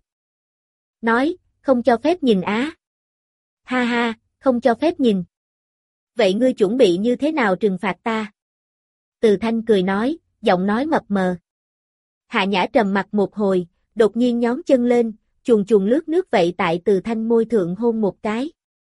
Nói, không cho phép nhìn á. Ha ha, không cho phép nhìn. Vậy ngươi chuẩn bị như thế nào trừng phạt ta? Từ Thanh cười nói, giọng nói mập mờ. Hạ Nhã trầm mặt một hồi, đột nhiên nhón chân lên, chuồn chuồn lướt nước vậy tại Từ Thanh môi thượng hôn một cái.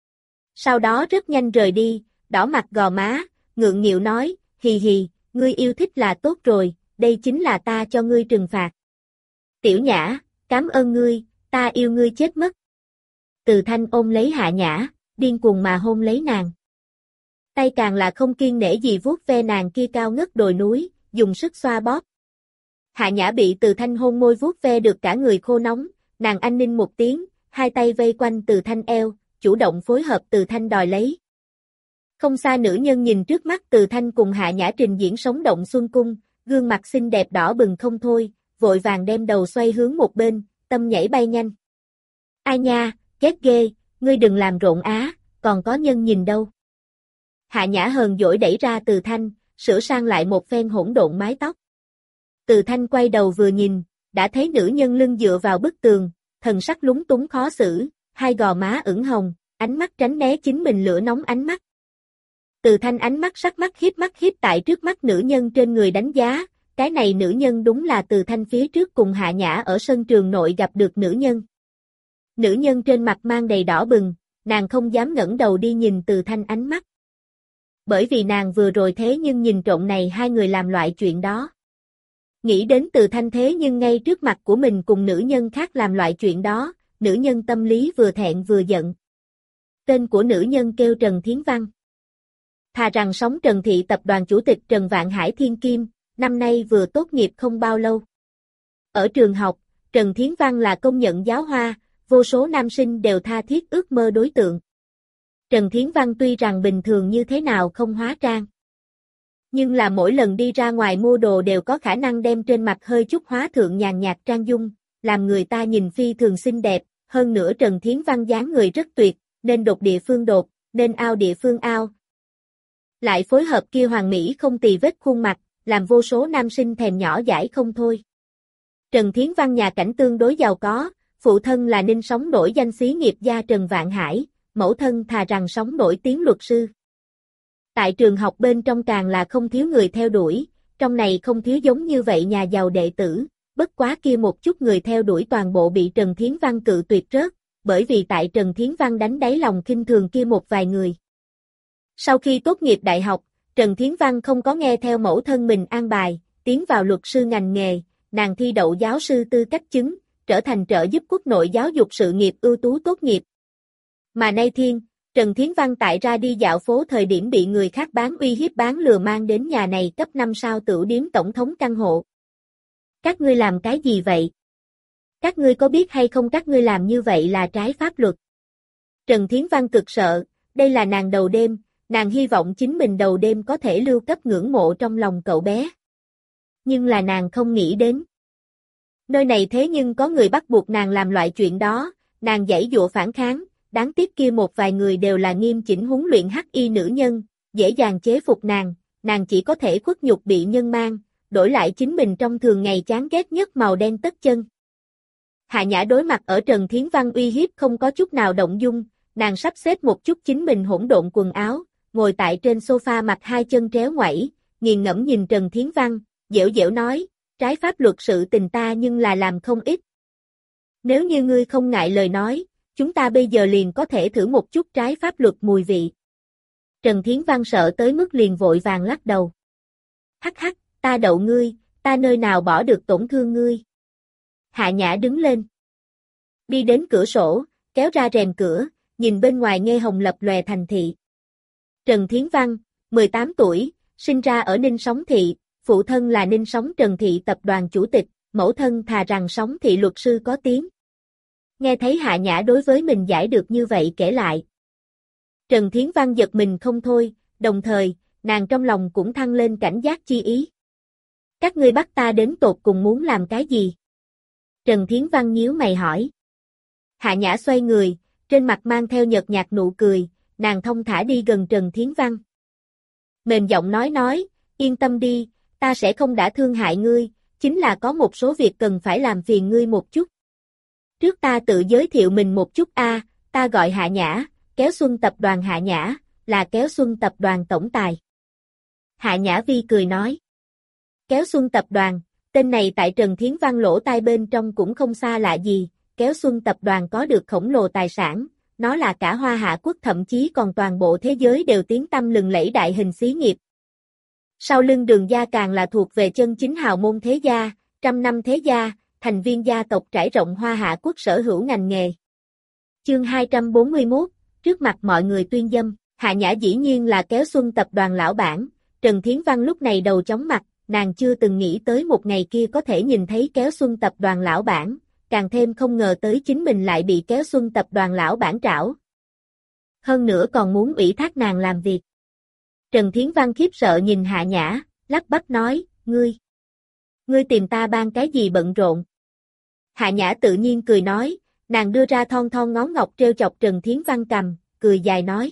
Sau đó rất nhanh rời đi, đỏ mặt gò má, ngượng nghịu nói, hì hì, ngươi yêu thích là tốt rồi, đây chính là ta cho ngươi trừng phạt. Tiểu Nhã, cảm ơn ngươi, ta yêu ngươi chết mất. Từ Thanh ôm lấy Hạ Nhã, điên cuồng mà hôn lấy nàng. Tay càng là không kiêng nể gì vuốt ve nàng kia cao ngất đồi núi, dùng sức xoa bóp. Hạ Nhã bị Từ Thanh hôn môi vuốt ve được cả người khô nóng, nàng anh ninh một tiếng, hai tay vây quanh Từ Thanh eo, chủ động phối hợp Từ Thanh đòi lấy. Không xa nữ nhân nhìn trước mắt Từ Thanh cùng Hạ Nhã trình diễn sống động xuân cung, gương mặt xinh đẹp đỏ bừng không thôi, vội vàng đem đầu xoay hướng một bên, tâm nhảy bay nhanh. Ai nha, ghét ghê, ngươi đừng làm rộn á, còn có nhân nhìn đâu. Hạ Nhã hờn dỗi đẩy ra Từ Thanh, sửa sang lại một phen hỗn độn mái tóc. Từ Thanh quay đầu vừa nhìn, đã thấy nữ nhân lưng dựa vào bức tường, thần sắc lúng túng khó xử, hai gò má ửng hồng, ánh mắt tránh né chính mình lửa nóng ánh mắt. Từ Thanh ánh mắt sắc mắt hiếp mắt hiếp tại trước mắt nữ nhân trên người đánh giá, cái này nữ nhân đúng là Từ Thanh phía trước cùng Hạ Nhã ở sân trường nội gặp được nữ nhân. Nữ nhân trên mặt mang đầy đỏ bừng, nàng không dám ngẩng đầu đi nhìn Từ Thanh ánh mắt. Bởi vì nàng vừa rồi thế nhưng nhìn trộm này hai người làm loại chuyện đó. Nghĩ đến Từ Thanh thế nhưng ngay trước mặt của mình cùng nữ nhân khác làm loại chuyện đó, nữ nhân tâm lý vừa thẹn vừa giận. Tên của nữ nhân kêu Trần Thiến Văn. Thà rằng sống Trần Thị tập đoàn chủ tịch Trần Vạn Hải Thiên Kim, năm nay vừa tốt nghiệp không bao lâu. Ở trường học, Trần Thiến Văn là công nhận giáo hoa, vô số nam sinh đều tha thiết ước mơ đối tượng. Trần Thiến Văn tuy rằng bình thường như thế nào không hóa trang. Nhưng là mỗi lần đi ra ngoài mua đồ đều có khả năng đem trên mặt hơi chút hóa thượng nhàn nhạt trang dung, làm người ta nhìn phi thường xinh đẹp, hơn nữa Trần Thiến Văn dáng người rất tuyệt, nên đột địa phương đột, nên ao địa phương ao. Lại phối hợp kia hoàn mỹ không tì vết khuôn mặt, làm vô số nam sinh thèm nhỏ dãi không thôi. Trần Thiến Văn nhà cảnh tương đối giàu có, phụ thân là Ninh sống nổi danh xí nghiệp gia Trần Vạn Hải, mẫu thân thà rằng sống nổi tiếng luật sư. Tại trường học bên trong càng là không thiếu người theo đuổi, trong này không thiếu giống như vậy nhà giàu đệ tử, bất quá kia một chút người theo đuổi toàn bộ bị Trần Thiến Văn cự tuyệt rớt, bởi vì tại Trần Thiến Văn đánh đáy lòng khinh thường kia một vài người. Sau khi tốt nghiệp đại học, Trần Thiến Văn không có nghe theo mẫu thân mình an bài, tiến vào luật sư ngành nghề, nàng thi đậu giáo sư tư cách chứng, trở thành trợ giúp quốc nội giáo dục sự nghiệp ưu tú tốt nghiệp. Mà nay thiên, Trần Thiến Văn tại ra đi dạo phố thời điểm bị người khác bán uy hiếp bán lừa mang đến nhà này cấp năm sao tửu điếm tổng thống căn hộ. Các ngươi làm cái gì vậy? Các ngươi có biết hay không các ngươi làm như vậy là trái pháp luật? Trần Thiến Văn cực sợ, đây là nàng đầu đêm, nàng hy vọng chính mình đầu đêm có thể lưu cấp ngưỡng mộ trong lòng cậu bé. Nhưng là nàng không nghĩ đến. Nơi này thế nhưng có người bắt buộc nàng làm loại chuyện đó, nàng giãy giụa phản kháng, đáng tiếc kia một vài người đều là nghiêm chỉnh huấn luyện hắc y nữ nhân, dễ dàng chế phục nàng, nàng chỉ có thể khuất nhục bị nhân mang, đổi lại chính mình trong thường ngày chán ghét nhất màu đen tất chân. Hạ Nhã đối mặt ở Trần Thiến Văn uy hiếp không có chút nào động dung, nàng sắp xếp một chút chính mình hỗn độn quần áo, ngồi tại trên sofa mặt hai chân tréo ngoảy, nghiền ngẫm nhìn Trần Thiến Văn, dẻo dẻo nói, trái pháp luật sự tình ta nhưng là làm không ít. Nếu như ngươi không ngại lời nói, chúng ta bây giờ liền có thể thử một chút trái pháp luật mùi vị. Trần Thiến Văn sợ tới mức liền vội vàng lắc đầu. Hắc hắc, ta đậu ngươi, ta nơi nào bỏ được tổn thương ngươi. Hạ Nhã đứng lên. Đi đến cửa sổ, kéo ra rèm cửa, nhìn bên ngoài nghe hồng lập lòe thành thị. Trần Thiến Văn, mười tám tuổi, sinh ra ở Ninh Sóng Thị, phụ thân là Ninh Sóng Trần Thị tập đoàn chủ tịch, mẫu thân thà rằng Sóng Thị luật sư có tiếng. Nghe thấy Hạ Nhã đối với mình giải được như vậy kể lại. Trần Thiến Văn giật mình không thôi, đồng thời, nàng trong lòng cũng thăng lên cảnh giác chi ý. Các ngươi bắt ta đến tột cùng muốn làm cái gì? Trần Thiến Văn nhíu mày hỏi. Hạ Nhã xoay người, trên mặt mang theo nhợt nhạt nụ cười, nàng thông thả đi gần Trần Thiến Văn. Mềm giọng nói nói, yên tâm đi, ta sẽ không đã thương hại ngươi, chính là có một số việc cần phải làm phiền ngươi một chút. Trước ta tự giới thiệu mình một chút a, ta gọi Hạ Nhã, Kéo Xuân tập đoàn Hạ Nhã, là Kéo Xuân tập đoàn tổng tài. Hạ Nhã Vi cười nói. Kéo Xuân tập đoàn, tên này tại Trần Thiến Văn lỗ tai bên trong cũng không xa lạ gì, Kéo Xuân tập đoàn có được khổng lồ tài sản, nó là cả Hoa Hạ quốc thậm chí còn toàn bộ thế giới đều tiếng tăm lừng lẫy đại hình xí nghiệp. Sau lưng Đường gia càng là thuộc về chân chính hào môn thế gia, trăm năm thế gia, thành viên gia tộc trải rộng Hoa Hạ quốc sở hữu ngành nghề. Chương hai trăm bốn mươi mốt, trước mặt mọi người tuyên dâm, Hạ Nhã dĩ nhiên là Kéo Xuân tập đoàn lão bản, Trần Thiến Văn lúc này đầu chóng mặt, nàng chưa từng nghĩ tới một ngày kia có thể nhìn thấy Kéo Xuân tập đoàn lão bản, càng thêm không ngờ tới chính mình lại bị Kéo Xuân tập đoàn lão bản trảo. Hơn nữa còn muốn ủy thác nàng làm việc. Trần Thiến Văn khiếp sợ nhìn Hạ Nhã, lắp bắp nói, ngươi, ngươi tìm ta ban cái gì bận rộn? Hạ Nhã tự nhiên cười nói, nàng đưa ra thon thon ngón ngọc treo chọc Trần Thiến Văn cầm, cười dài nói.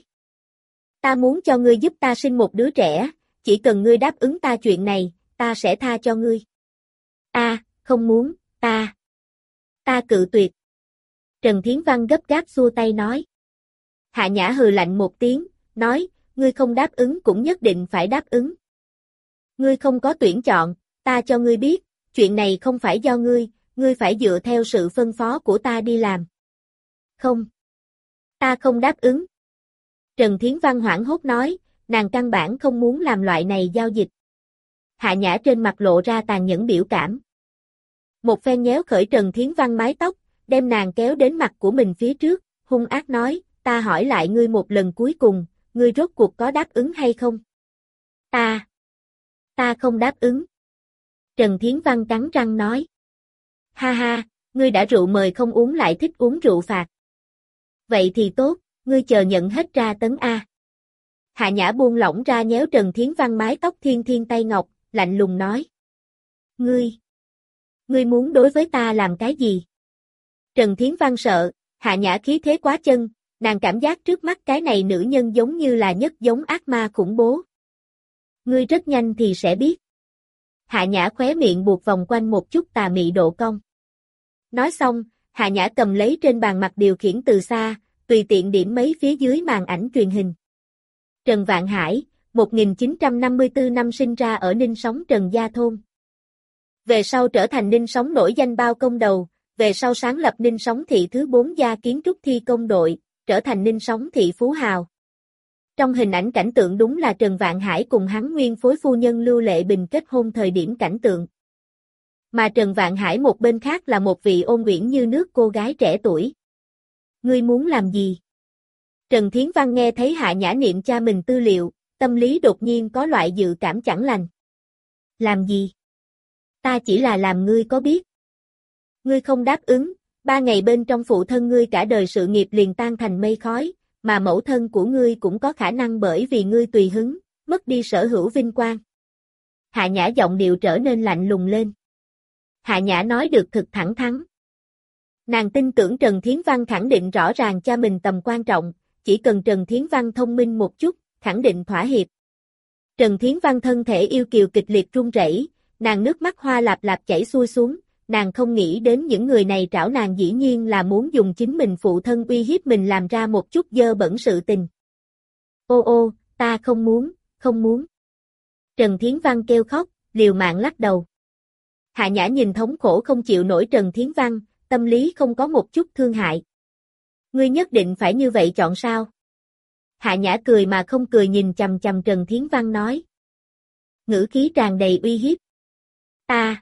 Ta muốn cho ngươi giúp ta sinh một đứa trẻ, chỉ cần ngươi đáp ứng ta chuyện này, ta sẽ tha cho ngươi. A, không muốn, ta, ta cự tuyệt. Trần Thiến Văn gấp gáp xua tay nói. Hạ Nhã hừ lạnh một tiếng, nói, ngươi không đáp ứng cũng nhất định phải đáp ứng. Ngươi không có tuyển chọn, ta cho ngươi biết, chuyện này không phải do ngươi, ngươi phải dựa theo sự phân phó của ta đi làm. Không, ta không đáp ứng. Trần Thiến Văn hoảng hốt nói, nàng căn bản không muốn làm loại này giao dịch. Hạ Nhã trên mặt lộ ra tàn nhẫn biểu cảm. Một phen nhéo khởi Trần Thiến Văn mái tóc, đem nàng kéo đến mặt của mình phía trước, hung ác nói, ta hỏi lại ngươi một lần cuối cùng, ngươi rốt cuộc có đáp ứng hay không? Ta, ta không đáp ứng. Trần Thiến Văn cắn răng nói. Ha ha, ngươi đã rượu mời không uống lại thích uống rượu phạt. Vậy thì tốt, ngươi chờ nhận hết ra tấn A. Hạ Nhã buông lỏng ra nhéo Trần Thiến Văn mái tóc thiên thiên tay ngọc, lạnh lùng nói. Ngươi, ngươi muốn đối với ta làm cái gì? Trần Thiến Văn sợ, Hạ Nhã khí thế quá chân, nàng cảm giác trước mắt cái này nữ nhân giống như là nhất giống ác ma khủng bố. Ngươi rất nhanh thì sẽ biết. Hạ Nhã khóe miệng buộc vòng quanh một chút tà mị độ cong. Nói xong, Hạ Nhã cầm lấy trên bàn mặt điều khiển từ xa, tùy tiện điểm mấy phía dưới màn ảnh truyền hình. Trần Vạn Hải, một nghìn chín trăm năm mươi tư năm sinh ra ở Ninh Sóng Trần Gia Thôn. Về sau trở thành Ninh Sóng nổi danh bao công đầu, về sau sáng lập Ninh Sóng thị thứ bốn gia kiến trúc thi công đội, trở thành Ninh Sóng thị phú hào. Trong hình ảnh cảnh tượng đúng là Trần Vạn Hải cùng hắn nguyên phối phu nhân Lưu Lệ Bình kết hôn thời điểm cảnh tượng. Mà Trần Vạn Hải một bên khác là một vị ôn uyển như nước cô gái trẻ tuổi. Ngươi muốn làm gì? Trần Thiến Văn nghe thấy Hạ Nhã niệm cha mình tư liệu, tâm lý đột nhiên có loại dự cảm chẳng lành. Làm gì? Ta chỉ là làm ngươi có biết. Ngươi không đáp ứng, ba ngày bên trong phụ thân ngươi cả đời sự nghiệp liền tan thành mây khói, mà mẫu thân của ngươi cũng có khả năng bởi vì ngươi tùy hứng, mất đi sở hữu vinh quang. Hạ Nhã giọng điệu trở nên lạnh lùng lên. Hạ Nhã nói được thực thẳng thắn. Nàng tin tưởng Trần Thiến Văn khẳng định rõ ràng cha mình tầm quan trọng, chỉ cần Trần Thiến Văn thông minh một chút, khẳng định thỏa hiệp. Trần Thiến Văn thân thể yêu kiều kịch liệt run rẩy, nàng nước mắt hoa lạp lạp chảy xuôi xuống, nàng không nghĩ đến những người này trảo nàng dĩ nhiên là muốn dùng chính mình phụ thân uy hiếp mình làm ra một chút dơ bẩn sự tình. Ô ô, ta không muốn, không muốn. Trần Thiến Văn kêu khóc, liều mạng lắc đầu. Hạ Nhã nhìn thống khổ không chịu nổi Trần Thiến Văn, tâm lý không có một chút thương hại. Ngươi nhất định phải như vậy chọn sao? Hạ Nhã cười mà không cười nhìn chằm chằm Trần Thiến Văn nói. Ngữ khí tràn đầy uy hiếp. Ta,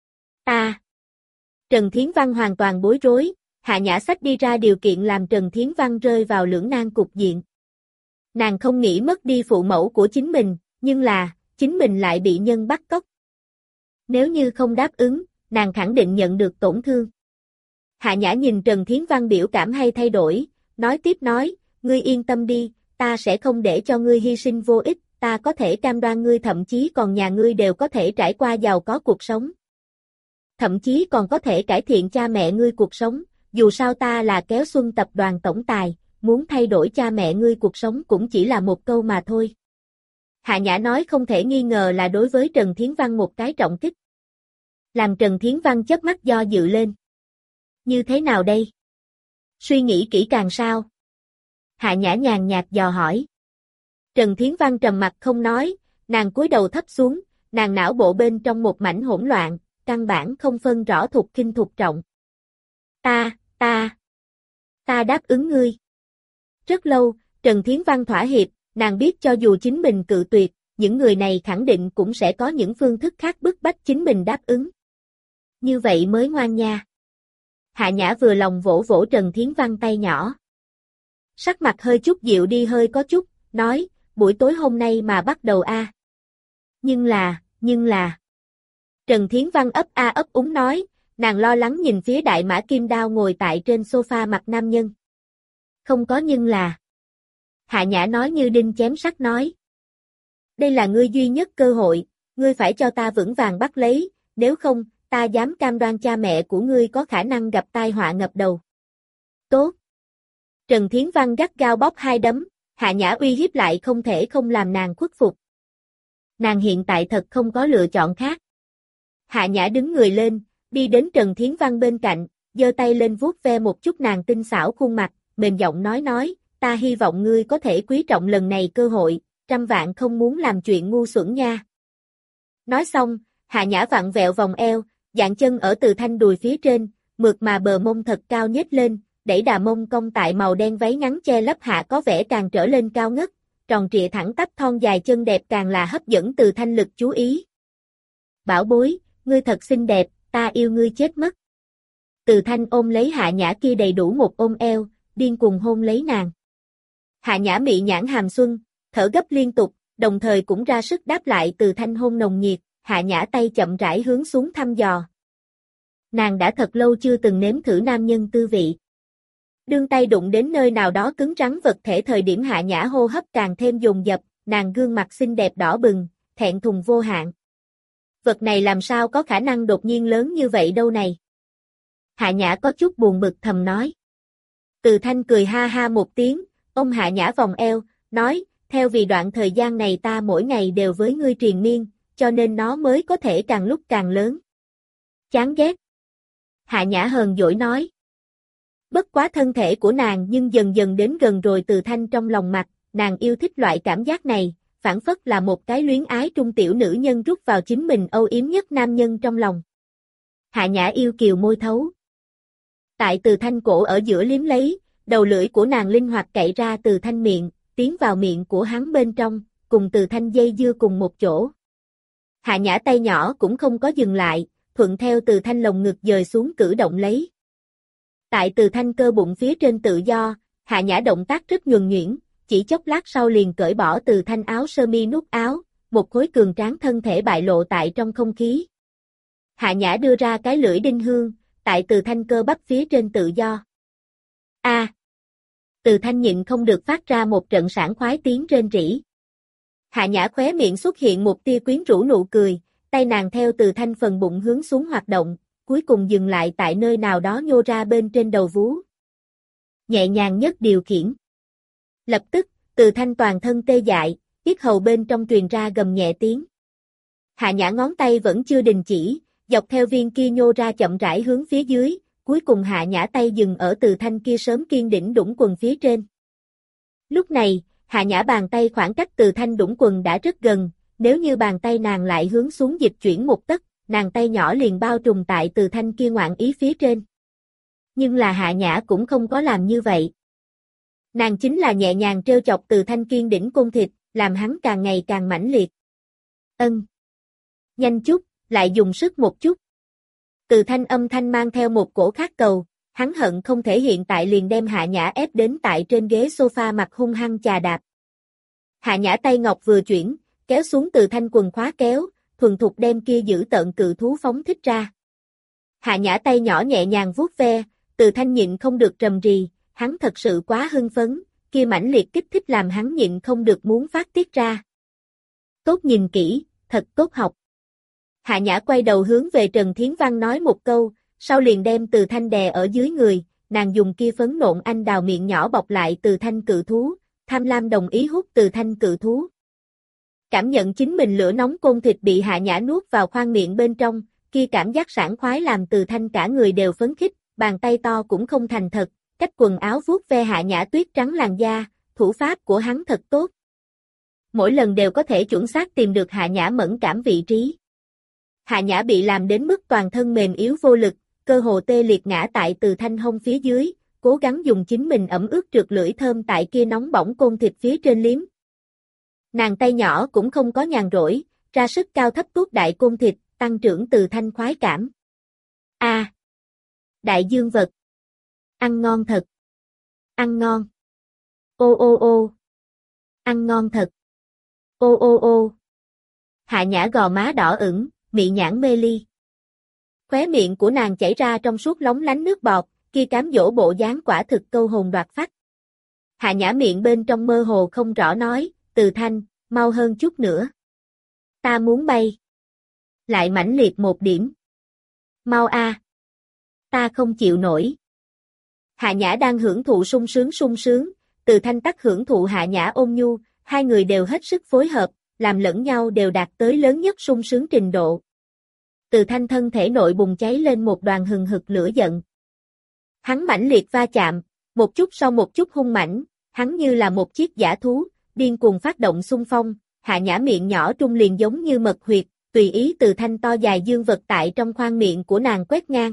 ta. Trần Thiến Văn hoàn toàn bối rối, Hạ Nhã xách đi ra điều kiện làm Trần Thiến Văn rơi vào lưỡng nan cục diện. Nàng không nghĩ mất đi phụ mẫu của chính mình, nhưng là, chính mình lại bị nhân bắt cóc. Nếu như không đáp ứng, nàng khẳng định nhận được tổn thương. Hạ Nhã nhìn Trần Thiến Văn biểu cảm hay thay đổi, nói tiếp nói, ngươi yên tâm đi, ta sẽ không để cho ngươi hy sinh vô ích, ta có thể cam đoan ngươi thậm chí còn nhà ngươi đều có thể trải qua giàu có cuộc sống. Thậm chí còn có thể cải thiện cha mẹ ngươi cuộc sống, dù sao ta là Kéo Xuân tập đoàn tổng tài, muốn thay đổi cha mẹ ngươi cuộc sống cũng chỉ là một câu mà thôi. Hạ Nhã nói không thể nghi ngờ là đối với Trần Thiến Văn một cái trọng kích. Làm Trần Thiến Văn chớp mắt do dự lên. Như thế nào đây? Suy nghĩ kỹ càng sao? Hạ Nhã nhàn nhạt dò hỏi. Trần Thiến Văn trầm mặt không nói, nàng cúi đầu thấp xuống, nàng não bộ bên trong một mảnh hỗn loạn, căn bản không phân rõ thục khinh thục trọng. Ta, ta, ta đáp ứng ngươi. Rất lâu, Trần Thiến Văn thỏa hiệp, nàng biết cho dù chính mình cự tuyệt, những người này khẳng định cũng sẽ có những phương thức khác bức bách chính mình đáp ứng. Như vậy mới ngoan nha. Hạ Nhã vừa lòng vỗ vỗ Trần Thiến Văn tay nhỏ. Sắc mặt hơi chút dịu đi hơi có chút, nói, buổi tối hôm nay mà bắt đầu a. À. Nhưng là, nhưng là. Trần Thiến Văn ấp a ấp úng nói, nàng lo lắng nhìn phía đại mã kim đao ngồi tại trên sofa mặt nam nhân. Không có nhưng là. Hạ Nhã nói như đinh chém sắt nói. Đây là ngươi duy nhất cơ hội, ngươi phải cho ta vững vàng bắt lấy, nếu không, ta dám cam đoan cha mẹ của ngươi có khả năng gặp tai họa ngập đầu. Tốt. Trần Thiến Văn gắt gao bóp hai đấm, Hạ Nhã uy hiếp lại không thể không làm nàng khuất phục. Nàng hiện tại thật không có lựa chọn khác. Hạ Nhã đứng người lên, đi đến Trần Thiến Văn bên cạnh, giơ tay lên vuốt ve một chút nàng tinh xảo khuôn mặt, mềm giọng nói nói, ta hy vọng ngươi có thể quý trọng lần này cơ hội, trăm vạn không muốn làm chuyện ngu xuẩn nha. Nói xong, Hạ Nhã vặn vẹo vòng eo, dạng chân ở Từ Thanh đùi phía trên, mượt mà bờ mông thật cao nhếch lên, đẩy đà mông cong tại màu đen váy ngắn che lấp hạ có vẻ càng trở lên cao ngất, tròn trịa thẳng tắp thon dài chân đẹp càng là hấp dẫn Từ Thanh lực chú ý. Bảo bối, ngươi thật xinh đẹp, ta yêu ngươi chết mất. Từ Thanh ôm lấy Hạ Nhã kia đầy đủ một ôm eo, điên cuồng hôn lấy nàng. Hạ Nhã mị nhãn hàm xuân, thở gấp liên tục, đồng thời cũng ra sức đáp lại Từ Thanh hôn nồng nhiệt, Hạ Nhã tay chậm rãi hướng xuống thăm dò. Nàng đã thật lâu chưa từng nếm thử nam nhân tư vị. Đương tay đụng đến nơi nào đó cứng rắn vật thể thời điểm Hạ Nhã hô hấp càng thêm dồn dập, nàng gương mặt xinh đẹp đỏ bừng, thẹn thùng vô hạn. Vật này làm sao có khả năng đột nhiên lớn như vậy đâu này? Hạ Nhã có chút buồn bực thầm nói. Từ Thanh cười ha ha một tiếng, ôm Hạ Nhã vòng eo, nói, theo vì đoạn thời gian này ta mỗi ngày đều với ngươi triền miên, cho nên nó mới có thể càng lúc càng lớn. Chán ghét. Hạ Nhã hờn dỗi nói. Bất quá thân thể của nàng nhưng dần dần đến gần rồi Từ Thanh trong lòng mặt, nàng yêu thích loại cảm giác này, phản phất là một cái luyến ái trung tiểu nữ nhân rút vào chính mình âu yếm nhất nam nhân trong lòng. Hạ Nhã yêu kiều môi thấu. Tại Từ Thanh cổ ở giữa liếm lấy, đầu lưỡi của nàng linh hoạt cậy ra Từ Thanh miệng, tiến vào miệng của hắn bên trong, cùng Từ Thanh dây dưa cùng một chỗ. Hạ Nhã tay nhỏ cũng không có dừng lại, thuận theo Từ Thanh lồng ngực dời xuống cử động lấy. Tại Từ Thanh cơ bụng phía trên tự do, Hạ Nhã động tác rất nhuần nhuyễn, chỉ chốc lát sau liền cởi bỏ Từ Thanh áo sơ mi nút áo, một khối cường tráng thân thể bại lộ tại trong không khí. Hạ Nhã đưa ra cái lưỡi đinh hương, tại Từ Thanh cơ bắp phía trên tự do. A. À, Từ Thanh nhịn không được phát ra một trận sảng khoái tiếng rên rỉ. Hạ Nhã khóe miệng xuất hiện một tia quyến rũ nụ cười, tay nàng theo Từ Thanh phần bụng hướng xuống hoạt động, cuối cùng dừng lại tại nơi nào đó nhô ra bên trên đầu vú. Nhẹ nhàng nhất điều khiển. Lập tức, Từ Thanh toàn thân tê dại, yết hầu bên trong truyền ra gầm nhẹ tiếng. Hạ Nhã ngón tay vẫn chưa đình chỉ, dọc theo viên kia nhô ra chậm rãi hướng phía dưới, cuối cùng Hạ Nhã tay dừng ở Từ Thanh kia sớm kiên đỉnh đũng quần phía trên. Lúc này, Hạ Nhã bàn tay khoảng cách Từ Thanh đũng quần đã rất gần, nếu như bàn tay nàng lại hướng xuống dịch chuyển một tấc, nàng tay nhỏ liền bao trùm tại Từ Thanh kia ngoạn ý phía trên. Nhưng là Hạ Nhã cũng không có làm như vậy. Nàng chính là nhẹ nhàng trêu chọc Từ Thanh kiên đỉnh côn thịt, làm hắn càng ngày càng mãnh liệt. Ân. Nhanh chút, lại dùng sức một chút. Từ Thanh âm thanh mang theo một cổ khát cầu, hắn hận không thể hiện tại liền đem Hạ Nhã ép đến tại trên ghế sofa mặt hung hăng chà đạp. Hạ Nhã tay ngọc vừa chuyển, kéo xuống Từ Thanh quần khóa kéo, thuần thục đem kia giữ tợn cự thú phóng thích ra. Hạ Nhã tay nhỏ nhẹ nhàng vuốt ve, Từ Thanh nhịn không được trầm rì, hắn thật sự quá hưng phấn, kia mãnh liệt kích thích làm hắn nhịn không được muốn phát tiết ra. Tốt nhìn kỹ, thật tốt học. Hạ Nhã quay đầu hướng về Trần Thiến Văn nói một câu, sau liền đem Từ Thanh đè ở dưới người, nàng dùng kia phấn nộn anh đào miệng nhỏ bọc lại Từ Thanh cự thú, tham lam đồng ý hút Từ Thanh cự thú. Cảm nhận chính mình lửa nóng côn thịt bị Hạ Nhã nuốt vào khoang miệng bên trong, kia cảm giác sảng khoái làm Từ Thanh cả người đều phấn khích, bàn tay to cũng không thành thật, cách quần áo vuốt ve Hạ Nhã tuyết trắng làn da, thủ pháp của hắn thật tốt. Mỗi lần đều có thể chuẩn xác tìm được Hạ Nhã mẫn cảm vị trí. Hạ Nhã bị làm đến mức toàn thân mềm yếu vô lực, cơ hồ tê liệt ngã tại Từ Thanh hông phía dưới, cố gắng dùng chính mình ẩm ướt trượt lưỡi thơm tại kia nóng bỏng côn thịt phía trên liếm. Nàng tay nhỏ cũng không có nhàn rỗi, ra sức cao thấp tuốt đại côn thịt, tăng trưởng Từ Thanh khoái cảm. A. À, đại dương vật. Ăn ngon thật. Ăn ngon. Ô ô ô. Ăn ngon thật. Ô ô ô. Hạ Nhã gò má đỏ ửng, mị nhãn mê ly. Khóe miệng của nàng chảy ra trong suốt lóng lánh nước bọt, kia cám dỗ bộ dáng quả thực câu hồn đoạt phách. Hạ Nhã miệng bên trong mơ hồ không rõ nói, Từ Thanh, mau hơn chút nữa. Ta muốn bay. Lại mãnh liệt một điểm. Mau a. À. Ta không chịu nổi. Hạ Nhã đang hưởng thụ sung sướng sung sướng, Từ Thanh tắc hưởng thụ Hạ Nhã ôn nhu, hai người đều hết sức phối hợp, làm lẫn nhau đều đạt tới lớn nhất sung sướng trình độ. Từ Thanh thân thể nội bùng cháy lên một đoàn hừng hực lửa giận. Hắn mãnh liệt va chạm, một chút sau một chút hung mãnh, hắn như là một chiếc dã thú, điên cuồng phát động xung phong, Hạ Nhã miệng nhỏ trung liền giống như mật huyệt, tùy ý Từ Thanh to dài dương vật tại trong khoang miệng của nàng quét ngang.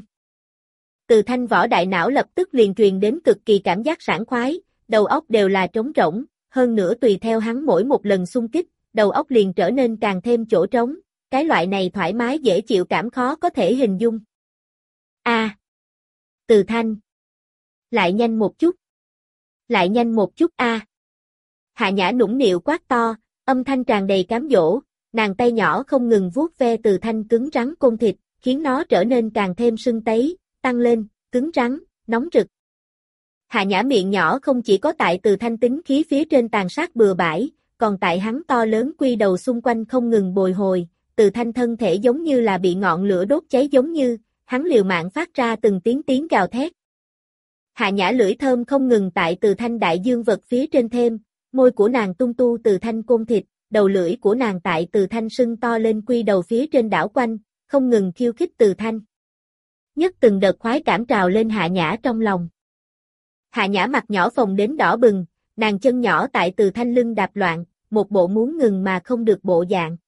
Từ Thanh võ đại não lập tức liền truyền đến cực kỳ cảm giác sảng khoái, đầu óc đều là trống rỗng, hơn nữa tùy theo hắn mỗi một lần xung kích, đầu óc liền trở nên càng thêm chỗ trống, cái loại này thoải mái dễ chịu cảm khó có thể hình dung. A. À, Từ Thanh. Lại nhanh một chút. Lại nhanh một chút a. À. Hạ Nhã nũng nịu quát to, âm thanh tràn đầy cám dỗ, nàng tay nhỏ không ngừng vuốt ve Từ Thanh cứng rắn côn thịt, khiến nó trở nên càng thêm sưng tấy, tăng lên, cứng rắn, nóng rực. Hạ Nhã miệng nhỏ không chỉ có tại Từ Thanh tính khí phía trên tàn sát bừa bãi, còn tại hắn to lớn quy đầu xung quanh không ngừng bồi hồi, Từ Thanh thân thể giống như là bị ngọn lửa đốt cháy giống như, hắn liều mạng phát ra từng tiếng tiếng gào thét. Hạ Nhã lưỡi thơm không ngừng tại Từ Thanh đại dương vật phía trên thêm, môi của nàng tung tu Từ Thanh côn thịt, đầu lưỡi của nàng tại Từ Thanh sưng to lên quy đầu phía trên đảo quanh, không ngừng khiêu khích Từ Thanh. Nhất từng đợt khoái cảm trào lên Hạ Nhã trong lòng. Hạ Nhã mặt nhỏ phồng đến đỏ bừng, nàng chân nhỏ tại Từ Thanh lưng đạp loạn, một bộ muốn ngừng mà không được bộ dạng.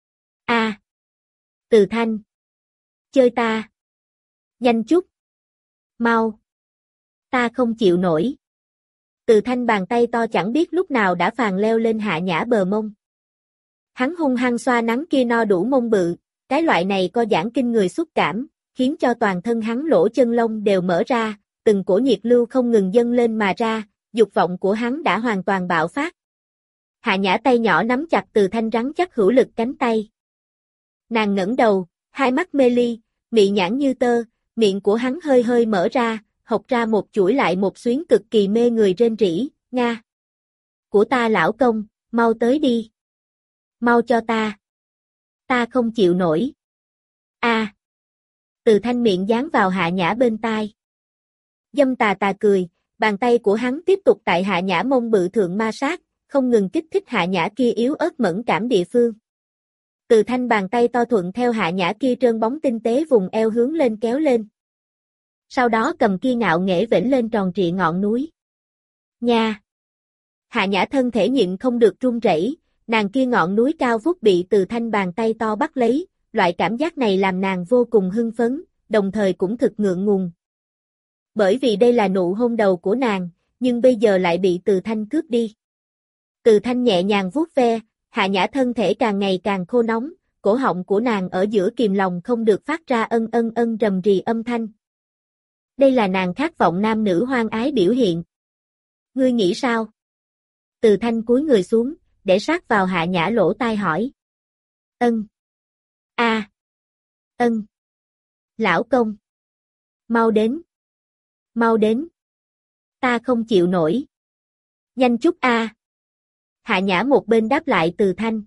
A. Từ Thanh. Chơi ta. Nhanh chút. Mau. Ta không chịu nổi. Từ Thanh bàn tay to chẳng biết lúc nào đã phàn leo lên Hạ Nhã bờ mông. Hắn hung hăng xoa nắng kia no đủ mông bự, cái loại này co giãn kinh người xúc cảm, khiến cho toàn thân hắn lỗ chân lông đều mở ra, từng cổ nhiệt lưu không ngừng dâng lên mà ra, dục vọng của hắn đã hoàn toàn bạo phát. Hạ Nhã tay nhỏ nắm chặt Từ Thanh rắn chắc hữu lực cánh tay. Nàng ngẩng đầu, hai mắt mê ly, mị nhãn như tơ, miệng của hắn hơi hơi mở ra, hộc ra một chuỗi lại một xuyến cực kỳ mê người rên rỉ, nga. Của ta lão công, mau tới đi. Mau cho ta. Ta không chịu nổi. A. Từ Thanh miệng dán vào Hạ Nhã bên tai. Dâm tà tà cười, bàn tay của hắn tiếp tục tại Hạ Nhã mông bự thượng ma sát, không ngừng kích thích Hạ Nhã kia yếu ớt mẫn cảm địa phương. Từ Thanh bàn tay to thuận theo Hạ Nhã kia trơn bóng tinh tế vùng eo hướng lên kéo lên. Sau đó cầm kia ngạo nghễ vểnh lên tròn trịa ngọn núi. Nha! Hạ Nhã thân thể nhịn không được run rẩy, nàng kia ngọn núi cao vút bị Từ Thanh bàn tay to bắt lấy, loại cảm giác này làm nàng vô cùng hưng phấn, đồng thời cũng thực ngượng ngùng. Bởi vì đây là nụ hôn đầu của nàng, nhưng bây giờ lại bị Từ Thanh cướp đi. Từ Thanh nhẹ nhàng vuốt ve, Hạ Nhã thân thể càng ngày càng khô nóng, cổ họng của nàng ở giữa kìm lòng không được phát ra ân ân ân rầm rì âm thanh. Đây là nàng khát vọng nam nữ hoang ái biểu hiện. Ngươi nghĩ sao? Từ Thanh cúi người xuống, để sát vào Hạ Nhã lỗ tai hỏi. Ân. A. À. Ân. Lão công. Mau đến. Mau đến. Ta không chịu nổi. Nhanh chút a. À. Hạ Nhã một bên đáp lại Từ Thanh.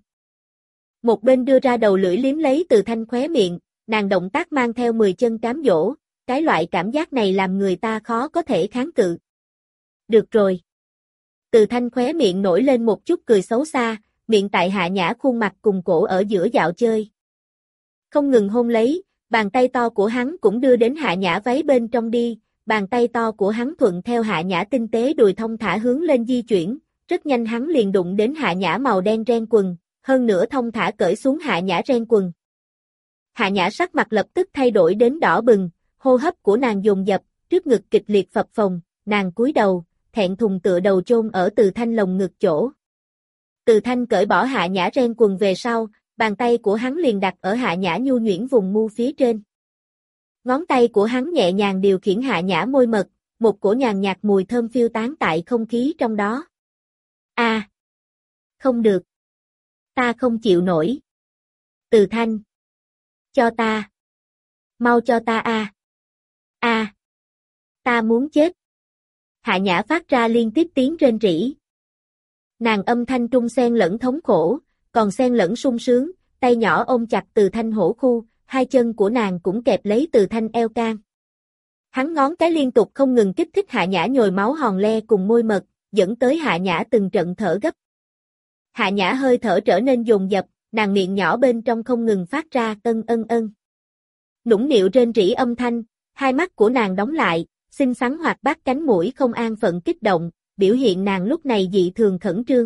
Một bên đưa ra đầu lưỡi liếm lấy Từ Thanh khóe miệng, nàng động tác mang theo mười chân cám dỗ, cái loại cảm giác này làm người ta khó có thể kháng cự. Được rồi. Từ Thanh khóe miệng nổi lên một chút cười xấu xa, miệng tại Hạ Nhã khuôn mặt cùng cổ ở giữa dạo chơi. Không ngừng hôn lấy, bàn tay to của hắn cũng đưa đến Hạ Nhã váy bên trong đi, bàn tay to của hắn thuận theo Hạ Nhã tinh tế đùi thông thả hướng lên di chuyển, rất nhanh hắn liền đụng đến Hạ Nhã màu đen ren quần, hơn nữa thông thả cởi xuống Hạ Nhã ren quần. Hạ Nhã sắc mặt lập tức thay đổi đến đỏ bừng, hô hấp của nàng dồn dập, trước ngực kịch liệt phập phồng, nàng cúi đầu, thẹn thùng tựa đầu chôn ở Từ Thanh lồng ngực chỗ. Từ Thanh cởi bỏ Hạ Nhã ren quần về sau, bàn tay của hắn liền đặt ở Hạ Nhã nhu nhuyễn vùng mu phía trên. Ngón tay của hắn nhẹ nhàng điều khiển Hạ Nhã môi mật, một cổ nhàn nhạt mùi thơm phiêu tán tại không khí trong đó. A. À, không được. Ta không chịu nổi. Từ Thanh. Cho ta. Mau cho ta a. À. A. À, ta muốn chết. Hạ Nhã phát ra liên tiếp tiếng rên rỉ. Nàng âm thanh trung xen lẫn thống khổ, còn xen lẫn sung sướng, tay nhỏ ôm chặt Từ Thanh hổ khu, hai chân của nàng cũng kẹp lấy Từ Thanh eo can. Hắn ngón cái liên tục không ngừng kích thích Hạ Nhã nhồi máu hòn le cùng môi mật, dẫn tới Hạ Nhã từng trận thở gấp. Hạ Nhã hơi thở trở nên dồn dập, nàng miệng nhỏ bên trong không ngừng phát ra ân ân ân. Nũng nịu rên rỉ âm thanh, hai mắt của nàng đóng lại, xinh xắn hoạt bát cánh mũi không an phận kích động, biểu hiện nàng lúc này dị thường khẩn trương.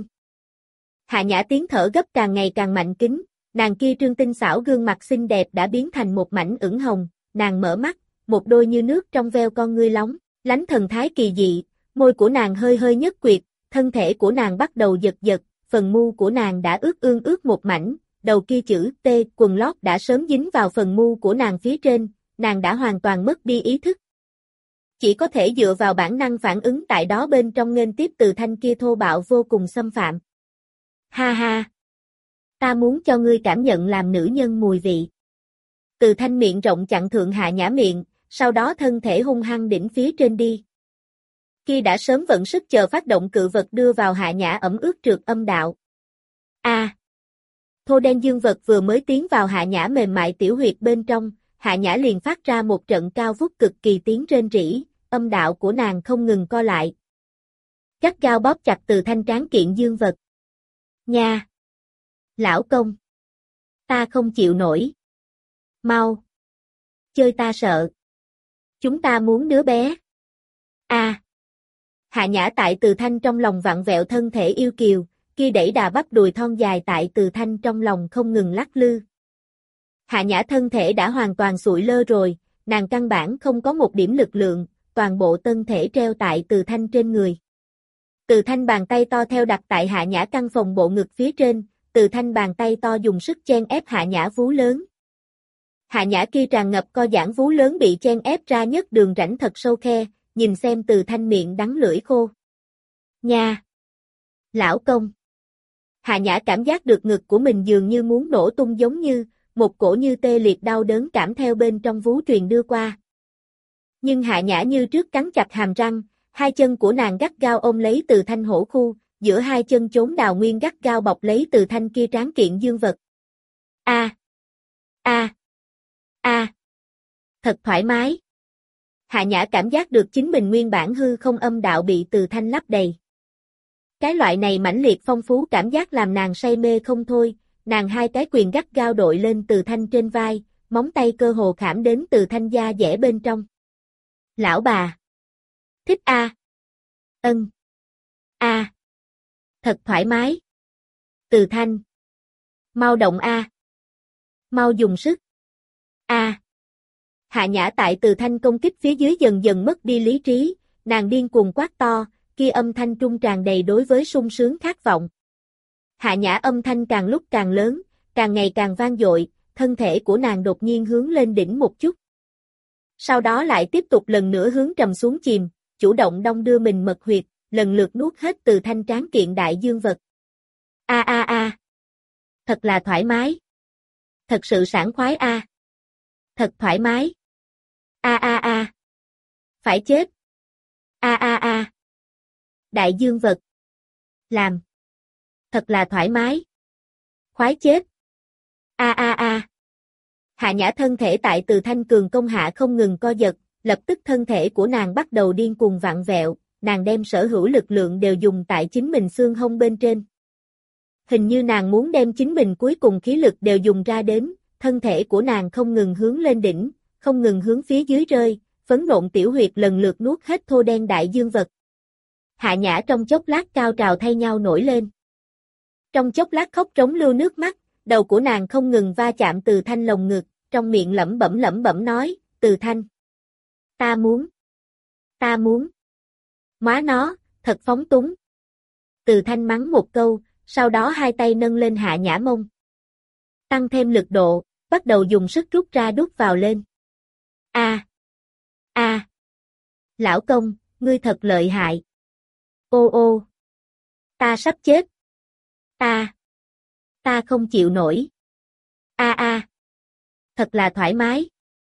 Hạ Nhã tiếng thở gấp càng ngày càng mạnh kính, nàng kia trương tinh xảo gương mặt xinh đẹp đã biến thành một mảnh ửng hồng, nàng mở mắt, một đôi như nước trong veo con ngươi lóng, lánh thần thái kỳ dị, môi của nàng hơi hơi nhếch quyệt, thân thể của nàng bắt đầu giật giật, phần mu của nàng đã ướt ương ướt một mảnh, đầu kia chữ T quần lót đã sớm dính vào phần mu của nàng phía trên, nàng đã hoàn toàn mất đi ý thức. Chỉ có thể dựa vào bản năng phản ứng tại đó bên trong nghênh tiếp Từ Thanh kia thô bạo vô cùng xâm phạm. Ha ha! Ta muốn cho ngươi cảm nhận làm nữ nhân mùi vị. Từ Thanh miệng rộng chặn thượng Hạ Nhã miệng, sau đó thân thể hung hăng đỉnh phía trên đi. Kia đã sớm vận sức chờ phát động cự vật đưa vào Hạ Nhã ẩm ướt trượt âm đạo. A! À, thô đen dương vật vừa mới tiến vào Hạ Nhã mềm mại tiểu huyệt bên trong, Hạ Nhã liền phát ra một trận cao vút cực kỳ tiếng rên rỉ, âm đạo của nàng không ngừng co lại. Gắt gao bóp chặt Từ Thanh tráng kiện dương vật. Nha! Lão công! Ta không chịu nổi. Mau! Chơi ta sợ. Chúng ta muốn đứa bé. A! À, Hạ Nhã tại Từ Thanh trong lòng vặn vẹo thân thể yêu kiều, kia đẩy đà bắp đùi thon dài tại Từ Thanh trong lòng không ngừng lắc lư. Hạ Nhã thân thể đã hoàn toàn sụi lơ rồi, nàng căn bản không có một điểm lực lượng, toàn bộ thân thể treo tại Từ Thanh trên người. Từ Thanh bàn tay to theo đặt tại Hạ Nhã căn phòng bộ ngực phía trên, Từ Thanh bàn tay to dùng sức chen ép Hạ Nhã vú lớn. Hạ Nhã kia tràn ngập co giãn vú lớn bị chen ép ra nhất đường rãnh thật sâu khe, nhìn xem Từ Thanh miệng đắng lưỡi khô. Nha! Lão công! Hạ Nhã cảm giác được ngực của mình dường như muốn nổ tung giống như, một cổ như tê liệt đau đớn cảm theo bên trong vú truyền đưa qua. Nhưng Hạ Nhã như trước cắn chặt hàm răng, hai chân của nàng gắt gao ôm lấy Từ Thanh hổ khu, giữa hai chân chốn đào nguyên gắt gao bọc lấy Từ Thanh kia tráng kiện dương vật. A, a, a, thật thoải mái. Hạ Nhã cảm giác được chính mình nguyên bản hư không âm đạo bị Từ Thanh lấp đầy. Cái loại này mãnh liệt phong phú cảm giác làm nàng say mê không thôi, nàng hai cái quyền gắt gao đội lên Từ Thanh trên vai, móng tay cơ hồ khảm đến Từ Thanh da dẻ bên trong. Lão bà! Thích a? À. Ân. A. À. Thật thoải mái. Từ Thanh. Mau động a. À. Mau dùng sức. A. À. Hạ Nhã tại Từ Thanh công kích phía dưới dần dần mất đi lý trí, nàng điên cuồng quát to, kia âm thanh trung tràn đầy đối với sung sướng khát vọng. Hạ Nhã âm thanh càng lúc càng lớn, càng ngày càng vang dội, thân thể của nàng đột nhiên hướng lên đỉnh một chút. Sau đó lại tiếp tục lần nữa hướng trầm xuống chìm, chủ động đong đưa mình mật huyệt, lần lượt nuốt hết Từ Thanh tráng kiện đại dương vật. A a a. Thật là thoải mái. Thật sự sảng khoái a. À. Thật thoải mái. A a a. Phải chết. A a a. Đại dương vật. Làm. Thật là thoải mái. Khoái chết. A a a. Hạ Nhã thân thể tại Từ Thanh cường công hạ không ngừng co giật, lập tức thân thể của nàng bắt đầu điên cuồng vặn vẹo, nàng đem sở hữu lực lượng đều dùng tại chính mình xương hông bên trên. Hình như nàng muốn đem chính mình cuối cùng khí lực đều dùng ra đến, thân thể của nàng không ngừng hướng lên đỉnh, không ngừng hướng phía dưới rơi, phấn nộn tiểu huyệt lần lượt nuốt hết thô đen đại dương vật. Hạ Nhã trong chốc lát cao trào thay nhau nổi lên. Trong chốc lát khóc trống lưu nước mắt, đầu của nàng không ngừng va chạm Từ Thanh lồng ngực, trong miệng lẩm bẩm lẩm bẩm nói, Từ Thanh. Ta muốn. Ta muốn. Má nó, thật phóng túng. Từ Thanh mắng một câu, sau đó hai tay nâng lên Hạ Nhã mông. Tăng thêm lực độ, bắt đầu dùng sức rút ra đút vào lên. A. A. Lão công, ngươi thật lợi hại. Ô ô. Ta sắp chết. Ta. Ta không chịu nổi. A a. Thật là thoải mái.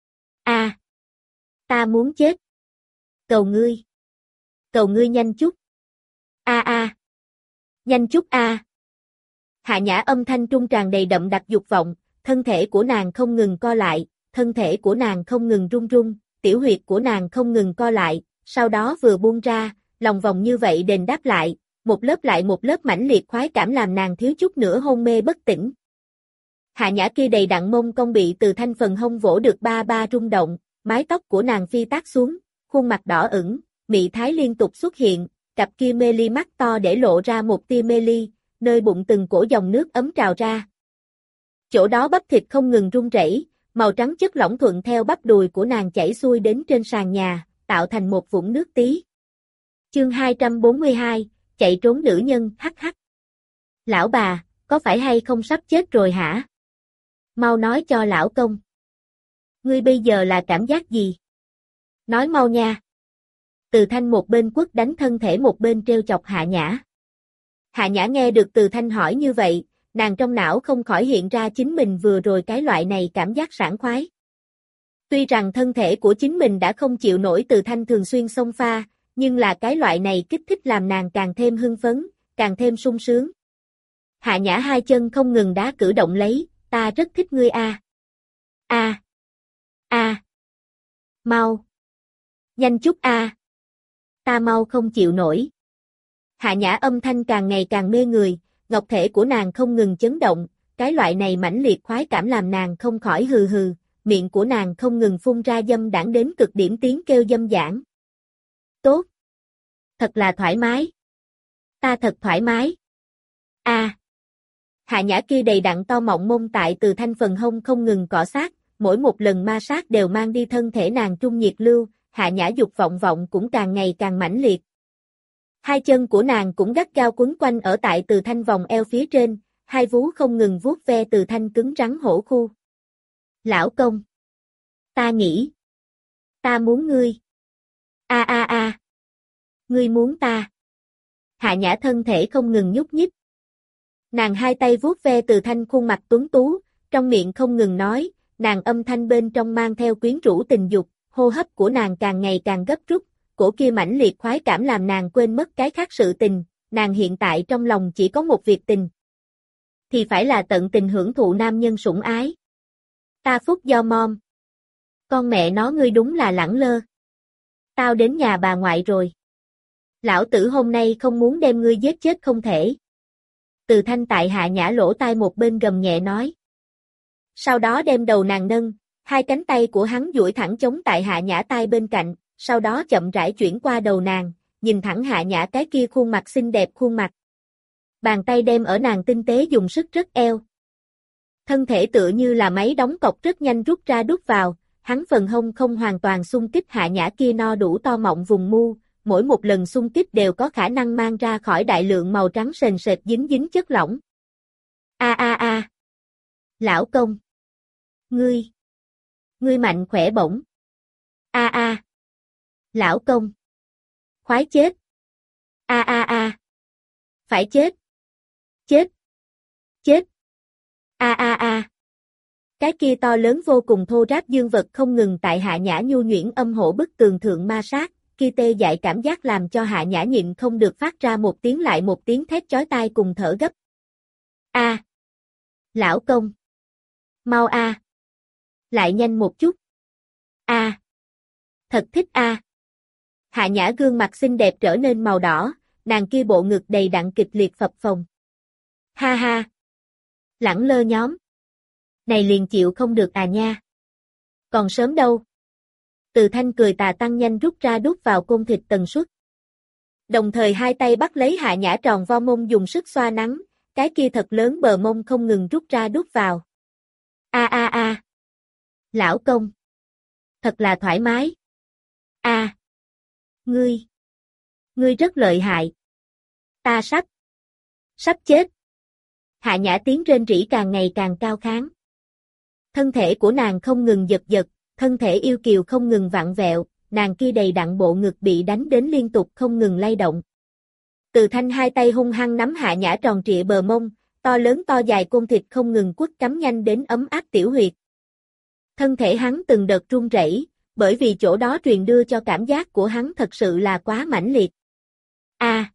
A. Ta muốn chết. Cầu ngươi. Cầu ngươi nhanh chút. A a. Nhanh chút a. Hạ Nhã âm thanh trung tràn đầy đậm đặc dục vọng, thân thể của nàng không ngừng co lại, thân thể của nàng không ngừng run run, tiểu huyệt của nàng không ngừng co lại, sau đó vừa buông ra, lòng vòng như vậy đền đáp lại, một lớp lại một lớp mãnh liệt khoái cảm làm nàng thiếu chút nữa hôn mê bất tỉnh. Hạ Nhã kia đầy đặn mông công bị Từ Thanh phần hông vỗ được ba ba rung động, mái tóc của nàng phi tác xuống, khuôn mặt đỏ ửng, mị thái liên tục xuất hiện, cặp kia mê ly mắt to để lộ ra một tia mê ly, nơi bụng từng cổ dòng nước ấm trào ra. Chỗ đó bắp thịt không ngừng rung rẩy, màu trắng chất lỏng thuận theo bắp đùi của nàng chảy xuôi đến trên sàn nhà, tạo thành một vũng nước tí. Chương hai trăm bốn mươi hai, chạy trốn nữ nhân, hắc hắc. Lão bà, có phải hay không sắp chết rồi hả? Mau nói cho lão công. Ngươi bây giờ là cảm giác gì? Nói mau nha. Từ Thanh một bên quất đánh thân thể một bên treo chọc Hạ Nhã. Hạ Nhã nghe được Từ Thanh hỏi như vậy, nàng trong não không khỏi hiện ra chính mình vừa rồi cái loại này cảm giác sảng khoái. Tuy rằng thân thể của chính mình đã không chịu nổi Từ Thanh thường xuyên xông pha, nhưng là cái loại này kích thích làm nàng càng thêm hưng phấn, càng thêm sung sướng. Hạ Nhã hai chân không ngừng đá cử động lấy, ta rất thích ngươi a. A. A. Mau. Nhanh chút a. Ta mau không chịu nổi. Hạ Nhã âm thanh càng ngày càng mê người, ngọc thể của nàng không ngừng chấn động, cái loại này mãnh liệt khoái cảm làm nàng không khỏi hừ hừ, miệng của nàng không ngừng phun ra dâm đãng đến cực điểm tiếng kêu dâm dãn. Tốt. Thật là thoải mái. Ta thật thoải mái. A. Hạ Nhã kia đầy đặn to mọng mông tại Từ Thanh phần hông không ngừng cọ sát, mỗi một lần ma sát đều mang đi thân thể nàng trung nhiệt lưu, Hạ Nhã dục vọng vọng cũng càng ngày càng mãnh liệt. Hai chân của nàng cũng gắt gao quấn quanh ở tại Từ Thanh vòng eo phía trên, hai vú không ngừng vuốt ve Từ Thanh cứng rắn hổ khu. Lão công. Ta nghĩ. Ta muốn ngươi. A a a. Ngươi muốn ta. Hạ Nhã thân thể không ngừng nhúc nhích. Nàng hai tay vuốt ve Từ Thanh khuôn mặt tuấn tú, trong miệng không ngừng nói, nàng âm thanh bên trong mang theo quyến rũ tình dục, hô hấp của nàng càng ngày càng gấp rút, cổ kia mãnh liệt khoái cảm làm nàng quên mất cái khác sự tình, nàng hiện tại trong lòng chỉ có một việc tình. Thì phải là tận tình hưởng thụ nam nhân sủng ái. Ta phúc do mom. Con mẹ nó ngươi đúng là lẳng lơ. Tao đến nhà bà ngoại rồi. Lão tử hôm nay không muốn đem ngươi giết chết không thể. Từ Thanh tại Hạ Nhã lỗ tai một bên gầm nhẹ nói. Sau đó đem đầu nàng nâng, hai cánh tay của hắn duỗi thẳng chống tại Hạ Nhã tai bên cạnh, sau đó chậm rãi chuyển qua đầu nàng, nhìn thẳng Hạ Nhã cái kia khuôn mặt xinh đẹp khuôn mặt. Bàn tay đem ở nàng tinh tế dùng sức rất eo. Thân thể tựa như là máy đóng cọc rất nhanh rút ra đút vào, hắn phần hông không hoàn toàn xung kích Hạ Nhã kia no đủ to mọng vùng mu, mỗi một lần xung kích đều có khả năng mang ra khỏi đại lượng màu trắng sền sệt dính dính chất lỏng. A a a. Lão công. Ngươi. Ngươi mạnh khỏe bổng. A a. Lão công. Khoái chết. A a a. Phải chết. Chết. Chết. A a a. Cái kia to lớn vô cùng thô ráp dương vật không ngừng tại Hạ Nhã nhu nhuyễn âm hộ bức tường thượng ma sát, kia tê dại cảm giác làm cho Hạ Nhã nhịn không được phát ra một tiếng lại một tiếng thét chói tai cùng thở gấp. A. Lão công. Mau a. Lại nhanh một chút. A. Thật thích a. Hạ Nhã gương mặt xinh đẹp trở nên màu đỏ, nàng kia bộ ngực đầy đặn kịch liệt phập phồng. Ha ha. Lẳng lơ nhóm. Này liền chịu không được à nha. Còn sớm đâu. Từ Thanh cười tà tăng nhanh rút ra đút vào côn thịt tần suất. Đồng thời hai tay bắt lấy Hạ Nhã tròn vo mông dùng sức xoa nắn, cái kia thật lớn bờ mông không ngừng rút ra đút vào. A a a. Lão công. Thật là thoải mái. A. Ngươi. Ngươi rất lợi hại. Ta sắp. Sắp chết. Hạ Nhã tiếng rên rỉ càng ngày càng cao kháng. Thân thể của nàng không ngừng giật giật, thân thể yêu kiều không ngừng vặn vẹo, nàng kia đầy đặn bộ ngực bị đánh đến liên tục không ngừng lay động. Từ Thanh hai tay hung hăng nắm Hạ Nhã tròn trịa bờ mông, to lớn to dài côn thịt không ngừng quất cắm nhanh đến ấm áp tiểu huyệt. Thân thể hắn từng đợt run rẩy, bởi vì chỗ đó truyền đưa cho cảm giác của hắn thật sự là quá mãnh liệt. A.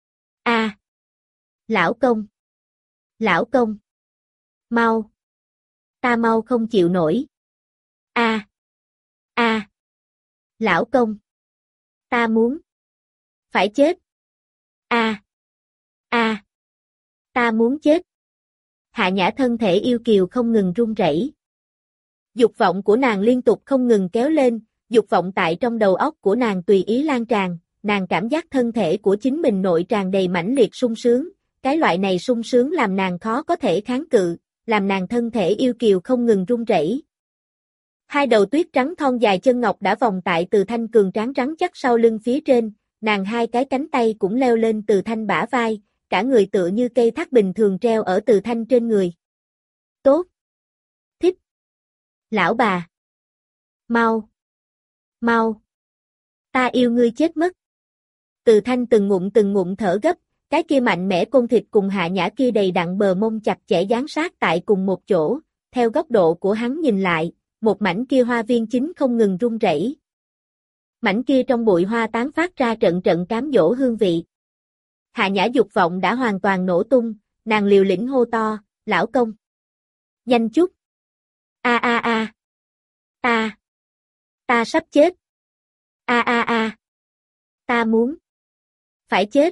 A. Lão công. Lão công. Mau. Ta mau không chịu nổi. A. A. Lão công. Ta muốn. Phải chết. A. A. Ta muốn chết. Hạ Nhã thân thể yêu kiều không ngừng run rẩy. Dục vọng của nàng liên tục không ngừng kéo lên, dục vọng tại trong đầu óc của nàng tùy ý lan tràn, nàng cảm giác thân thể của chính mình nội tràn đầy mãnh liệt sung sướng, cái loại này sung sướng làm nàng khó có thể kháng cự, làm nàng thân thể yêu kiều không ngừng run rẩy. Hai đầu tuyết trắng thon dài chân ngọc đã vòng tại Từ Thanh cường tráng rắn chắc sau lưng phía trên, nàng hai cái cánh tay cũng leo lên Từ Thanh bả vai, cả người tựa như cây thác bình thường treo ở Từ Thanh trên người. Tốt. Thích. Lão bà. Mau. Mau. Ta yêu ngươi chết mất. Từ Thanh từng ngụm từng ngụm thở gấp, cái kia mạnh mẽ côn thịt cùng Hạ Nhã kia đầy đặn bờ mông chặt chẽ dán sát tại cùng một chỗ, theo góc độ của hắn nhìn lại, một mảnh kia hoa viên chính không ngừng rung rẩy. Mảnh kia trong bụi hoa tán phát ra trận trận cám dỗ hương vị. Hạ Nhã dục vọng đã hoàn toàn nổ tung, nàng liều lĩnh hô to, lão công. Nhanh chút. A a a. Ta. Ta sắp chết. A a a. Ta muốn. Phải chết.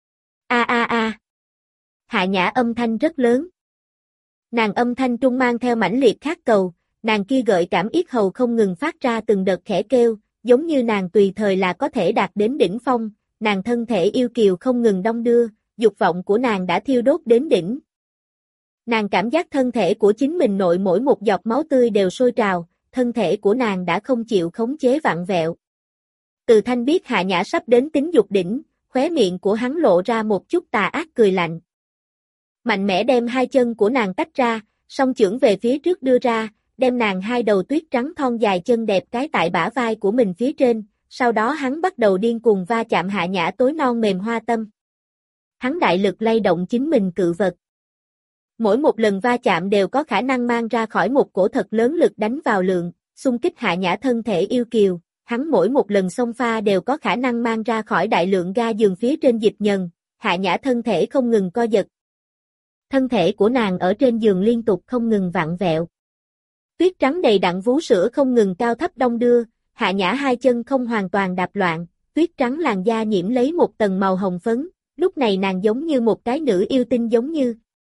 A a a. Hạ Nhã âm thanh rất lớn. Nàng âm thanh trung mang theo mãnh liệt khát cầu, nàng kia gợi cảm yết hầu không ngừng phát ra từng đợt khẽ kêu, giống như nàng tùy thời là có thể đạt đến đỉnh phong, nàng thân thể yêu kiều không ngừng đong đưa, dục vọng của nàng đã thiêu đốt đến đỉnh. Nàng cảm giác thân thể của chính mình nội mỗi một giọt máu tươi đều sôi trào, thân thể của nàng đã không chịu khống chế vặn vẹo. Từ Thanh biết Hạ Nhã sắp đến tính dục đỉnh, khóe miệng của hắn lộ ra một chút tà ác cười lạnh. Mạnh mẽ đem hai chân của nàng tách ra, song chưởng về phía trước đưa ra, đem nàng hai đầu tuyết trắng thon dài chân đẹp cái tại bả vai của mình phía trên, sau đó hắn bắt đầu điên cuồng va chạm Hạ Nhã tối non mềm hoa tâm. Hắn đại lực lay động chính mình cự vật. Mỗi một lần va chạm đều có khả năng mang ra khỏi một cổ thật lớn lực đánh vào lượng, xung kích Hạ Nhã thân thể yêu kiều, hắn mỗi một lần xông pha đều có khả năng mang ra khỏi đại lượng ga giường phía trên dịch nhần, Hạ Nhã thân thể không ngừng co giật. Thân thể của nàng ở trên giường liên tục không ngừng vặn vẹo. Tuyết trắng đầy đặn vú sữa không ngừng cao thấp đong đưa, Hạ Nhã hai chân không hoàn toàn đạp loạn, tuyết trắng làn da nhiễm lấy một tầng màu hồng phấn, lúc này nàng giống như một cái nữ yêu tinh giống như.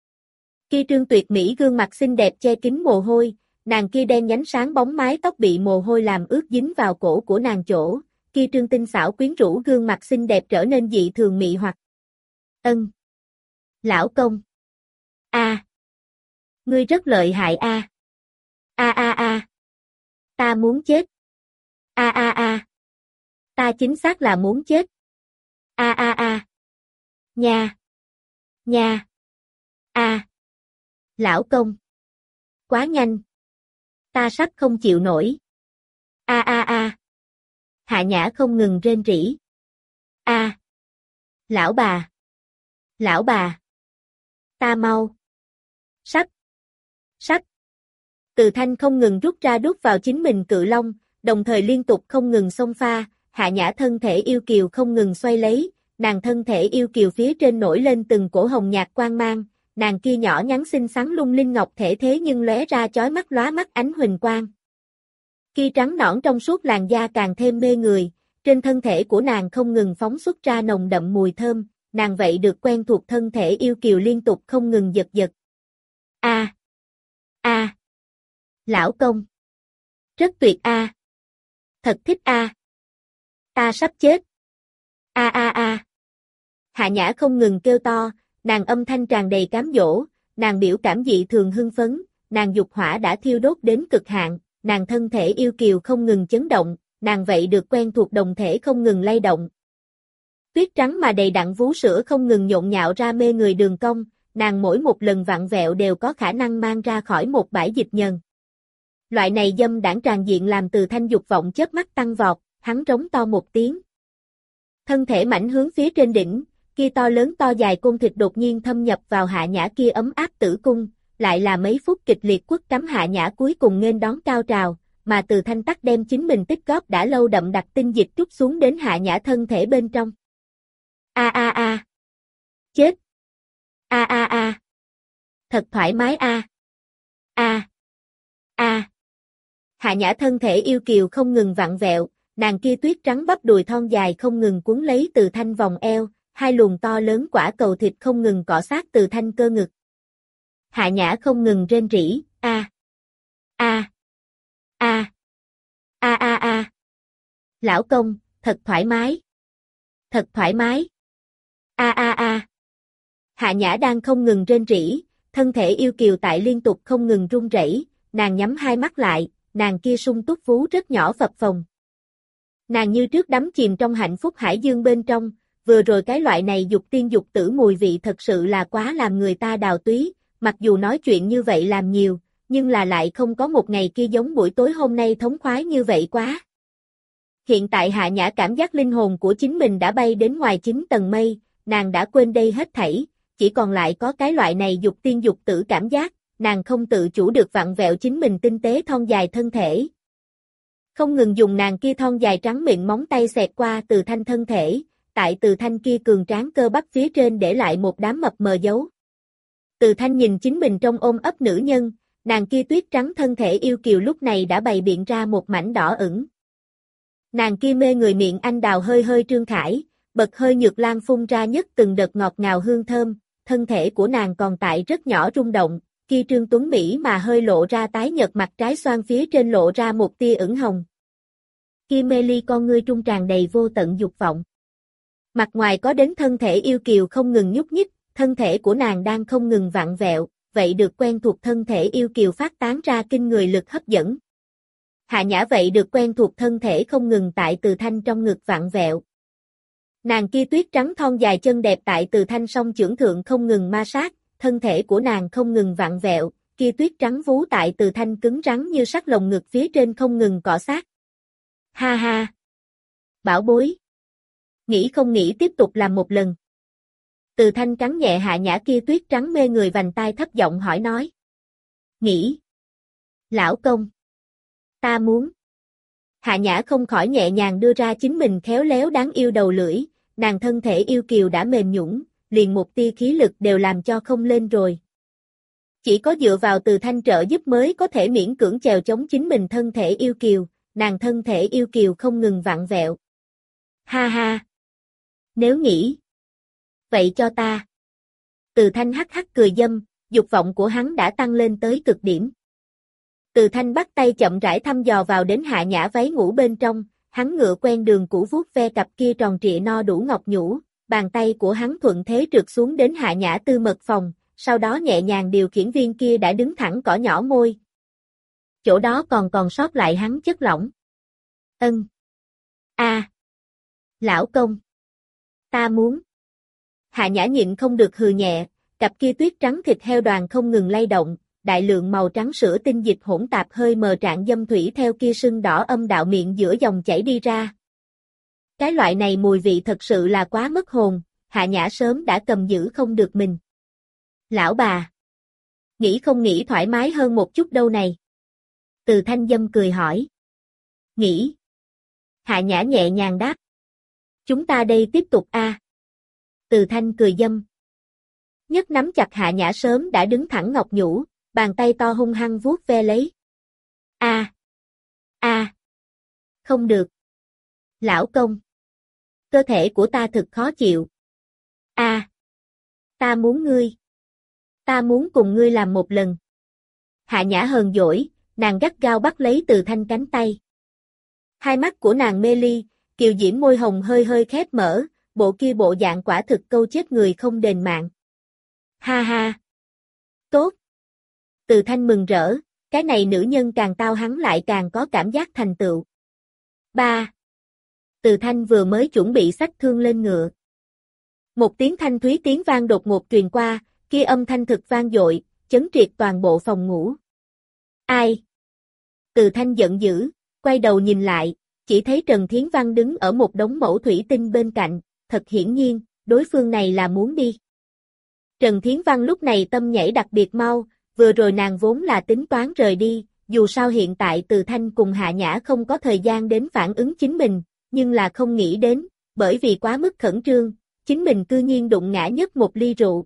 Kia trương tuyệt mỹ gương mặt xinh đẹp che kín mồ hôi, nàng kia đen nhánh sáng bóng mái tóc bị mồ hôi làm ướt dính vào cổ của nàng chỗ, kia trương tinh xảo quyến rũ gương mặt xinh đẹp trở nên dị thường mị hoặc. Ân. Lão công. A. Ngươi rất lợi hại a. A a a. Ta muốn chết. A a a. Ta chính xác là muốn chết. A a a. Nha. Nha. A. Lão công. Quá nhanh. Ta sắp không chịu nổi. A a a. Hạ Nhã không ngừng rên rỉ. A. Lão bà. Lão bà. Ta mau. Sắp. Sắp. Từ Thanh không ngừng rút ra đút vào chính mình cự long, đồng thời liên tục không ngừng xông pha, Hạ Nhã thân thể yêu kiều không ngừng xoay lấy, nàng thân thể yêu kiều phía trên nổi lên từng cổ hồng nhạt quang mang, nàng kia nhỏ nhắn xinh xắn lung linh ngọc thể thế nhưng lóe ra chói mắt lóa mắt ánh huỳnh quang. Kia trắng nõn trong suốt làn da càng thêm mê người, trên thân thể của nàng không ngừng phóng xuất ra nồng đậm mùi thơm, nàng vậy được quen thuộc thân thể yêu kiều liên tục không ngừng giật giật. A. A. Lão công. Rất tuyệt a. Thật thích a. Ta sắp chết. A a a. Hạ Nhã không ngừng kêu to, nàng âm thanh tràn đầy cám dỗ, nàng biểu cảm dị thường hưng phấn, nàng dục hỏa đã thiêu đốt đến cực hạn, nàng thân thể yêu kiều không ngừng chấn động, nàng vậy được quen thuộc đồng thể không ngừng lay động. Tuyết trắng mà đầy đặn vú sữa không ngừng nhộn nhạo ra mê người đường cong, nàng mỗi một lần vặn vẹo đều có khả năng mang ra khỏi một bãi dịch nhờn. Loại này dâm đãng tràn diện làm Từ Thanh dục vọng chớp mắt tăng vọt, hắn rống to một tiếng. Thân thể mảnh hướng phía trên đỉnh, kia to lớn to dài côn thịt đột nhiên thâm nhập vào Hạ Nhã kia ấm áp tử cung, lại là mấy phút kịch liệt quất cắm Hạ Nhã cuối cùng nghênh đón cao trào, mà Từ Thanh tắc đem chính mình tích góp đã lâu đậm đặc tinh dịch trút xuống đến Hạ Nhã thân thể bên trong. A a a. Chết. A a a. Thật thoải mái a. A. A. Hạ Nhã thân thể yêu kiều không ngừng vặn vẹo, nàng kia tuyết trắng bắp đùi thon dài không ngừng cuốn lấy Từ Thanh vòng eo, hai luồng to lớn quả cầu thịt không ngừng cọ sát Từ Thanh cơ ngực. Hạ Nhã không ngừng rên rỉ, a. A. A. A a a. Lão công, thật thoải mái. Thật thoải mái. A a a. Hạ Nhã đang không ngừng rên rỉ, thân thể yêu kiều tại liên tục không ngừng run rẩy, nàng nhắm hai mắt lại, nàng kia sung túc vú rất nhỏ phập phồng. Nàng như trước đắm chìm trong hạnh phúc hải dương bên trong, vừa rồi cái loại này dục tiên dục tử mùi vị thật sự là quá làm người ta đào túy, mặc dù nói chuyện như vậy làm nhiều, nhưng là lại không có một ngày kia giống buổi tối hôm nay thống khoái như vậy quá. Hiện tại Hạ Nhã cảm giác linh hồn của chính mình đã bay đến ngoài chín tầng mây, nàng đã quên đây hết thảy, chỉ còn lại có cái loại này dục tiên dục tử cảm giác, nàng không tự chủ được vặn vẹo chính mình tinh tế thon dài thân thể. Không ngừng dùng nàng kia thon dài trắng mịn móng tay xẹt qua Từ Thanh thân thể, tại Từ Thanh kia cường tráng cơ bắp phía trên để lại một đám mập mờ dấu. Từ Thanh nhìn chính mình trong ôm ấp nữ nhân, nàng kia tuyết trắng thân thể yêu kiều lúc này đã bày biện ra một mảnh đỏ ửng. Nàng kia mê người miệng anh đào hơi hơi trương khải, bật hơi nhược lan phun ra nhất từng đợt ngọt ngào hương thơm, thân thể của nàng còn tại rất nhỏ rung động, kia trương tuấn mỹ mà hơi lộ ra tái nhợt mặt trái xoan phía trên lộ ra một tia ửng hồng. Kia mê ly con ngươi trung tràn đầy vô tận dục vọng. Mặt ngoài có đến thân thể yêu kiều không ngừng nhúc nhích, thân thể của nàng đang không ngừng vặn vẹo, vậy được quen thuộc thân thể yêu kiều phát tán ra kinh người lực hấp dẫn. Hạ Nhã vậy được quen thuộc thân thể không ngừng tại Từ Thanh trong ngực vặn vẹo. Nàng kia tuyết trắng thon dài chân đẹp tại Từ Thanh song chưởng thượng không ngừng ma sát, thân thể của nàng không ngừng vặn vẹo, kia tuyết trắng vú tại Từ Thanh cứng rắn như sắt lồng ngực phía trên không ngừng cọ sát. Ha ha! Bảo bối! Nghĩ không nghĩ tiếp tục làm một lần. Từ Thanh cắn nhẹ Hạ Nhã kia tuyết trắng mê người vành tai thấp giọng hỏi nói. Nghĩ! Lão công! Ta muốn! Hạ Nhã không khỏi nhẹ nhàng đưa ra chính mình khéo léo đáng yêu đầu lưỡi, nàng thân thể yêu kiều đã mềm nhũn, liền một tia khí lực đều làm cho không lên rồi. Chỉ có dựa vào Từ Thanh trợ giúp mới có thể miễn cưỡng chèo chống chính mình thân thể yêu kiều, nàng thân thể yêu kiều không ngừng vặn vẹo. Ha ha! Nếu nghĩ, vậy cho ta. Từ Thanh hắc hắc cười dâm, dục vọng của hắn đã tăng lên tới cực điểm. Từ Thanh bắt tay chậm rãi thăm dò vào đến Hạ Nhã váy ngủ bên trong, hắn ngựa quen đường cũ vuốt ve cặp kia tròn trịa no đủ ngọc nhũ, bàn tay của hắn thuận thế trượt xuống đến Hạ Nhã tư mật phòng, sau đó nhẹ nhàng điều khiển viên kia đã đứng thẳng cỏ nhỏ môi. Chỗ đó còn còn sót lại hắn chất lỏng. Ân. A. À. Lão công. Ta muốn. Hạ Nhã nhịn không được hừ nhẹ, cặp kia tuyết trắng thịt heo đoàn không ngừng lay động, đại lượng màu trắng sữa tinh dịch hỗn tạp hơi mờ trạng dâm thủy theo kia sưng đỏ âm đạo miệng giữa dòng chảy đi ra. Cái loại này mùi vị thật sự là quá mất hồn, Hạ Nhã sớm đã cầm giữ không được mình. Lão bà. Nghĩ không nghĩ thoải mái hơn một chút đâu này. Từ Thanh dâm cười hỏi. Nghĩ. Hạ Nhã nhẹ nhàng đáp. Chúng ta đây tiếp tục a. À. Từ Thanh cười dâm. Nhất nắm chặt Hạ Nhã sớm đã đứng thẳng ngọc nhũ, bàn tay to hung hăng vuốt ve lấy. A. À. A. À. Không được. Lão công. Cơ thể của ta thực khó chịu. A. À. Ta muốn ngươi. Ta muốn cùng ngươi làm một lần. Hạ Nhã hờn dỗi, nàng gắt gao bắt lấy Từ Thanh cánh tay. Hai mắt của nàng mê ly, kiều diễm môi hồng hơi hơi khép mở, bộ kia bộ dạng quả thực câu chết người không đền mạng. Ha ha. Tốt. Từ Thanh mừng rỡ, cái này nữ nhân càng tao hắn lại càng có cảm giác thành tựu. Ba. Từ Thanh vừa mới chuẩn bị xách thương lên ngựa. Một tiếng thanh thúy tiếng vang đột ngột truyền qua, kia âm thanh thực vang dội, chấn triệt toàn bộ phòng ngủ. Ai? Từ Thanh giận dữ, quay đầu nhìn lại, chỉ thấy Trần Thiến Văn đứng ở một đống mẫu thủy tinh bên cạnh, thật hiển nhiên, đối phương này là muốn đi. Trần Thiến Văn lúc này tâm nhảy đặc biệt mau, vừa rồi nàng vốn là tính toán rời đi, dù sao hiện tại Từ Thanh cùng Hạ Nhã không có thời gian đến phản ứng chính mình, nhưng là không nghĩ đến, bởi vì quá mức khẩn trương, chính mình cư nhiên đụng ngã nhấp một ly rượu.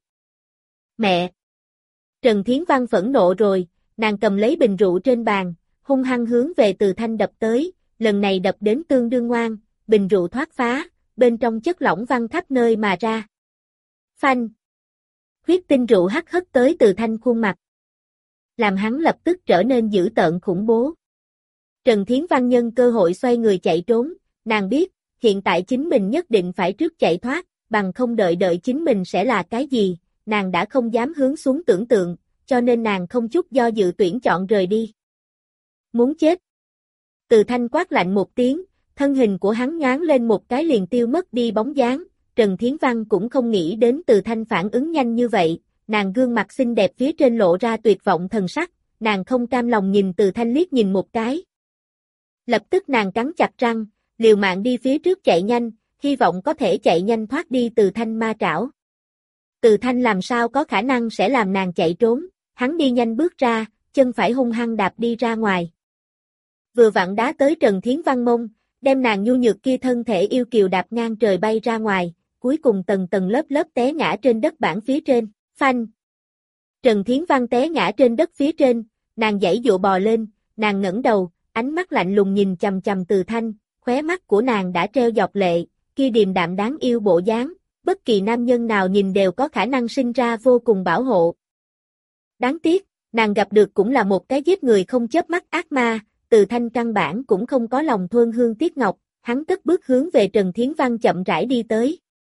Mẹ! Trần Thiến Văn phẫn nộ rồi, nàng cầm lấy bình rượu trên bàn, hung hăng hướng về Từ Thanh đập tới, lần này đập đến tương đương ngoan, bình rượu thoát phá, bên trong chất lỏng văng khắp nơi mà ra. Phanh! Huyết tinh rượu hắt hất tới Từ Thanh khuôn mặt, làm hắn lập tức trở nên dữ tợn khủng bố. Trần Thiến Văn nhân cơ hội xoay người chạy trốn, nàng biết, hiện tại chính mình nhất định phải trước chạy thoát, bằng không đợi đợi chính mình sẽ là cái gì, nàng đã không dám hướng xuống tưởng tượng, cho nên nàng không chút do dự tuyển chọn rời đi. Muốn chết. Từ Thanh quát lạnh một tiếng, thân hình của hắn nhoáng lên một cái liền tiêu mất đi bóng dáng, Trần Thiến Văn cũng không nghĩ đến Từ Thanh phản ứng nhanh như vậy, nàng gương mặt xinh đẹp phía trên lộ ra tuyệt vọng thần sắc, nàng không cam lòng nhìn Từ Thanh liếc nhìn một cái. Lập tức nàng cắn chặt răng, liều mạng đi phía trước chạy nhanh, hy vọng có thể chạy nhanh thoát đi Từ Thanh ma trảo. Từ Thanh làm sao có khả năng sẽ làm nàng chạy trốn, hắn đi nhanh bước ra, chân phải hung hăng đạp đi ra ngoài. Vừa vặn đá tới Trần Thiến Văn mông, đem nàng nhu nhược kia thân thể yêu kiều đạp ngang trời bay ra ngoài, cuối cùng tầng tầng lớp lớp té ngã trên đất bảng phía trên, phanh. Trần Thiến Văn té ngã trên đất phía trên, nàng giãy dụa bò lên, nàng ngẩng đầu, ánh mắt lạnh lùng nhìn chằm chằm Từ Thanh, khóe mắt của nàng đã treo giọt lệ, kia điềm đạm đáng yêu bộ dáng, bất kỳ nam nhân nào nhìn đều có khả năng sinh ra vô cùng bảo hộ. Đáng tiếc, nàng gặp được cũng là một cái giết người không chớp mắt ác ma, Từ Thanh căn bản cũng không có lòng thương hương tiếc ngọc, hắn cất bước hướng về Trần Thiến Văn chậm rãi đi tới.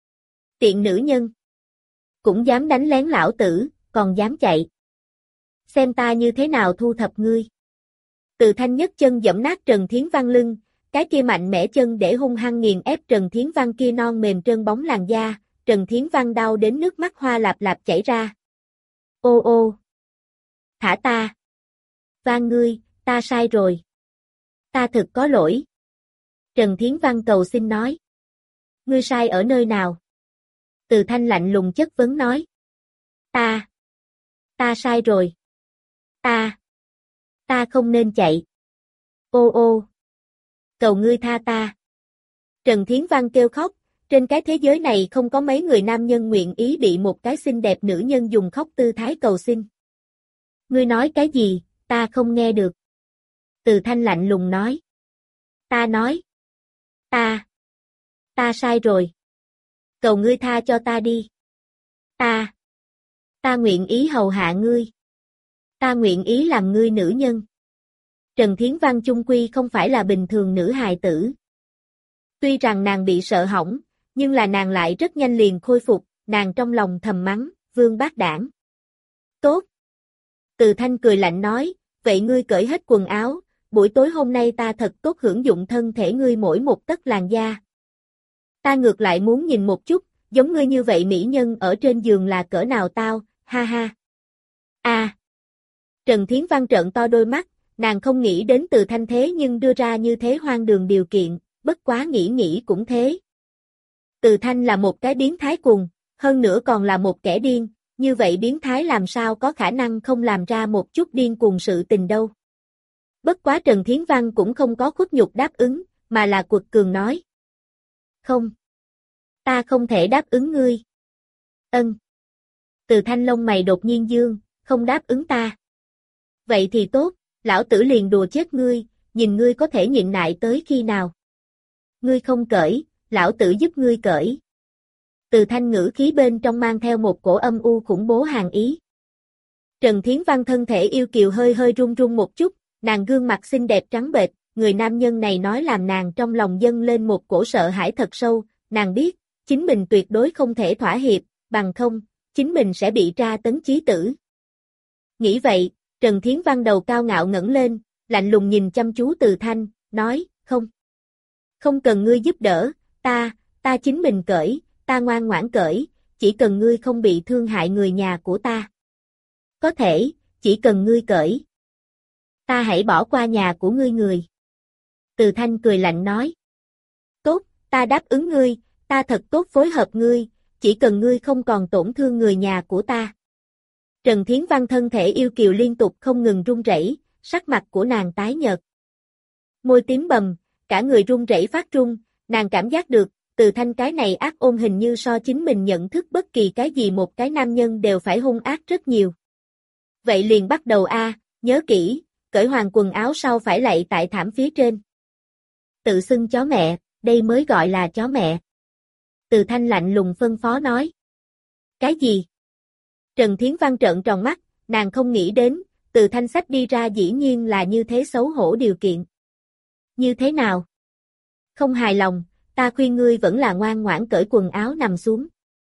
Tiện nữ nhân. Cũng dám đánh lén lão tử, còn dám chạy. Xem ta như thế nào thu thập ngươi. Từ Thanh nhất chân giẫm nát Trần Thiến Văn lưng, cái kia mạnh mẽ chân để hung hăng nghiền ép Trần Thiến Văn kia non mềm trơn bóng làn da, Trần Thiến Văn đau đến nước mắt hoa lạp lạp chảy ra. Ô ô! Thả ta! Van ngươi, ta sai rồi. Ta thực có lỗi. Trần Thiến Văn cầu xin nói. Ngươi sai ở nơi nào? Từ Thanh lạnh lùng chất vấn nói. Ta! Ta sai rồi. Ta! Ta không nên chạy. Ô ô! Cầu ngươi tha ta. Trần Thiến Văn kêu khóc, trên cái thế giới này không có mấy người nam nhân nguyện ý bị một cái xinh đẹp nữ nhân dùng khóc tư thái cầu xin. Ngươi nói cái gì, ta không nghe được. Từ Thanh lạnh lùng nói. Ta nói. Ta. Ta sai rồi. Cầu ngươi tha cho ta đi. Ta. Ta nguyện ý hầu hạ ngươi. Ta nguyện ý làm ngươi nữ nhân. Trần Thiến Văn chung quy không phải là bình thường nữ hài tử. Tuy rằng nàng bị sợ hỏng, nhưng là nàng lại rất nhanh liền khôi phục, nàng trong lòng thầm mắng, vương bát đảng. Tốt. Từ Thanh cười lạnh nói, vậy ngươi cởi hết quần áo, buổi tối hôm nay ta thật tốt hưởng dụng thân thể ngươi mỗi một tấc làn da. Ta ngược lại muốn nhìn một chút, giống ngươi như vậy mỹ nhân ở trên giường là cỡ nào tao, ha ha. A. À. Trần Thiến Văn trợn to đôi mắt, nàng không nghĩ đến Từ Thanh thế nhưng đưa ra như thế hoang đường điều kiện, bất quá nghĩ nghĩ cũng thế. Từ Thanh là một cái biến thái cuồng, hơn nữa còn là một kẻ điên, như vậy biến thái làm sao có khả năng không làm ra một chút điên cuồng sự tình đâu. Bất quá Trần Thiến Văn cũng không có khuất nhục đáp ứng, mà là quật cường nói. Không. Ta không thể đáp ứng ngươi. Ân. Từ Thanh lông mày đột nhiên dương, không đáp ứng ta. Vậy thì tốt, lão tử liền đùa chết ngươi, nhìn ngươi có thể nhịn nại tới khi nào. Ngươi không cởi, lão tử giúp ngươi cởi. Từ Thanh ngữ khí bên trong mang theo một cổ âm u khủng bố hàn ý. Trần Thiến Văn thân thể yêu kiều hơi hơi run run một chút, nàng gương mặt xinh đẹp trắng bệch, người nam nhân này nói làm nàng trong lòng dâng lên một cổ sợ hãi thật sâu, nàng biết, chính mình tuyệt đối không thể thỏa hiệp, bằng không, chính mình sẽ bị tra tấn chí tử. Nghĩ vậy, Trần Thiến Văn đầu cao ngạo ngẩng lên, lạnh lùng nhìn chăm chú Từ Thanh, nói, không. Không cần ngươi giúp đỡ, ta, ta chính mình cởi, ta ngoan ngoãn cởi, chỉ cần ngươi không bị thương hại người nhà của ta. Có thể, chỉ cần ngươi cởi. Ta hãy bỏ qua nhà của ngươi người. Từ Thanh cười lạnh nói. Tốt, ta đáp ứng ngươi, ta thật tốt phối hợp ngươi, chỉ cần ngươi không còn tổn thương người nhà của ta. Trần Thiến Văn thân thể yêu kiều liên tục không ngừng run rẩy, sắc mặt của nàng tái nhợt. Môi tím bầm, cả người run rẩy phát run, nàng cảm giác được, Từ Thanh cái này ác ôn hình như so chính mình nhận thức bất kỳ cái gì một cái nam nhân đều phải hung ác rất nhiều. Vậy liền bắt đầu a, nhớ kỹ, cởi hoàng quần áo sau phải lạy tại thảm phía trên. Tự xưng chó mẹ, đây mới gọi là chó mẹ. Từ Thanh lạnh lùng phân phó nói. Cái gì? Trần Thiến Văn trợn tròn mắt, nàng không nghĩ đến, Từ Thanh sách đi ra dĩ nhiên là như thế xấu hổ điều kiện. Như thế nào? Không hài lòng, ta khuyên ngươi vẫn là ngoan ngoãn cởi quần áo nằm xuống.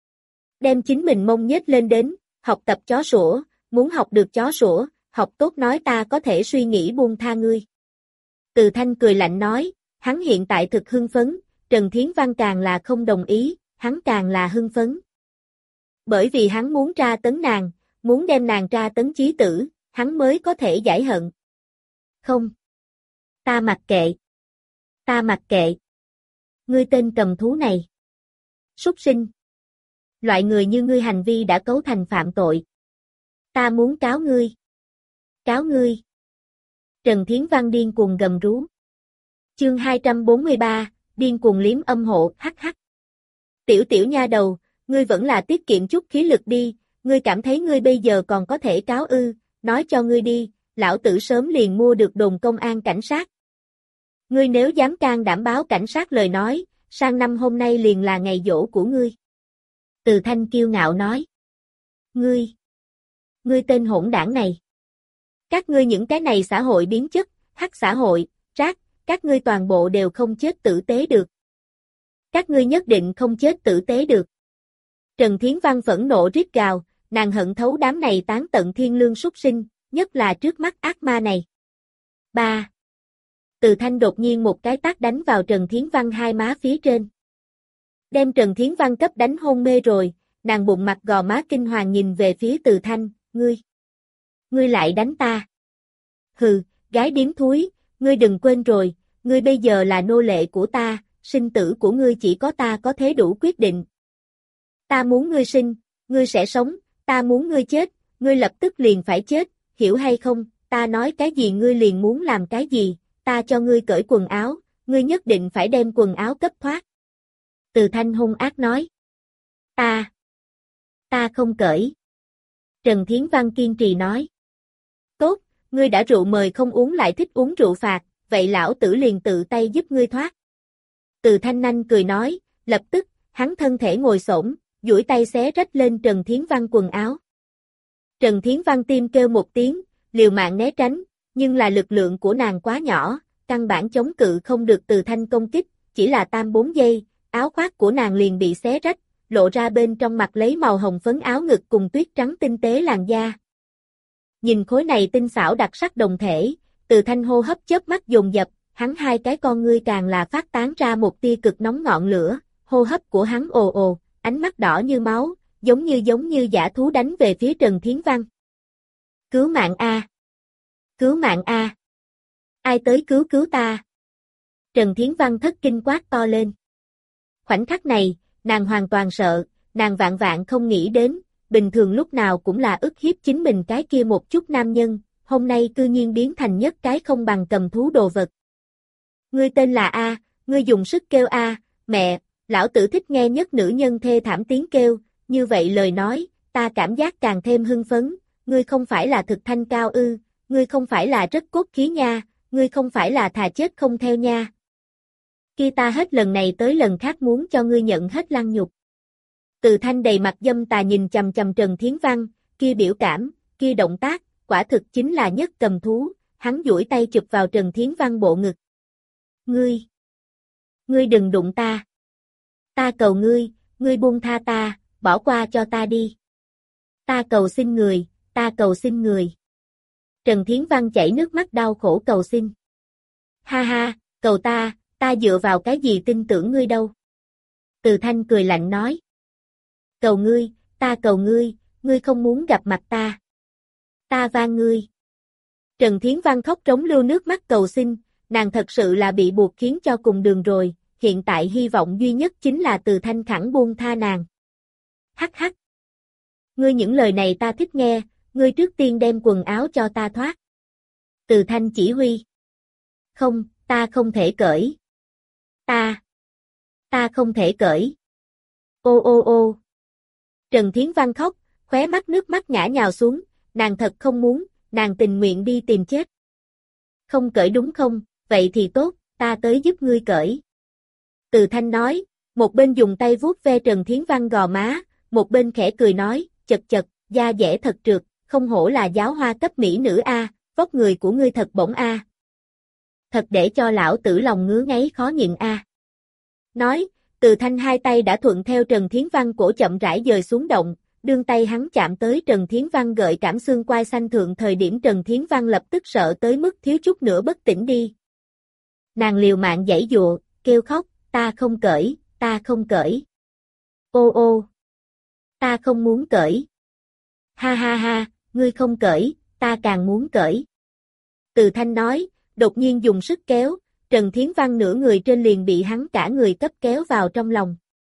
Đem chính mình mông nhếch lên đến, học tập chó sủa, muốn học được chó sủa, học tốt nói ta có thể suy nghĩ buông tha ngươi. Từ Thanh cười lạnh nói, hắn hiện tại thực hưng phấn, Trần Thiến Văn càng là không đồng ý, hắn càng là hưng phấn. Bởi vì hắn muốn tra tấn nàng, muốn đem nàng tra tấn chí tử, hắn mới có thể giải hận. Không. Ta mặc kệ. Ta mặc kệ. Ngươi tên cầm thú này. Súc sinh. Loại người như ngươi hành vi đã cấu thành phạm tội. Ta muốn cáo ngươi. Cáo ngươi. Trần Thiến Văn điên cuồng gầm rú. Chương hai trăm bốn mươi ba, điên cuồng liếm âm hộ, hắc hắc. Tiểu tiểu nha đầu, ngươi vẫn là tiết kiệm chút khí lực đi, ngươi cảm thấy ngươi bây giờ còn có thể cáo ư, nói cho ngươi đi, lão tử sớm liền mua được đồn công an cảnh sát. Ngươi nếu dám can đảm báo cảnh sát lời nói, sang năm hôm nay liền là ngày giỗ của ngươi. Từ Thanh kiêu ngạo nói. Ngươi, ngươi tên hỗn đảng này. Các ngươi những cái này xã hội biến chất, hắc xã hội, rác, các ngươi toàn bộ đều không chết tử tế được. Các ngươi nhất định không chết tử tế được. Trần Thiến Văn phẫn nộ rít gào, nàng hận thấu đám này tán tận thiên lương súc sinh, nhất là trước mắt ác ma này. Ba. Từ Thanh đột nhiên một cái tát đánh vào Trần Thiến Văn hai má phía trên. Đem Trần Thiến Văn cấp đánh hôn mê rồi, nàng bụng mặt gò má kinh hoàng nhìn về phía Từ Thanh, ngươi. Ngươi lại đánh ta. Hừ, gái điếm thúi, ngươi đừng quên rồi, ngươi bây giờ là nô lệ của ta, sinh tử của ngươi chỉ có ta có thế đủ quyết định. Ta muốn ngươi sinh, ngươi sẽ sống, ta muốn ngươi chết, ngươi lập tức liền phải chết, hiểu hay không, ta nói cái gì ngươi liền muốn làm cái gì, ta cho ngươi cởi quần áo, ngươi nhất định phải đem quần áo cấp thoát. Từ Thanh hung ác nói. Ta, ta không cởi. Trần Thiến Văn kiên trì nói. Tốt, ngươi đã rượu mời không uống lại thích uống rượu phạt, vậy lão tử liền tự tay giúp ngươi thoát. Từ Thanh Nanh cười nói, lập tức, hắn thân thể ngồi xổm, duỗi tay xé rách lên Trần Thiến Văn quần áo. Trần Thiến Văn tim kêu một tiếng, liều mạng né tránh, nhưng là lực lượng của nàng quá nhỏ, căn bản chống cự không được Từ Thanh công kích, chỉ là tam bốn giây, áo khoác của nàng liền bị xé rách, lộ ra bên trong mặt lấy màu hồng phấn áo ngực cùng tuyết trắng tinh tế làn da. Nhìn khối này tinh xảo đặc sắc đồng thể, Từ Thanh hô hấp chớp mắt dồn dập, hắn hai cái con ngươi càng là phát tán ra một tia cực nóng ngọn lửa, hô hấp của hắn ồ ồ, ánh mắt đỏ như máu, giống như giống như dã thú đánh về phía Trần Thiến Văn. Cứu mạng a! Cứu mạng a! Ai tới cứu cứu ta? Trần Thiến Văn thất kinh quát to lên. Khoảnh khắc này, nàng hoàn toàn sợ, nàng vạn vạn không nghĩ đến, bình thường lúc nào cũng là ức hiếp chính mình cái kia một chút nam nhân, hôm nay cư nhiên biến thành nhất cái không bằng cầm thú đồ vật. Ngươi tên là A, ngươi dùng sức kêu A, mẹ, lão tử thích nghe nhất nữ nhân thê thảm tiếng kêu, như vậy lời nói, ta cảm giác càng thêm hưng phấn, ngươi không phải là thực thanh cao ư, ngươi không phải là rất cốt khí nha, ngươi không phải là thà chết không theo nha. Kia ta hết lần này tới lần khác muốn cho ngươi nhận hết lăng nhục. Từ Thanh đầy mặt dâm tà nhìn chằm chằm Trần Thiến Văn, kia biểu cảm, kia động tác, quả thực chính là nhất cầm thú, hắn duỗi tay chụp vào Trần Thiến Văn bộ ngực. Ngươi! Ngươi đừng đụng ta! Ta cầu ngươi, ngươi buông tha ta, bỏ qua cho ta đi. Ta cầu xin người, ta cầu xin người. Trần Thiến Văn chảy nước mắt đau khổ cầu xin. Ha ha, cầu ta, ta dựa vào cái gì tin tưởng ngươi đâu. Từ Thanh cười lạnh nói. Cầu ngươi, ta cầu ngươi, ngươi không muốn gặp mặt ta. Ta van ngươi. Trần Thiến Văn khóc trống lưu nước mắt cầu xin, nàng thật sự là bị buộc khiến cho cùng đường rồi, hiện tại hy vọng duy nhất chính là Từ Thanh khẳng buông tha nàng. Hắc hắc. Ngươi những lời này ta thích nghe, ngươi trước tiên đem quần áo cho ta thoát. Từ Thanh chỉ huy. Không, ta không thể cởi. Ta. Ta không thể cởi. Ô ô ô. Trần Thiến Văn khóc, khóe mắt nước mắt nhả nhào xuống, nàng thật không muốn, nàng tình nguyện đi tìm chết. Không cởi đúng không, vậy thì tốt, ta tới giúp ngươi cởi. Từ Thanh nói, một bên dùng tay vuốt ve Trần Thiến Văn gò má, một bên khẽ cười nói, chật chật, da dẻ thật trượt, không hổ là giáo hoa cấp mỹ nữ a, vóc người của ngươi thật bổng a. Thật để cho lão tử lòng ngứa ngáy khó nhịn a. Nói, Từ Thanh hai tay đã thuận theo Trần Thiến Văn cổ chậm rãi dời xuống động, đương tay hắn chạm tới Trần Thiến Văn gợi cảm xương quai xanh thượng thời điểm Trần Thiến Văn lập tức sợ tới mức thiếu chút nữa bất tỉnh đi. Nàng liều mạng giãy dụa, kêu khóc, ta không cởi, ta không cởi. Ô ô, ta không muốn cởi. Ha ha ha, ngươi không cởi, ta càng muốn cởi. Từ Thanh nói, đột nhiên dùng sức kéo, Trần Thiến Văn nửa người trên liền bị hắn cả người cấp kéo vào trong lòng.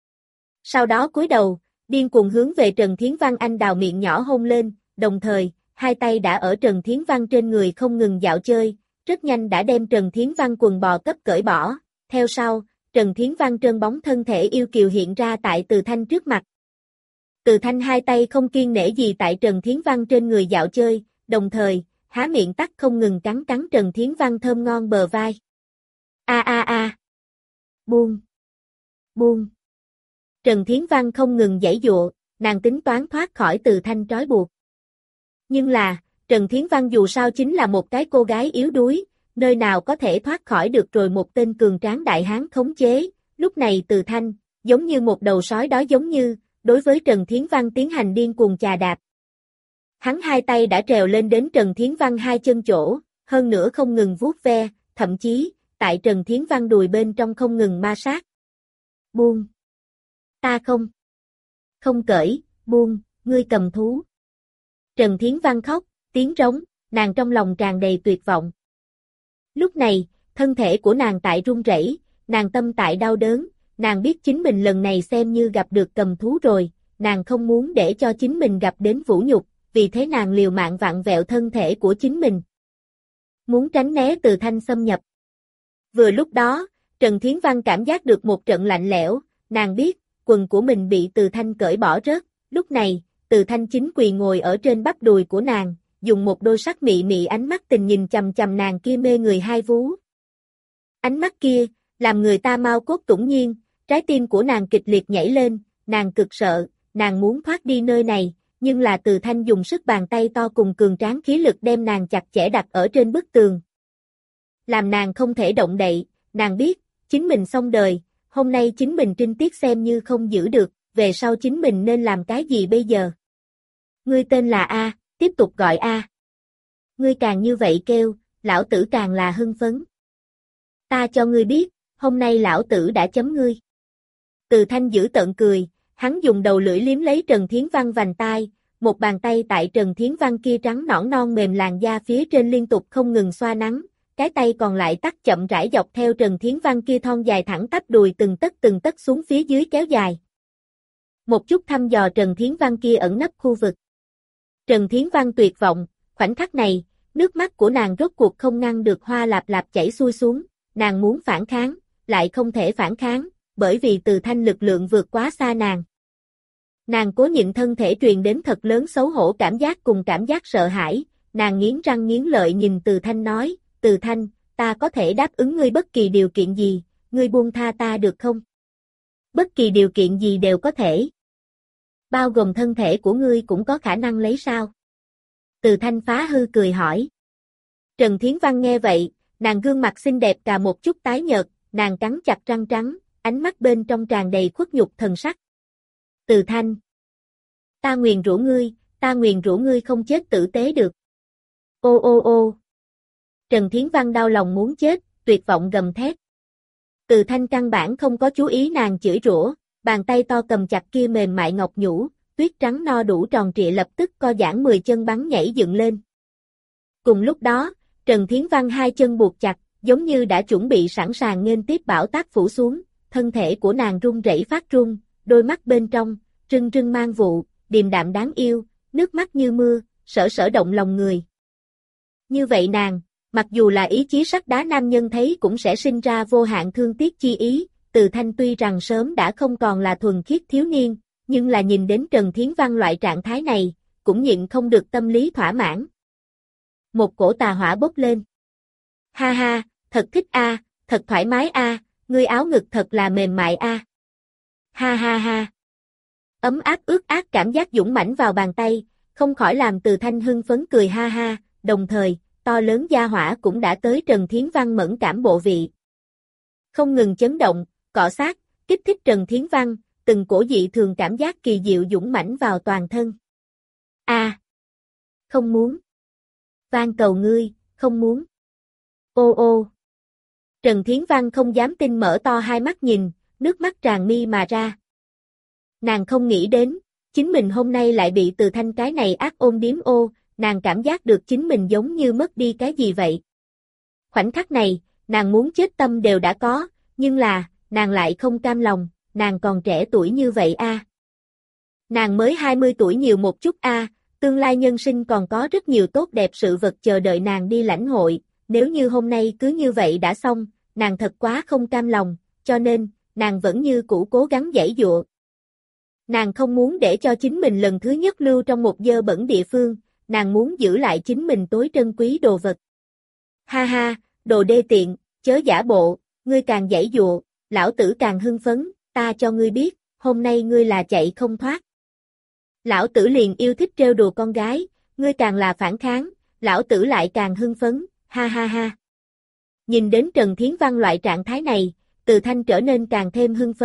Sau đó cúi đầu, điên cuồng hướng về Trần Thiến Văn anh đào miệng nhỏ hôn lên, đồng thời, hai tay đã ở Trần Thiến Văn trên người không ngừng dạo chơi, rất nhanh đã đem Trần Thiến Văn quần bò cấp cởi bỏ, theo sau, Trần Thiến Văn trơn bóng thân thể yêu kiều hiện ra tại Từ Thanh trước mặt. Từ Thanh hai tay không kiêng nể gì tại Trần Thiến Văn trên người dạo chơi, đồng thời, há miệng tắc không ngừng cắn cắn Trần Thiến Văn thơm ngon bờ vai. A a a. Buông. Buông. Trần Thiến Văn không ngừng giãy giụa, nàng tính toán thoát khỏi Từ Thanh trói buộc. Nhưng là, Trần Thiến Văn dù sao chính là một cái cô gái yếu đuối, nơi nào có thể thoát khỏi được rồi một tên cường tráng đại hán khống chế, lúc này Từ Thanh, giống như một đầu sói đói giống như, đối với Trần Thiến Văn tiến hành điên cuồng chà đạp. Hắn hai tay đã trèo lên đến Trần Thiến Văn hai chân chỗ, hơn nữa không ngừng vuốt ve, thậm chí, tại Trần Thiến Văn đùi bên trong không ngừng ma sát. Buông! Ta không! Không cởi, buông, ngươi cầm thú! Trần Thiến Văn khóc, tiếng rống, nàng trong lòng tràn đầy tuyệt vọng. Lúc này, thân thể của nàng tại run rẩy, nàng tâm tại đau đớn, nàng biết chính mình lần này xem như gặp được cầm thú rồi, nàng không muốn để cho chính mình gặp đến vũ nhục, vì thế nàng liều mạng vặn vẹo thân thể của chính mình. Muốn tránh né Từ Thanh xâm nhập. Vừa lúc đó, Trần Thiến Văn cảm giác được một trận lạnh lẽo, nàng biết, quần của mình bị Từ Thanh cởi bỏ rớt, lúc này, Từ Thanh chính quỳ ngồi ở trên bắp đùi của nàng, dùng một đôi sắc mị mị ánh mắt tình nhìn chằm chằm nàng kia mê người hai vú. Ánh mắt kia, làm người ta mau cốt tủng nhiên, trái tim của nàng kịch liệt nhảy lên, nàng cực sợ, nàng muốn thoát đi nơi này, nhưng là Từ Thanh dùng sức bàn tay to cùng cường tráng khí lực đem nàng chặt chẽ đặt ở trên bức tường. Làm nàng không thể động đậy, nàng biết, chính mình xong đời, hôm nay chính mình trinh tiết xem như không giữ được, về sau chính mình nên làm cái gì bây giờ? Ngươi tên là A, tiếp tục gọi A. Ngươi càng như vậy kêu, lão tử càng là hưng phấn. Ta cho ngươi biết, hôm nay lão tử đã chấm ngươi. Từ Thanh giữ tợn cười, hắn dùng đầu lưỡi liếm lấy Trần Thiến Văn vành tai, một bàn tay tại Trần Thiến Văn kia trắng nõn non mềm làn da phía trên liên tục không ngừng xoa nắng, cái tay còn lại tắt chậm rãi dọc theo Trần Thiến Văn kia thon dài thẳng tắp đùi từng tấc từng tấc xuống phía dưới kéo dài. Một chút thăm dò Trần Thiến Văn kia ẩn nấp khu vực. Trần Thiến Văn tuyệt vọng, khoảnh khắc này, nước mắt của nàng rốt cuộc không ngăn được hoa lạp lạp chảy xuôi xuống, nàng muốn phản kháng, lại không thể phản kháng, bởi vì Từ Thanh lực lượng vượt quá xa nàng. Nàng cố nhịn thân thể truyền đến thật lớn xấu hổ cảm giác cùng cảm giác sợ hãi, nàng nghiến răng nghiến lợi nhìn Từ Thanh nói, Từ Thanh, ta có thể đáp ứng ngươi bất kỳ điều kiện gì, ngươi buông tha ta được không? Bất kỳ điều kiện gì đều có thể. Bao gồm thân thể của ngươi cũng có khả năng lấy sao? Từ Thanh phá hư cười hỏi. Trần Thiến Văn nghe vậy, nàng gương mặt xinh đẹp cả một chút tái nhợt, nàng cắn chặt răng trắng, ánh mắt bên trong tràn đầy khuất nhục thần sắc. Từ Thanh. Ta nguyền rủa ngươi, ta nguyền rủa ngươi không chết tử tế được. Ô ô ô. Trần Thiến Văn đau lòng muốn chết, tuyệt vọng gầm thét. Từ Thanh căn bản không có chú ý nàng chửi rủa, bàn tay to cầm chặt kia mềm mại ngọc nhũ, tuyết trắng no đủ tròn trịa lập tức co giãn mười chân bắn nhảy dựng lên. Cùng lúc đó, Trần Thiến Văn hai chân buộc chặt, giống như đã chuẩn bị sẵn sàng nghênh tiếp bão táp phủ xuống, thân thể của nàng run rẩy phát run, đôi mắt bên trong, rưng rưng mang vụ, điềm đạm đáng yêu, nước mắt như mưa, sở sở động lòng người. Như vậy nàng, mặc dù là ý chí sắt đá nam nhân thấy cũng sẽ sinh ra vô hạn thương tiếc chi ý, Từ Thanh tuy rằng sớm đã không còn là thuần khiết thiếu niên, nhưng là nhìn đến Trần Thiến Văn loại trạng thái này, cũng nhịn không được tâm lý thỏa mãn. Một cổ tà hỏa bốc lên. Ha ha, thật thích a, thật thoải mái a, ngươi áo ngực thật là mềm mại a. Ha ha ha. Ấm áp ướt át cảm giác dũng mãnh vào bàn tay, không khỏi làm Từ Thanh hưng phấn cười ha ha, đồng thời, to lớn gia hỏa cũng đã tới Trần Thiến Văn mẫn cảm bộ vị. Không ngừng chấn động, cọ sát, kích thích Trần Thiến Văn, từng cổ dị thường cảm giác kỳ diệu dũng mãnh vào toàn thân. A, à, không muốn. Van cầu ngươi, không muốn. Ô ô. Trần Thiến Văn không dám tin mở to hai mắt nhìn, nước mắt tràn mi mà ra. Nàng không nghĩ đến, chính mình hôm nay lại bị Từ Thanh cái này ác ôn điếm ô, nàng cảm giác được chính mình giống như mất đi cái gì vậy. Khoảnh khắc này, nàng muốn chết tâm đều đã có, nhưng là, nàng lại không cam lòng, nàng còn trẻ tuổi như vậy a. À. Nàng mới hai mươi tuổi nhiều một chút a, à, tương lai nhân sinh còn có rất nhiều tốt đẹp sự vật chờ đợi nàng đi lãnh hội, nếu như hôm nay cứ như vậy đã xong, nàng thật quá không cam lòng, cho nên, nàng vẫn như cũ cố gắng giãy giụa. Nàng không muốn để cho chính mình lần thứ nhất lưu trong một dơ bẩn địa phương, nàng muốn giữ lại chính mình tối trân quý đồ vật. Ha ha, đồ đê tiện, chớ giả bộ, ngươi càng giãy giụa, lão tử càng hưng phấn, ta cho ngươi biết, hôm nay ngươi là chạy không thoát. Lão tử liền yêu thích trêu đùa con gái, ngươi càng là phản kháng, lão tử lại càng hưng phấn, ha ha ha. Nhìn đến Trần Thiến Văn loại trạng thái này, Từ Thanh trở nên càng thêm hưng phấn,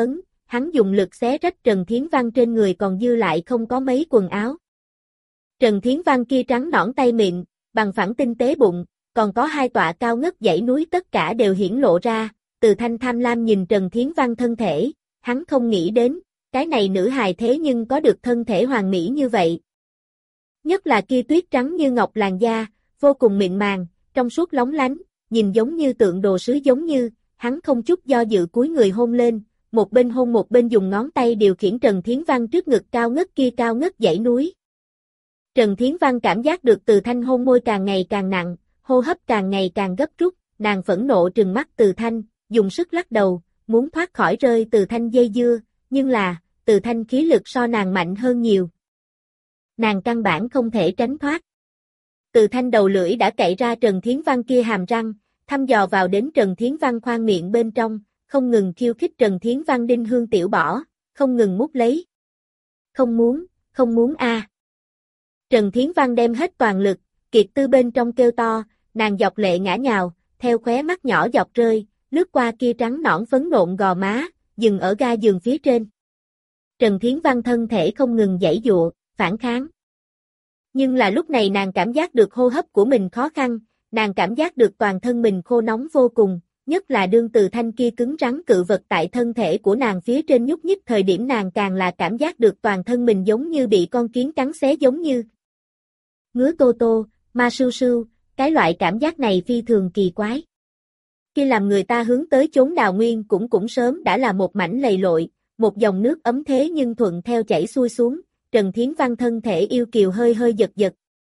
hắn dùng lực xé rách Trần Thiến Văn trên người còn dư lại không có mấy quần áo. Trần Thiến Văn kia trắng nõn tay mịn, bằng phẳng tinh tế bụng, còn có hai tọa cao ngất dãy núi tất cả đều hiển lộ ra. Từ Thanh tham lam nhìn Trần Thiến Văn thân thể, hắn không nghĩ đến, cái này nữ hài thế nhưng có được thân thể hoàn mỹ như vậy. Nhất là kia tuyết trắng như ngọc làn da, vô cùng mịn màng, trong suốt lóng lánh, nhìn giống như tượng đồ sứ giống như, hắn không chút do dự cúi người hôn lên, một bên hôn một bên dùng ngón tay điều khiển Trần Thiến Văn trước ngực cao ngất kia cao ngất dãy núi. Trần Thiến Văn cảm giác được Từ Thanh hôn môi càng ngày càng nặng, hô hấp càng ngày càng gấp rút, nàng phẫn nộ trừng mắt Từ Thanh, dùng sức lắc đầu, muốn thoát khỏi rơi Từ Thanh dây dưa, nhưng là, Từ Thanh khí lực so nàng mạnh hơn nhiều. Nàng căn bản không thể tránh thoát. Từ Thanh đầu lưỡi đã cậy ra Trần Thiến Văn kia hàm răng, thăm dò vào đến Trần Thiến Văn khoang miệng bên trong, không ngừng khiêu khích Trần Thiến Văn đinh hương tiểu bỏ, không ngừng mút lấy. Không muốn, không muốn a. Trần Thiến Văn đem hết toàn lực, kiệt tư bên trong kêu to, nàng dọc lệ ngã nhào, theo khóe mắt nhỏ dọc rơi, lướt qua kia trắng nõn phấn nộn gò má, dừng ở ga giường phía trên. Trần Thiến Văn thân thể không ngừng giãy giụa, phản kháng. Nhưng là lúc này nàng cảm giác được hô hấp của mình khó khăn, nàng cảm giác được toàn thân mình khô nóng vô cùng, nhất là đương Từ Thanh kia cứng rắn cự vật tại thân thể của nàng phía trên nhúc nhích thời điểm nàng càng là cảm giác được toàn thân mình giống như bị con kiến cắn xé giống như. Ngứa tô tô, ma sưu sưu, cái loại cảm giác này phi thường kỳ quái. Khi làm người ta hướng tới chốn đào nguyên cũng cũng sớm đã là một mảnh lầy lội, một dòng nước ấm thế nhưng thuận theo chảy xuôi xuống, Trần Thiến Văn thân thể yêu kiều hơi hơi giật giật.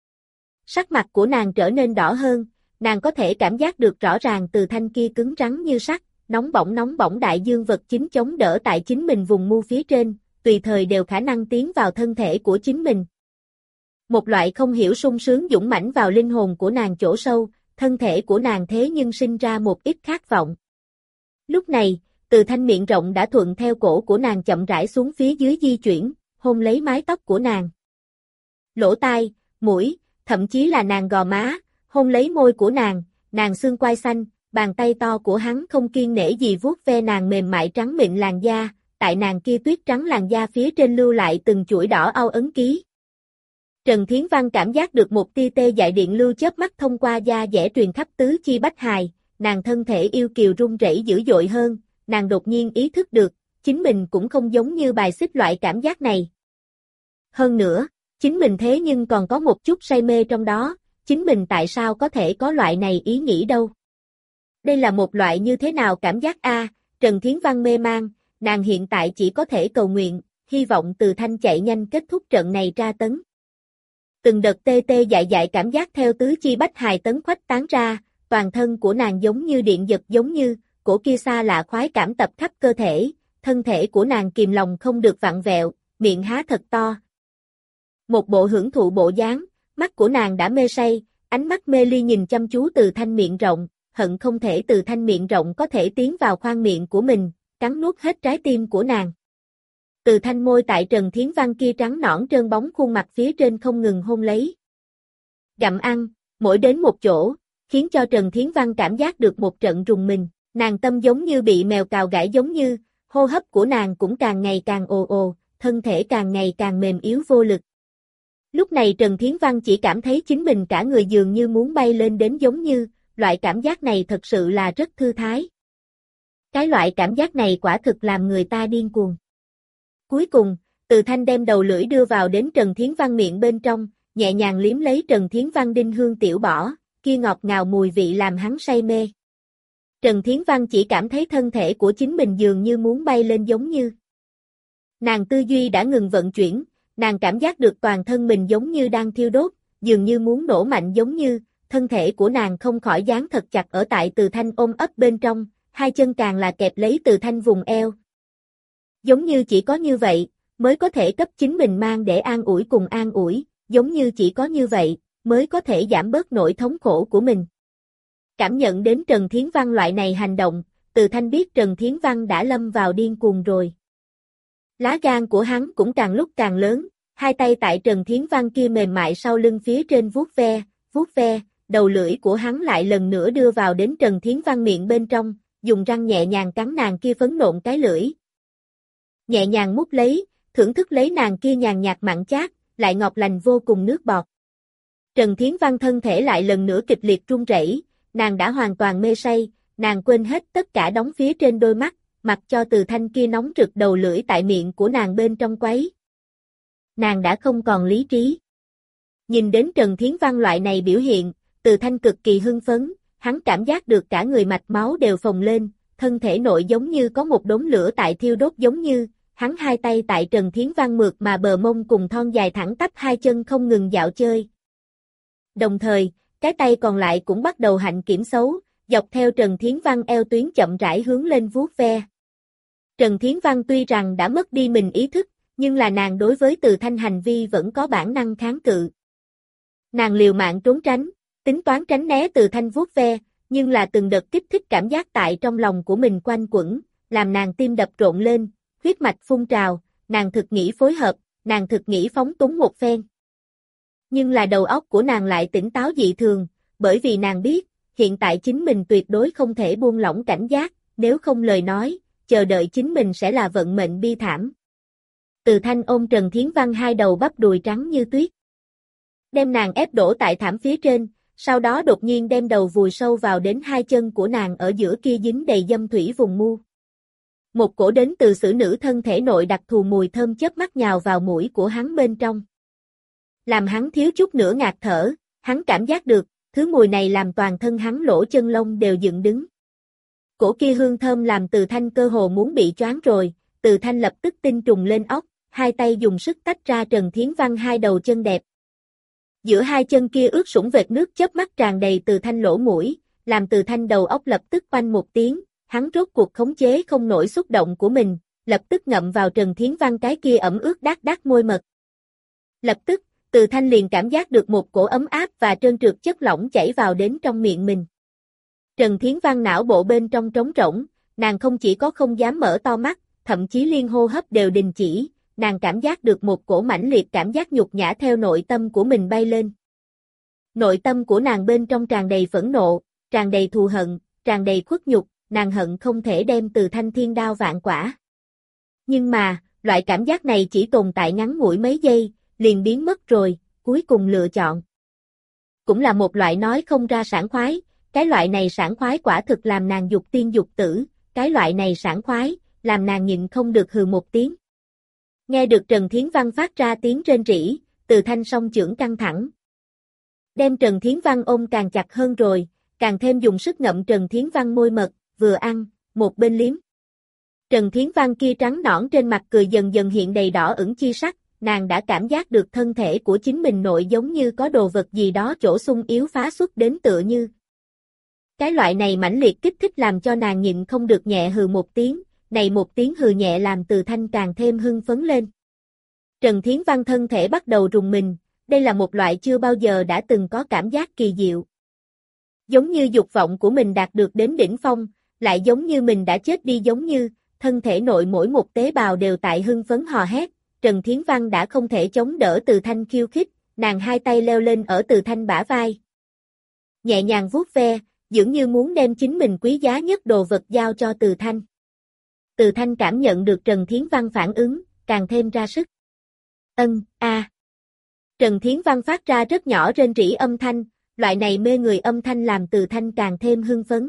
Sắc mặt của nàng trở nên đỏ hơn, nàng có thể cảm giác được rõ ràng Từ Thanh kia cứng rắn như sắt, nóng bỏng nóng bỏng đại dương vật chính chống đỡ tại chính mình vùng mu phía trên, tùy thời đều khả năng tiến vào thân thể của chính mình. Một loại không hiểu sung sướng dũng mãnh vào linh hồn của nàng chỗ sâu, thân thể của nàng thế nhưng sinh ra một ít khát vọng. Lúc này, Từ Thanh miệng rộng đã thuận theo cổ của nàng chậm rãi xuống phía dưới di chuyển, hôn lấy mái tóc của nàng. Lỗ tai, mũi, thậm chí là nàng gò má, hôn lấy môi của nàng, nàng xương quai xanh, bàn tay to của hắn không kiêng nể gì vuốt ve nàng mềm mại trắng mịn làn da, tại nàng kia tuyết trắng làn da phía trên lưu lại từng chuỗi đỏ au ấn ký. Trần Thiến Văn cảm giác được một tia tê dại điện lưu chớp mắt thông qua da dẻ truyền khắp tứ chi bách hài, nàng thân thể yêu kiều run rẩy dữ dội hơn, nàng đột nhiên ý thức được, chính mình cũng không giống như bài xích loại cảm giác này. Hơn nữa, chính mình thế nhưng còn có một chút say mê trong đó, chính mình tại sao có thể có loại này ý nghĩ đâu. Đây là một loại như thế nào cảm giác a? Trần Thiến Văn mê mang, nàng hiện tại chỉ có thể cầu nguyện, hy vọng Từ Thanh chạy nhanh kết thúc trận này tra tấn. Từng đợt tê tê dại dại cảm giác theo tứ chi bách hài tấn khuếch tán ra, toàn thân của nàng giống như điện giật giống như, cổ kia xa lạ khoái cảm tập khắp cơ thể, thân thể của nàng kìm lòng không được vặn vẹo, miệng há thật to. Một bộ hưởng thụ bộ dáng, mắt của nàng đã mê say, ánh mắt mê ly nhìn chăm chú Từ Thanh miệng rộng, hận không thể Từ Thanh miệng rộng có thể tiến vào khoang miệng của mình, cắn nuốt hết trái tim của nàng. Từ Thanh môi tại Trần Thiến Văn kia trắng nõn trơn bóng khuôn mặt phía trên không ngừng hôn lấy. Gặm ăn, mỗi đến một chỗ, khiến cho Trần Thiến Văn cảm giác được một trận rùng mình, nàng tâm giống như bị mèo cào gãi giống như, hô hấp của nàng cũng càng ngày càng ồ ồ, thân thể càng ngày càng mềm yếu vô lực. Lúc này Trần Thiến Văn chỉ cảm thấy chính mình cả người dường như muốn bay lên đến giống như, loại cảm giác này thật sự là rất thư thái. Cái loại cảm giác này quả thực làm người ta điên cuồng. Cuối cùng, Từ Thanh đem đầu lưỡi đưa vào đến Trần Thiến Văn miệng bên trong, nhẹ nhàng liếm lấy Trần Thiến Văn đinh hương tiểu bỏ, kia ngọt ngào mùi vị làm hắn say mê. Trần Thiến Văn chỉ cảm thấy thân thể của chính mình dường như muốn bay lên giống như. Nàng tư duy đã ngừng vận chuyển, nàng cảm giác được toàn thân mình giống như đang thiêu đốt, dường như muốn nổ mạnh giống như, thân thể của nàng không khỏi dán thật chặt ở tại Từ Thanh ôm ấp bên trong, hai chân càng là kẹp lấy Từ Thanh vùng eo. Giống như chỉ có như vậy, mới có thể cấp chính mình mang để an ủi cùng an ủi, giống như chỉ có như vậy, mới có thể giảm bớt nỗi thống khổ của mình. Cảm nhận đến Trần Thiến Văn loại này hành động, Từ Thanh biết Trần Thiến Văn đã lâm vào điên cuồng rồi. Lá gan của hắn cũng càng lúc càng lớn, hai tay tại Trần Thiến Văn kia mềm mại sau lưng phía trên vuốt ve, vuốt ve, đầu lưỡi của hắn lại lần nữa đưa vào đến Trần Thiến Văn miệng bên trong, dùng răng nhẹ nhàng cắn nàng kia phấn nộn cái lưỡi. nhẹ nhàng mút lấy, thưởng thức lấy nàng kia nhàn nhạt mặn chát, lại ngọt lành vô cùng nước bọt. Trần Thiến Văn thân thể lại lần nữa kịch liệt run rẩy, nàng đã hoàn toàn mê say, nàng quên hết tất cả đóng phía trên đôi mắt, mặc cho Từ Thanh kia nóng rực đầu lưỡi tại miệng của nàng bên trong quấy. Nàng đã không còn lý trí. Nhìn đến Trần Thiến Văn loại này biểu hiện, Từ Thanh cực kỳ hưng phấn, hắn cảm giác được cả người mạch máu đều phồng lên, thân thể nội giống như có một đống lửa tại thiêu đốt giống như, hắn hai tay tại Trần Thiến Văn mượt mà bờ mông cùng thon dài thẳng tắp hai chân không ngừng dạo chơi. Đồng thời, cái tay còn lại cũng bắt đầu hạnh kiểm xấu, dọc theo Trần Thiến Văn eo tuyến chậm rãi hướng lên vuốt ve. Trần Thiến Văn tuy rằng đã mất đi mình ý thức, nhưng là nàng đối với Từ Thanh hành vi vẫn có bản năng kháng cự. Nàng liều mạng trốn tránh, tính toán tránh né Từ Thanh vuốt ve, nhưng là từng đợt kích thích cảm giác tại trong lòng của mình quanh quẩn, làm nàng tim đập rộn lên, huyết mạch phun trào, nàng thực nghĩ phối hợp, nàng thực nghĩ phóng túng một phen. Nhưng là đầu óc của nàng lại tỉnh táo dị thường, bởi vì nàng biết, hiện tại chính mình tuyệt đối không thể buông lỏng cảnh giác, nếu không lời nói, chờ đợi chính mình sẽ là vận mệnh bi thảm. Từ Thanh ôm Trần Thiến Văn hai đầu bắp đùi trắng như tuyết, đem nàng ép đổ tại thảm phía trên, sau đó đột nhiên đem đầu vùi sâu vào đến hai chân của nàng ở giữa kia dính đầy dâm thủy vùng mu. Một cổ đến từ xử nữ thân thể nội đặc thù mùi thơm chớp mắt nhào vào mũi của hắn bên trong. Làm hắn thiếu chút nữa ngạt thở, hắn cảm giác được, thứ mùi này làm toàn thân hắn lỗ chân lông đều dựng đứng. Cổ kia hương thơm làm Từ Thanh cơ hồ muốn bị choáng rồi, Từ Thanh lập tức tinh trùng lên óc, hai tay dùng sức tách ra Trần Thiến Văn hai đầu chân đẹp. Giữa hai chân kia ướt sũng vệt nước chớp mắt tràn đầy Từ Thanh lỗ mũi, làm Từ Thanh đầu óc lập tức oanh một tiếng, hắn rốt cuộc khống chế không nổi xúc động của mình, lập tức ngậm vào Trần Thiến Văn cái kia ẩm ướt đát đát môi mật. Lập tức, Từ Thanh liền cảm giác được một cổ ấm áp và trơn trượt chất lỏng chảy vào đến trong miệng mình. Trần Thiến Văn não bộ bên trong trống rỗng, nàng không chỉ có không dám mở to mắt, thậm chí liên hô hấp đều đình chỉ, nàng cảm giác được một cổ mãnh liệt cảm giác nhục nhã theo nội tâm của mình bay lên. Nội tâm của nàng bên trong tràn đầy phẫn nộ, tràn đầy thù hận, tràn đầy khuất nhục, nàng hận không thể đem Từ Thanh thiên đao vạn quả. Nhưng mà, loại cảm giác này chỉ tồn tại ngắn ngủi mấy giây, liền biến mất rồi, cuối cùng lựa chọn. Cũng là một loại nói không ra sảng khoái, cái loại này sảng khoái quả thực làm nàng dục tiên dục tử, cái loại này sảng khoái, làm nàng nhịn không được hừ một tiếng. Nghe được Trần Thiến Văn phát ra tiếng rên rỉ, Từ Thanh song chưởng căng thẳng. Đem Trần Thiến Văn ôm càng chặt hơn rồi, càng thêm dùng sức ngậm Trần Thiến Văn môi mật, vừa ăn, một bên liếm. Trần Thiến Văn kia trắng nõn trên mặt cười dần dần hiện đầy đỏ ửng chi sắc, nàng đã cảm giác được thân thể của chính mình nội giống như có đồ vật gì đó chỗ sung yếu phá xuất đến tựa như. Cái loại này mãnh liệt kích thích làm cho nàng nhịn không được nhẹ hừ một tiếng, này một tiếng hừ nhẹ làm Từ Thanh càng thêm hưng phấn lên. Trần Thiến Văn thân thể bắt đầu rùng mình, đây là một loại chưa bao giờ đã từng có cảm giác kỳ diệu. Giống như dục vọng của mình đạt được đến đỉnh phong, lại giống như mình đã chết đi giống như, thân thể nội mỗi một tế bào đều tại hưng phấn hò hét, Trần Thiến Văn đã không thể chống đỡ Từ Thanh khiêu khích, nàng hai tay leo lên ở Từ Thanh bả vai. Nhẹ nhàng vuốt ve, dường như muốn đem chính mình quý giá nhất đồ vật giao cho Từ Thanh. Từ Thanh cảm nhận được Trần Thiến Văn phản ứng, càng thêm ra sức. Ân, a. À. Trần Thiến Văn phát ra rất nhỏ rên rỉ âm thanh, loại này mê người âm thanh làm Từ Thanh càng thêm hưng phấn.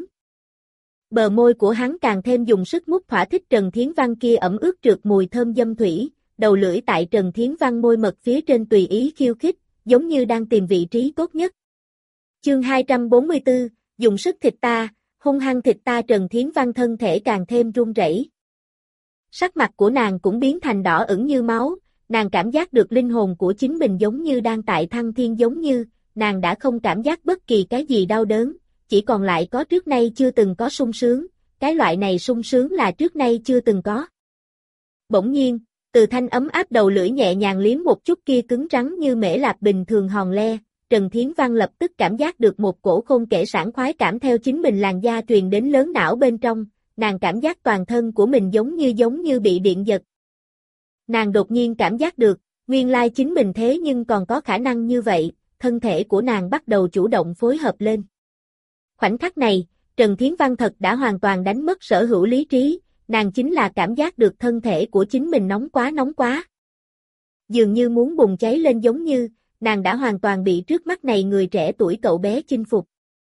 Bờ môi của hắn càng thêm dùng sức mút thỏa thích Trần Thiến Văn kia ẩm ướt trượt mùi thơm dâm thủy, đầu lưỡi tại Trần Thiến Văn môi mật phía trên tùy ý khiêu khích, giống như đang tìm vị trí tốt nhất. Chương hai trăm bốn mươi tư, dùng sức thịt ta, hung hăng thịt ta. Trần Thiến Văn thân thể càng thêm run rẩy. Sắc mặt của nàng cũng biến thành đỏ ửng như máu, nàng cảm giác được linh hồn của chính mình giống như đang tại thăng thiên giống như, nàng đã không cảm giác bất kỳ cái gì đau đớn, chỉ còn lại có trước nay chưa từng có sung sướng, cái loại này sung sướng là trước nay chưa từng có. Bỗng nhiên, Từ Thanh ấm áp đầu lưỡi nhẹ nhàng liếm một chút kia cứng rắn như mễ lạp bình thường hòn le, Trần Thiến Văn lập tức cảm giác được một cổ khôn kể sảng khoái cảm theo chính mình làn da truyền đến lớn não bên trong, nàng cảm giác toàn thân của mình giống như giống như bị điện giật. Nàng đột nhiên cảm giác được, nguyên lai chính mình thế nhưng còn có khả năng như vậy, thân thể của nàng bắt đầu chủ động phối hợp lên. Khoảnh khắc này, Trần Thiến Văn thật đã hoàn toàn đánh mất sở hữu lý trí, nàng chính là cảm giác được thân thể của chính mình nóng quá nóng quá. Dường như muốn bùng cháy lên giống như, nàng đã hoàn toàn bị trước mắt này người trẻ tuổi cậu bé chinh phục.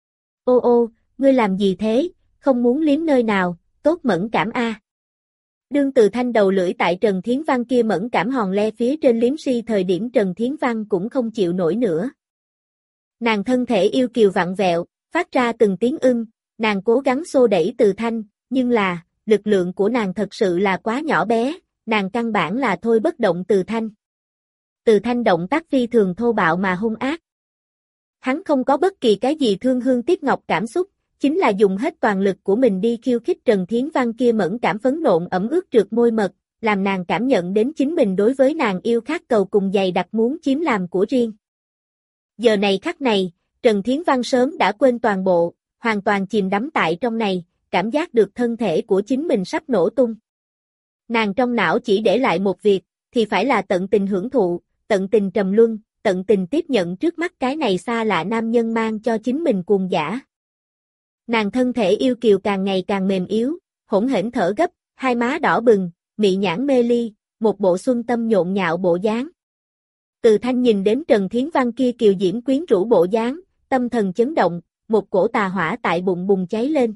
Ô ô, ngươi làm gì thế, không muốn liếm nơi nào, tốt mẫn cảm a. À. Đương Từ Thanh đầu lưỡi tại Trần Thiến Văn kia mẫn cảm hòn le phía trên liếm si thời điểm Trần Thiến Văn cũng không chịu nổi nữa. Nàng thân thể yêu kiều vặn vẹo, phát ra từng tiếng ưng, nàng cố gắng xô đẩy Từ Thanh, nhưng là, lực lượng của nàng thật sự là quá nhỏ bé, nàng căn bản là thôi bất động Từ Thanh. Từ Thanh động tác phi thường thô bạo mà hung ác. Hắn không có bất kỳ cái gì thương hương tiếc ngọc cảm xúc, chính là dùng hết toàn lực của mình đi khiêu khích Trần Thiến Văn kia mẫn cảm phấn nộn ẩm ướt trượt môi mật, làm nàng cảm nhận đến chính mình đối với nàng yêu khát cầu cùng dày đặc muốn chiếm làm của riêng. Giờ này khắc này, Trần Thiến Văn sớm đã quên toàn bộ, hoàn toàn chìm đắm tại trong này, cảm giác được thân thể của chính mình sắp nổ tung. Nàng trong não chỉ để lại một việc, thì phải là tận tình hưởng thụ, tận tình trầm luân, tận tình tiếp nhận trước mắt cái này xa lạ nam nhân mang cho chính mình cuồng dã. Nàng thân thể yêu kiều càng ngày càng mềm yếu, hỗn hển thở gấp, hai má đỏ bừng, mị nhãn mê ly, một bộ xuân tâm nhộn nhạo bộ dáng. Từ Thanh nhìn đến Trần Thiến Văn kia kiều diễm quyến rũ bộ dáng, tâm thần chấn động, một cổ tà hỏa tại bụng bùng cháy lên.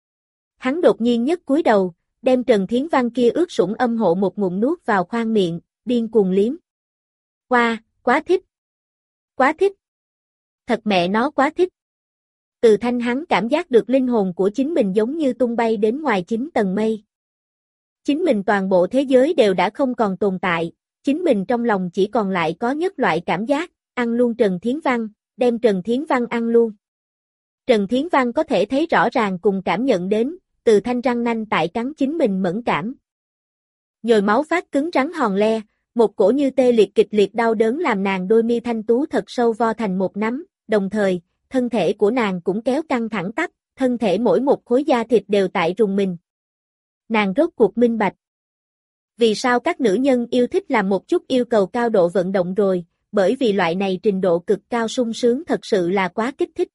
Hắn đột nhiên nhấc cúi đầu, đem Trần Thiến Văn kia ướt sũng âm hộ một ngụm nuốt vào khoang miệng, điên cuồng liếm. Wow, quá thích. Quá thích. Thật mẹ nó quá thích. Từ Thanh hắn cảm giác được linh hồn của chính mình giống như tung bay đến ngoài chín tầng mây. Chính mình toàn bộ thế giới đều đã không còn tồn tại, chính mình trong lòng chỉ còn lại có nhất loại cảm giác, ăn luôn Trần Thiến Văn, đem Trần Thiến Văn ăn luôn. Trần Thiến Văn có thể thấy rõ ràng cùng cảm nhận đến, Từ Thanh răng nanh tại cắn chính mình mẫn cảm. Nhồi máu phát cứng rắn hòn le, một cổ như tê liệt kịch liệt đau đớn làm nàng đôi mi thanh tú thật sâu vo thành một nắm, đồng thời, thân thể của nàng cũng kéo căng thẳng tắp, thân thể mỗi một khối da thịt đều tại rùng mình. Nàng rốt cuộc minh bạch. Vì sao các nữ nhân yêu thích làm một chút yêu cầu cao độ vận động rồi, bởi vì loại này trình độ cực cao sung sướng thật sự là quá kích thích.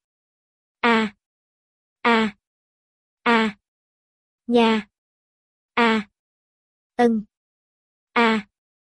A. A. A. Nha. A. Ân. A.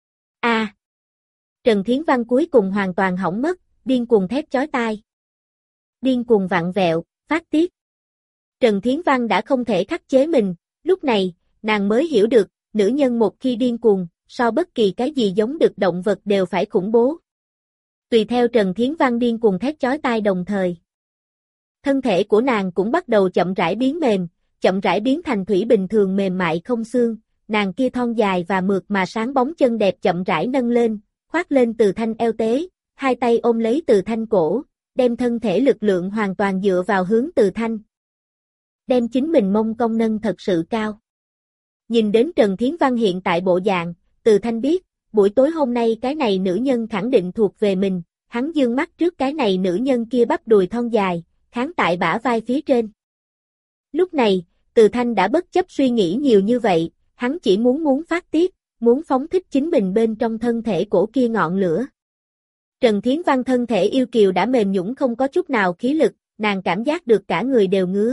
A. Trần Thiến Văn cuối cùng hoàn toàn hỏng mất, điên cuồng thét chói tai. Điên cuồng vặn vẹo, phát tiết. Trần Thiến Văn đã không thể khắc chế mình, lúc này, nàng mới hiểu được, nữ nhân một khi điên cuồng, so bất kỳ cái gì giống được động vật đều phải khủng bố. Tùy theo Trần Thiến Văn điên cuồng thét chói tai đồng thời. Thân thể của nàng cũng bắt đầu chậm rãi biến mềm, chậm rãi biến thành thủy bình thường mềm mại không xương, nàng kia thon dài và mượt mà sáng bóng chân đẹp chậm rãi nâng lên, khoác lên Từ Thanh eo tế, hai tay ôm lấy Từ Thanh cổ, đem thân thể lực lượng hoàn toàn dựa vào hướng Từ Thanh. Đem chính mình mông cong nâng thật sự cao. Nhìn đến Trần Thiến Văn hiện tại bộ dạng, Từ Thanh biết, buổi tối hôm nay cái này nữ nhân khẳng định thuộc về mình, hắn dương mắt trước cái này nữ nhân kia bắp đùi thon dài, kháng tại bả vai phía trên. Lúc này, Từ Thanh đã bất chấp suy nghĩ nhiều như vậy, hắn chỉ muốn muốn phát tiết, muốn phóng thích chính mình bên trong thân thể cổ kia ngọn lửa. Trần Thiến Văn thân thể yêu kiều đã mềm nhũn không có chút nào khí lực, nàng cảm giác được cả người đều ngứa.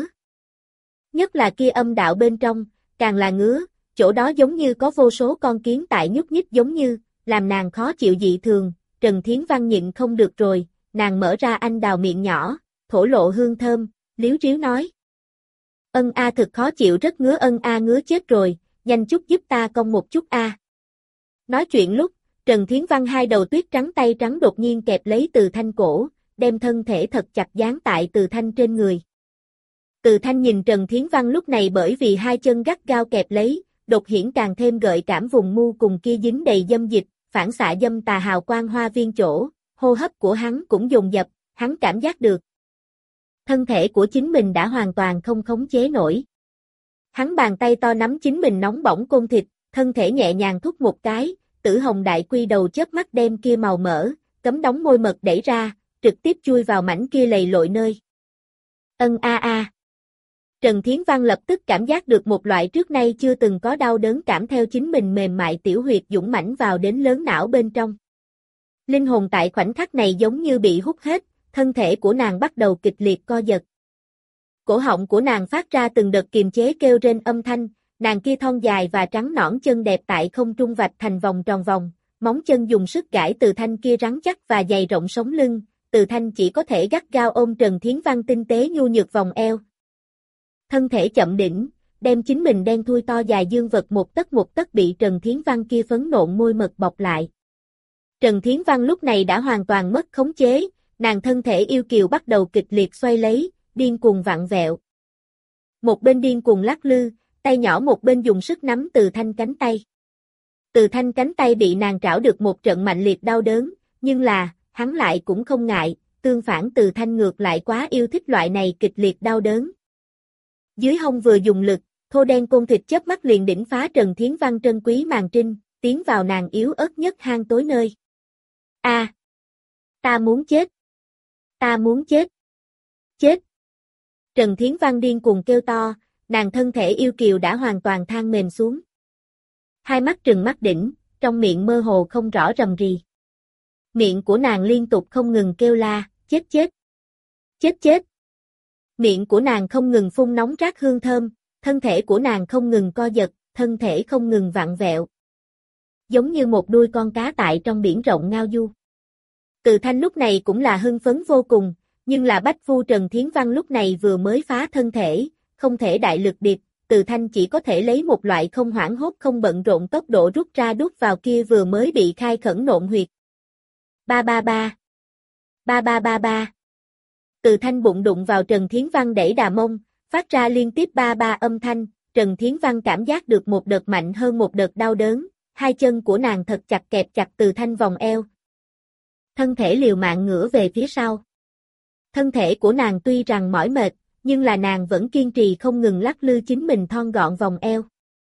Nhất là kia âm đạo bên trong, càng là ngứa, chỗ đó giống như có vô số con kiến tại nhúc nhích giống như, làm nàng khó chịu dị thường, Trần Thiến Văn nhịn không được rồi, nàng mở ra anh đào miệng nhỏ, thổ lộ hương thơm, liếu riếu nói. Ân a thực khó chịu rất ngứa ân a ngứa chết rồi, nhanh chút giúp ta cong một chút a. Nói chuyện lúc, Trần Thiến Văn hai đầu tuyết trắng tay trắng đột nhiên kẹp lấy Từ Thanh cổ, đem thân thể thật chặt dán tại Từ Thanh trên người. Từ Thanh nhìn Trần Thiến Văn lúc này bởi vì hai chân gắt gao kẹp lấy, đột hiển càng thêm gợi cảm vùng mu cùng kia dính đầy dâm dịch, phản xạ dâm tà hào quang hoa viên chỗ, hô hấp của hắn cũng dồn dập, hắn cảm giác được. Thân thể của chính mình đã hoàn toàn không khống chế nổi. Hắn bàn tay to nắm chính mình nóng bỏng côn thịt, thân thể nhẹ nhàng thúc một cái, Tử Hồng Đại Quy đầu chớp mắt đem kia màu mỡ, cấm đóng môi mật đẩy ra, trực tiếp chui vào mảnh kia lầy lội nơi. Ân a a. Trần Thiến Văn lập tức cảm giác được một loại trước nay chưa từng có đau đớn cảm theo chính mình mềm mại tiểu huyệt dũng mãnh vào đến lớn não bên trong. Linh hồn tại khoảnh khắc này giống như bị hút hết, thân thể của nàng bắt đầu kịch liệt co giật. Cổ họng của nàng phát ra từng đợt kiềm chế kêu rên âm thanh, nàng kia thon dài và trắng nõn chân đẹp tại không trung vạch thành vòng tròn vòng, móng chân dùng sức gãi Từ Thanh kia rắn chắc và dày rộng sống lưng, Từ Thanh chỉ có thể gắt gao ôm Trần Thiến Văn tinh tế nhu nhược vòng eo. Thân thể chậm đỉnh, đem chính mình đen thui to dài dương vật một tấc một tấc bị Trần Thiến Văn kia phấn nộn môi mật bọc lại. Trần Thiến Văn lúc này đã hoàn toàn mất khống chế, nàng thân thể yêu kiều bắt đầu kịch liệt xoay lấy, điên cuồng vặn vẹo. Một bên điên cuồng lắc lư, tay nhỏ một bên dùng sức nắm Từ Thanh cánh tay. Từ Thanh cánh tay bị nàng trảo được một trận mạnh liệt đau đớn, nhưng là, hắn lại cũng không ngại, tương phản Từ Thanh ngược lại quá yêu thích loại này kịch liệt đau đớn. Dưới hông vừa dùng lực, thô đen côn thịt chớp mắt liền đỉnh phá Trần Thiến Văn trân quý màng trinh, tiến vào nàng yếu ớt nhất hang tối nơi. A, à, ta muốn chết. Ta muốn chết. Chết. Trần Thiến Văn điên cuồng kêu to, nàng thân thể yêu kiều đã hoàn toàn than mềm xuống. Hai mắt trừng mắt đỉnh, trong miệng mơ hồ không rõ rầm rì. Miệng của nàng liên tục không ngừng kêu la, chết chết. Chết chết. Miệng của nàng không ngừng phun nóng rát hương thơm, thân thể của nàng không ngừng co giật, thân thể không ngừng vặn vẹo. Giống như một đuôi con cá tại trong biển rộng ngao du. Từ Thanh lúc này cũng là hưng phấn vô cùng, nhưng là bách phu Trần Thiến Văn lúc này vừa mới phá thân thể, không thể đại lực điệp, Từ Thanh chỉ có thể lấy một loại không hoảng hốt không bận rộn tốc độ rút ra đút vào kia vừa mới bị khai khẩn nộn huyệt. Ba ba ba. Ba ba ba ba. Từ Thanh bụng đụng vào Trần Thiến Văn đẩy đà mông, phát ra liên tiếp ba ba âm thanh, Trần Thiến Văn cảm giác được một đợt mạnh hơn một đợt đau đớn, hai chân của nàng thật chặt kẹp chặt Từ Thanh vòng eo. Thân thể liều mạng ngửa về phía sau. Thân thể của nàng tuy rằng mỏi mệt, nhưng là nàng vẫn kiên trì không ngừng lắc lư chính mình thon gọn vòng eo.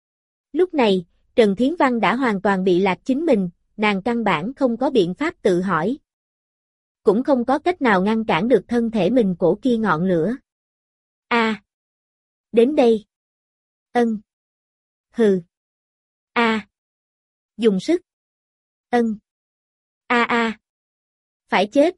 Lúc này, Trần Thiến Văn đã hoàn toàn bị lạc chính mình, nàng căn bản không có biện pháp tự hỏi. Cũng không có cách nào ngăn cản được thân thể mình cổ kia ngọn lửa. A. À, đến đây. Ân. Hừ. A. À, dùng sức. Ân. A a. Phải chết.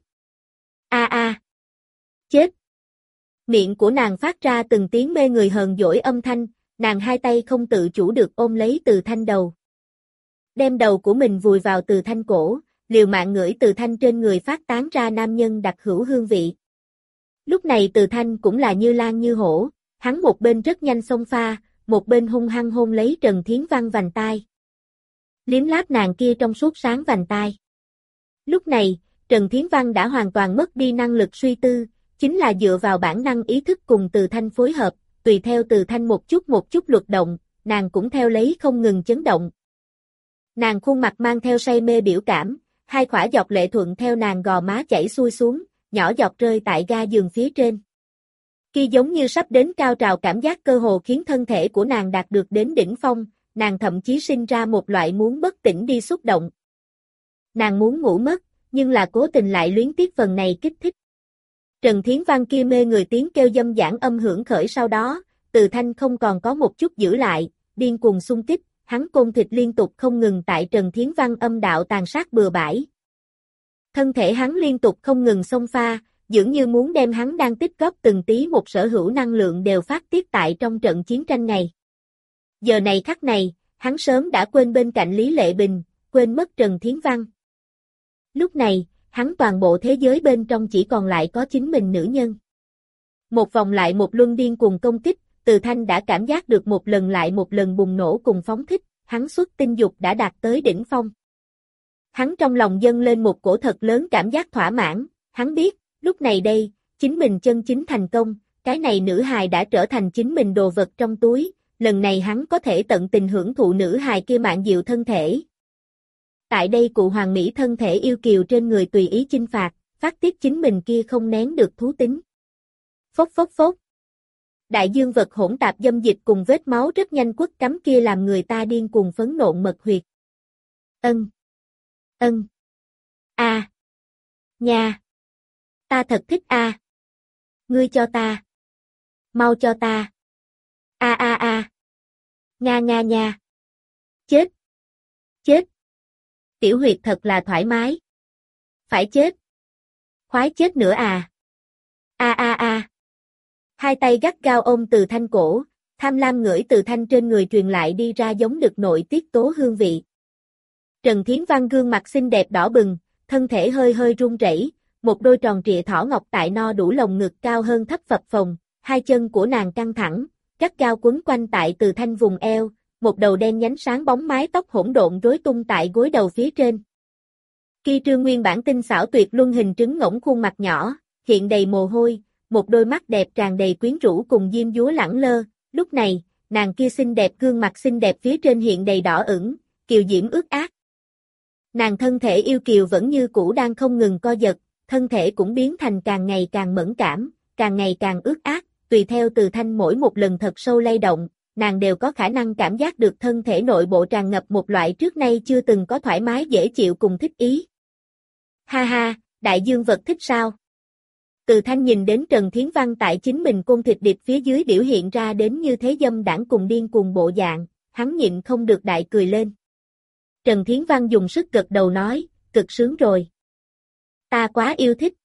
A a. Chết. Miệng của nàng phát ra từng tiếng mê người hờn dỗi âm thanh, nàng hai tay không tự chủ được ôm lấy Từ Thanh đầu. Đem đầu của mình vùi vào Từ Thanh cổ, liều mạng ngửi Từ Thanh trên người phát tán ra nam nhân đặc hữu hương vị. Lúc này Từ Thanh cũng là như lan như hổ, hắn một bên rất nhanh xông pha, một bên hung hăng hôn lấy Trần Thiến Văn vành tai. Liếm láp nàng kia trong suốt sáng vành tai. Lúc này, Trần Thiến Văn đã hoàn toàn mất đi năng lực suy tư, chính là dựa vào bản năng ý thức cùng Từ Thanh phối hợp, tùy theo Từ Thanh một chút một chút luật động, nàng cũng theo lấy không ngừng chấn động. Nàng khuôn mặt mang theo say mê biểu cảm, hai khỏa giọt lệ thuận theo nàng gò má chảy xuôi xuống, nhỏ giọt rơi tại ga giường phía trên. Khi giống như sắp đến cao trào cảm giác cơ hồ khiến thân thể của nàng đạt được đến đỉnh phong, nàng thậm chí sinh ra một loại muốn bất tỉnh đi xúc động. Nàng muốn ngủ mất, nhưng là cố tình lại luyến tiếc phần này kích thích. Trần Thiến Văn kia mê người tiếng kêu dâm dãn âm hưởng khởi sau đó, Từ Thanh không còn có một chút giữ lại, điên cuồng xung kích, hắn côn thịt liên tục không ngừng tại Trần Thiến Văn âm đạo tàn sát bừa bãi. Thân thể hắn liên tục không ngừng xông pha, dường như muốn đem hắn đang tích góp từng tí một sở hữu năng lượng đều phát tiết tại trong trận chiến tranh này. Giờ này khắc này, hắn sớm đã quên bên cạnh Lý Lệ Bình, quên mất Trần Thiến Văn. Lúc này, hắn toàn bộ thế giới bên trong chỉ còn lại có chính mình nữ nhân. Một vòng lại một luân điên cuồng công kích, Từ Thanh đã cảm giác được một lần lại một lần bùng nổ cùng phóng thích, hắn xuất tinh dục đã đạt tới đỉnh phong. Hắn trong lòng dâng lên một cổ thật lớn cảm giác thỏa mãn, hắn biết, lúc này đây, chính mình chân chính thành công, cái này nữ hài đã trở thành chính mình đồ vật trong túi, lần này hắn có thể tận tình hưởng thụ nữ hài kia mạn diệu thân thể. Tại đây cụ hoàng mỹ thân thể yêu kiều trên người tùy ý chinh phạt, phát tiết chính mình kia không nén được thú tính. Phốc phốc phốc. Đại dương vật hỗn tạp dâm dịch cùng vết máu rất nhanh quất cắm kia làm người ta điên cuồng phấn nộn mật huyệt. Ân. Ân. A. À. Nha. Ta thật thích a. À. Ngươi cho ta. Mau cho ta. A a a. Nga nga nha. Chết. Chết. Tiểu huyệt thật là thoải mái. Phải chết. Khoái chết nữa à. A a a. Hai tay gắt gao ôm Từ Thanh cổ, Tham lam ngửi Từ Thanh trên người truyền lại đi ra giống đực nội tiết tố hương vị. Trần Thiến Văn gương mặt xinh đẹp đỏ bừng, thân thể hơi hơi run rẩy, một đôi tròn trịa thỏ ngọc tại no đủ lồng ngực cao hơn thấp phập phồng, hai chân của nàng căng thẳng, gắt gao quấn quanh tại Từ Thanh vùng eo, một đầu đen nhánh sáng bóng mái tóc hỗn độn rối tung tại gối đầu phía trên. Kỳ Trương nguyên bản tinh xảo tuyệt luân hình trứng ngỗng khuôn mặt nhỏ, hiện đầy mồ hôi, một đôi mắt đẹp tràn đầy quyến rũ cùng diêm dúa lẳng lơ, lúc này, nàng kia xinh đẹp gương mặt xinh đẹp phía trên hiện đầy đỏ ửng, kiều diễm ướt át. Nàng thân thể yêu kiều vẫn như cũ đang không ngừng co giật, thân thể cũng biến thành càng ngày càng mẫn cảm, càng ngày càng ướt át, tùy theo Từ Thanh mỗi một lần thật sâu lay động, nàng đều có khả năng cảm giác được thân thể nội bộ tràn ngập một loại trước nay chưa từng có thoải mái dễ chịu cùng thích ý. Ha ha, đại dương vật thích sao? Từ Thanh nhìn đến Trần Thiến Văn tại chính mình côn thịt điệp phía dưới biểu hiện ra đến như thế dâm đãng cùng điên cuồng bộ dạng, hắn nhịn không được đại cười lên. Trần Thiến Văn dùng sức gật đầu nói, cực sướng rồi. Ta quá yêu thích.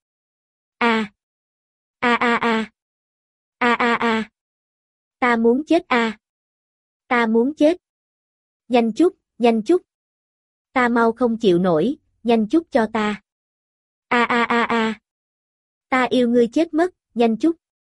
A. A a a. A a a. Ta muốn chết a. Ta muốn chết. Nhanh chút, nhanh chút. Ta mau không chịu nổi, nhanh chút cho ta. A a a a. Ta yêu ngươi chết mất, nhanh chút.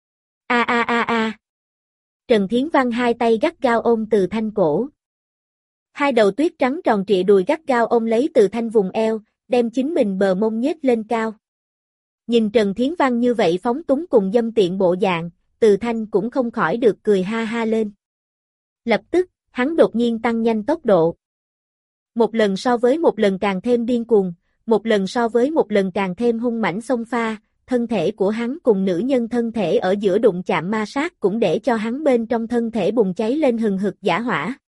A a a a. Trần Thiến Văn hai tay gắt gao ôm Từ Thanh cổ. Hai đầu tuyết trắng tròn trịa đùi gắt gao ôm lấy Từ Thanh vùng eo, đem chính mình bờ mông nhếch lên cao. Nhìn Trần Thiến Văn như vậy phóng túng cùng dâm tiện bộ dạng, Từ Thanh cũng không khỏi được cười ha ha lên. Lập tức, hắn đột nhiên tăng nhanh tốc độ. Một lần so với một lần càng thêm điên cuồng, một lần so với một lần càng thêm hung mãnh xông pha, thân thể của hắn cùng nữ nhân thân thể ở giữa đụng chạm ma sát cũng để cho hắn bên trong thân thể bùng cháy lên hừng hực dã hỏa.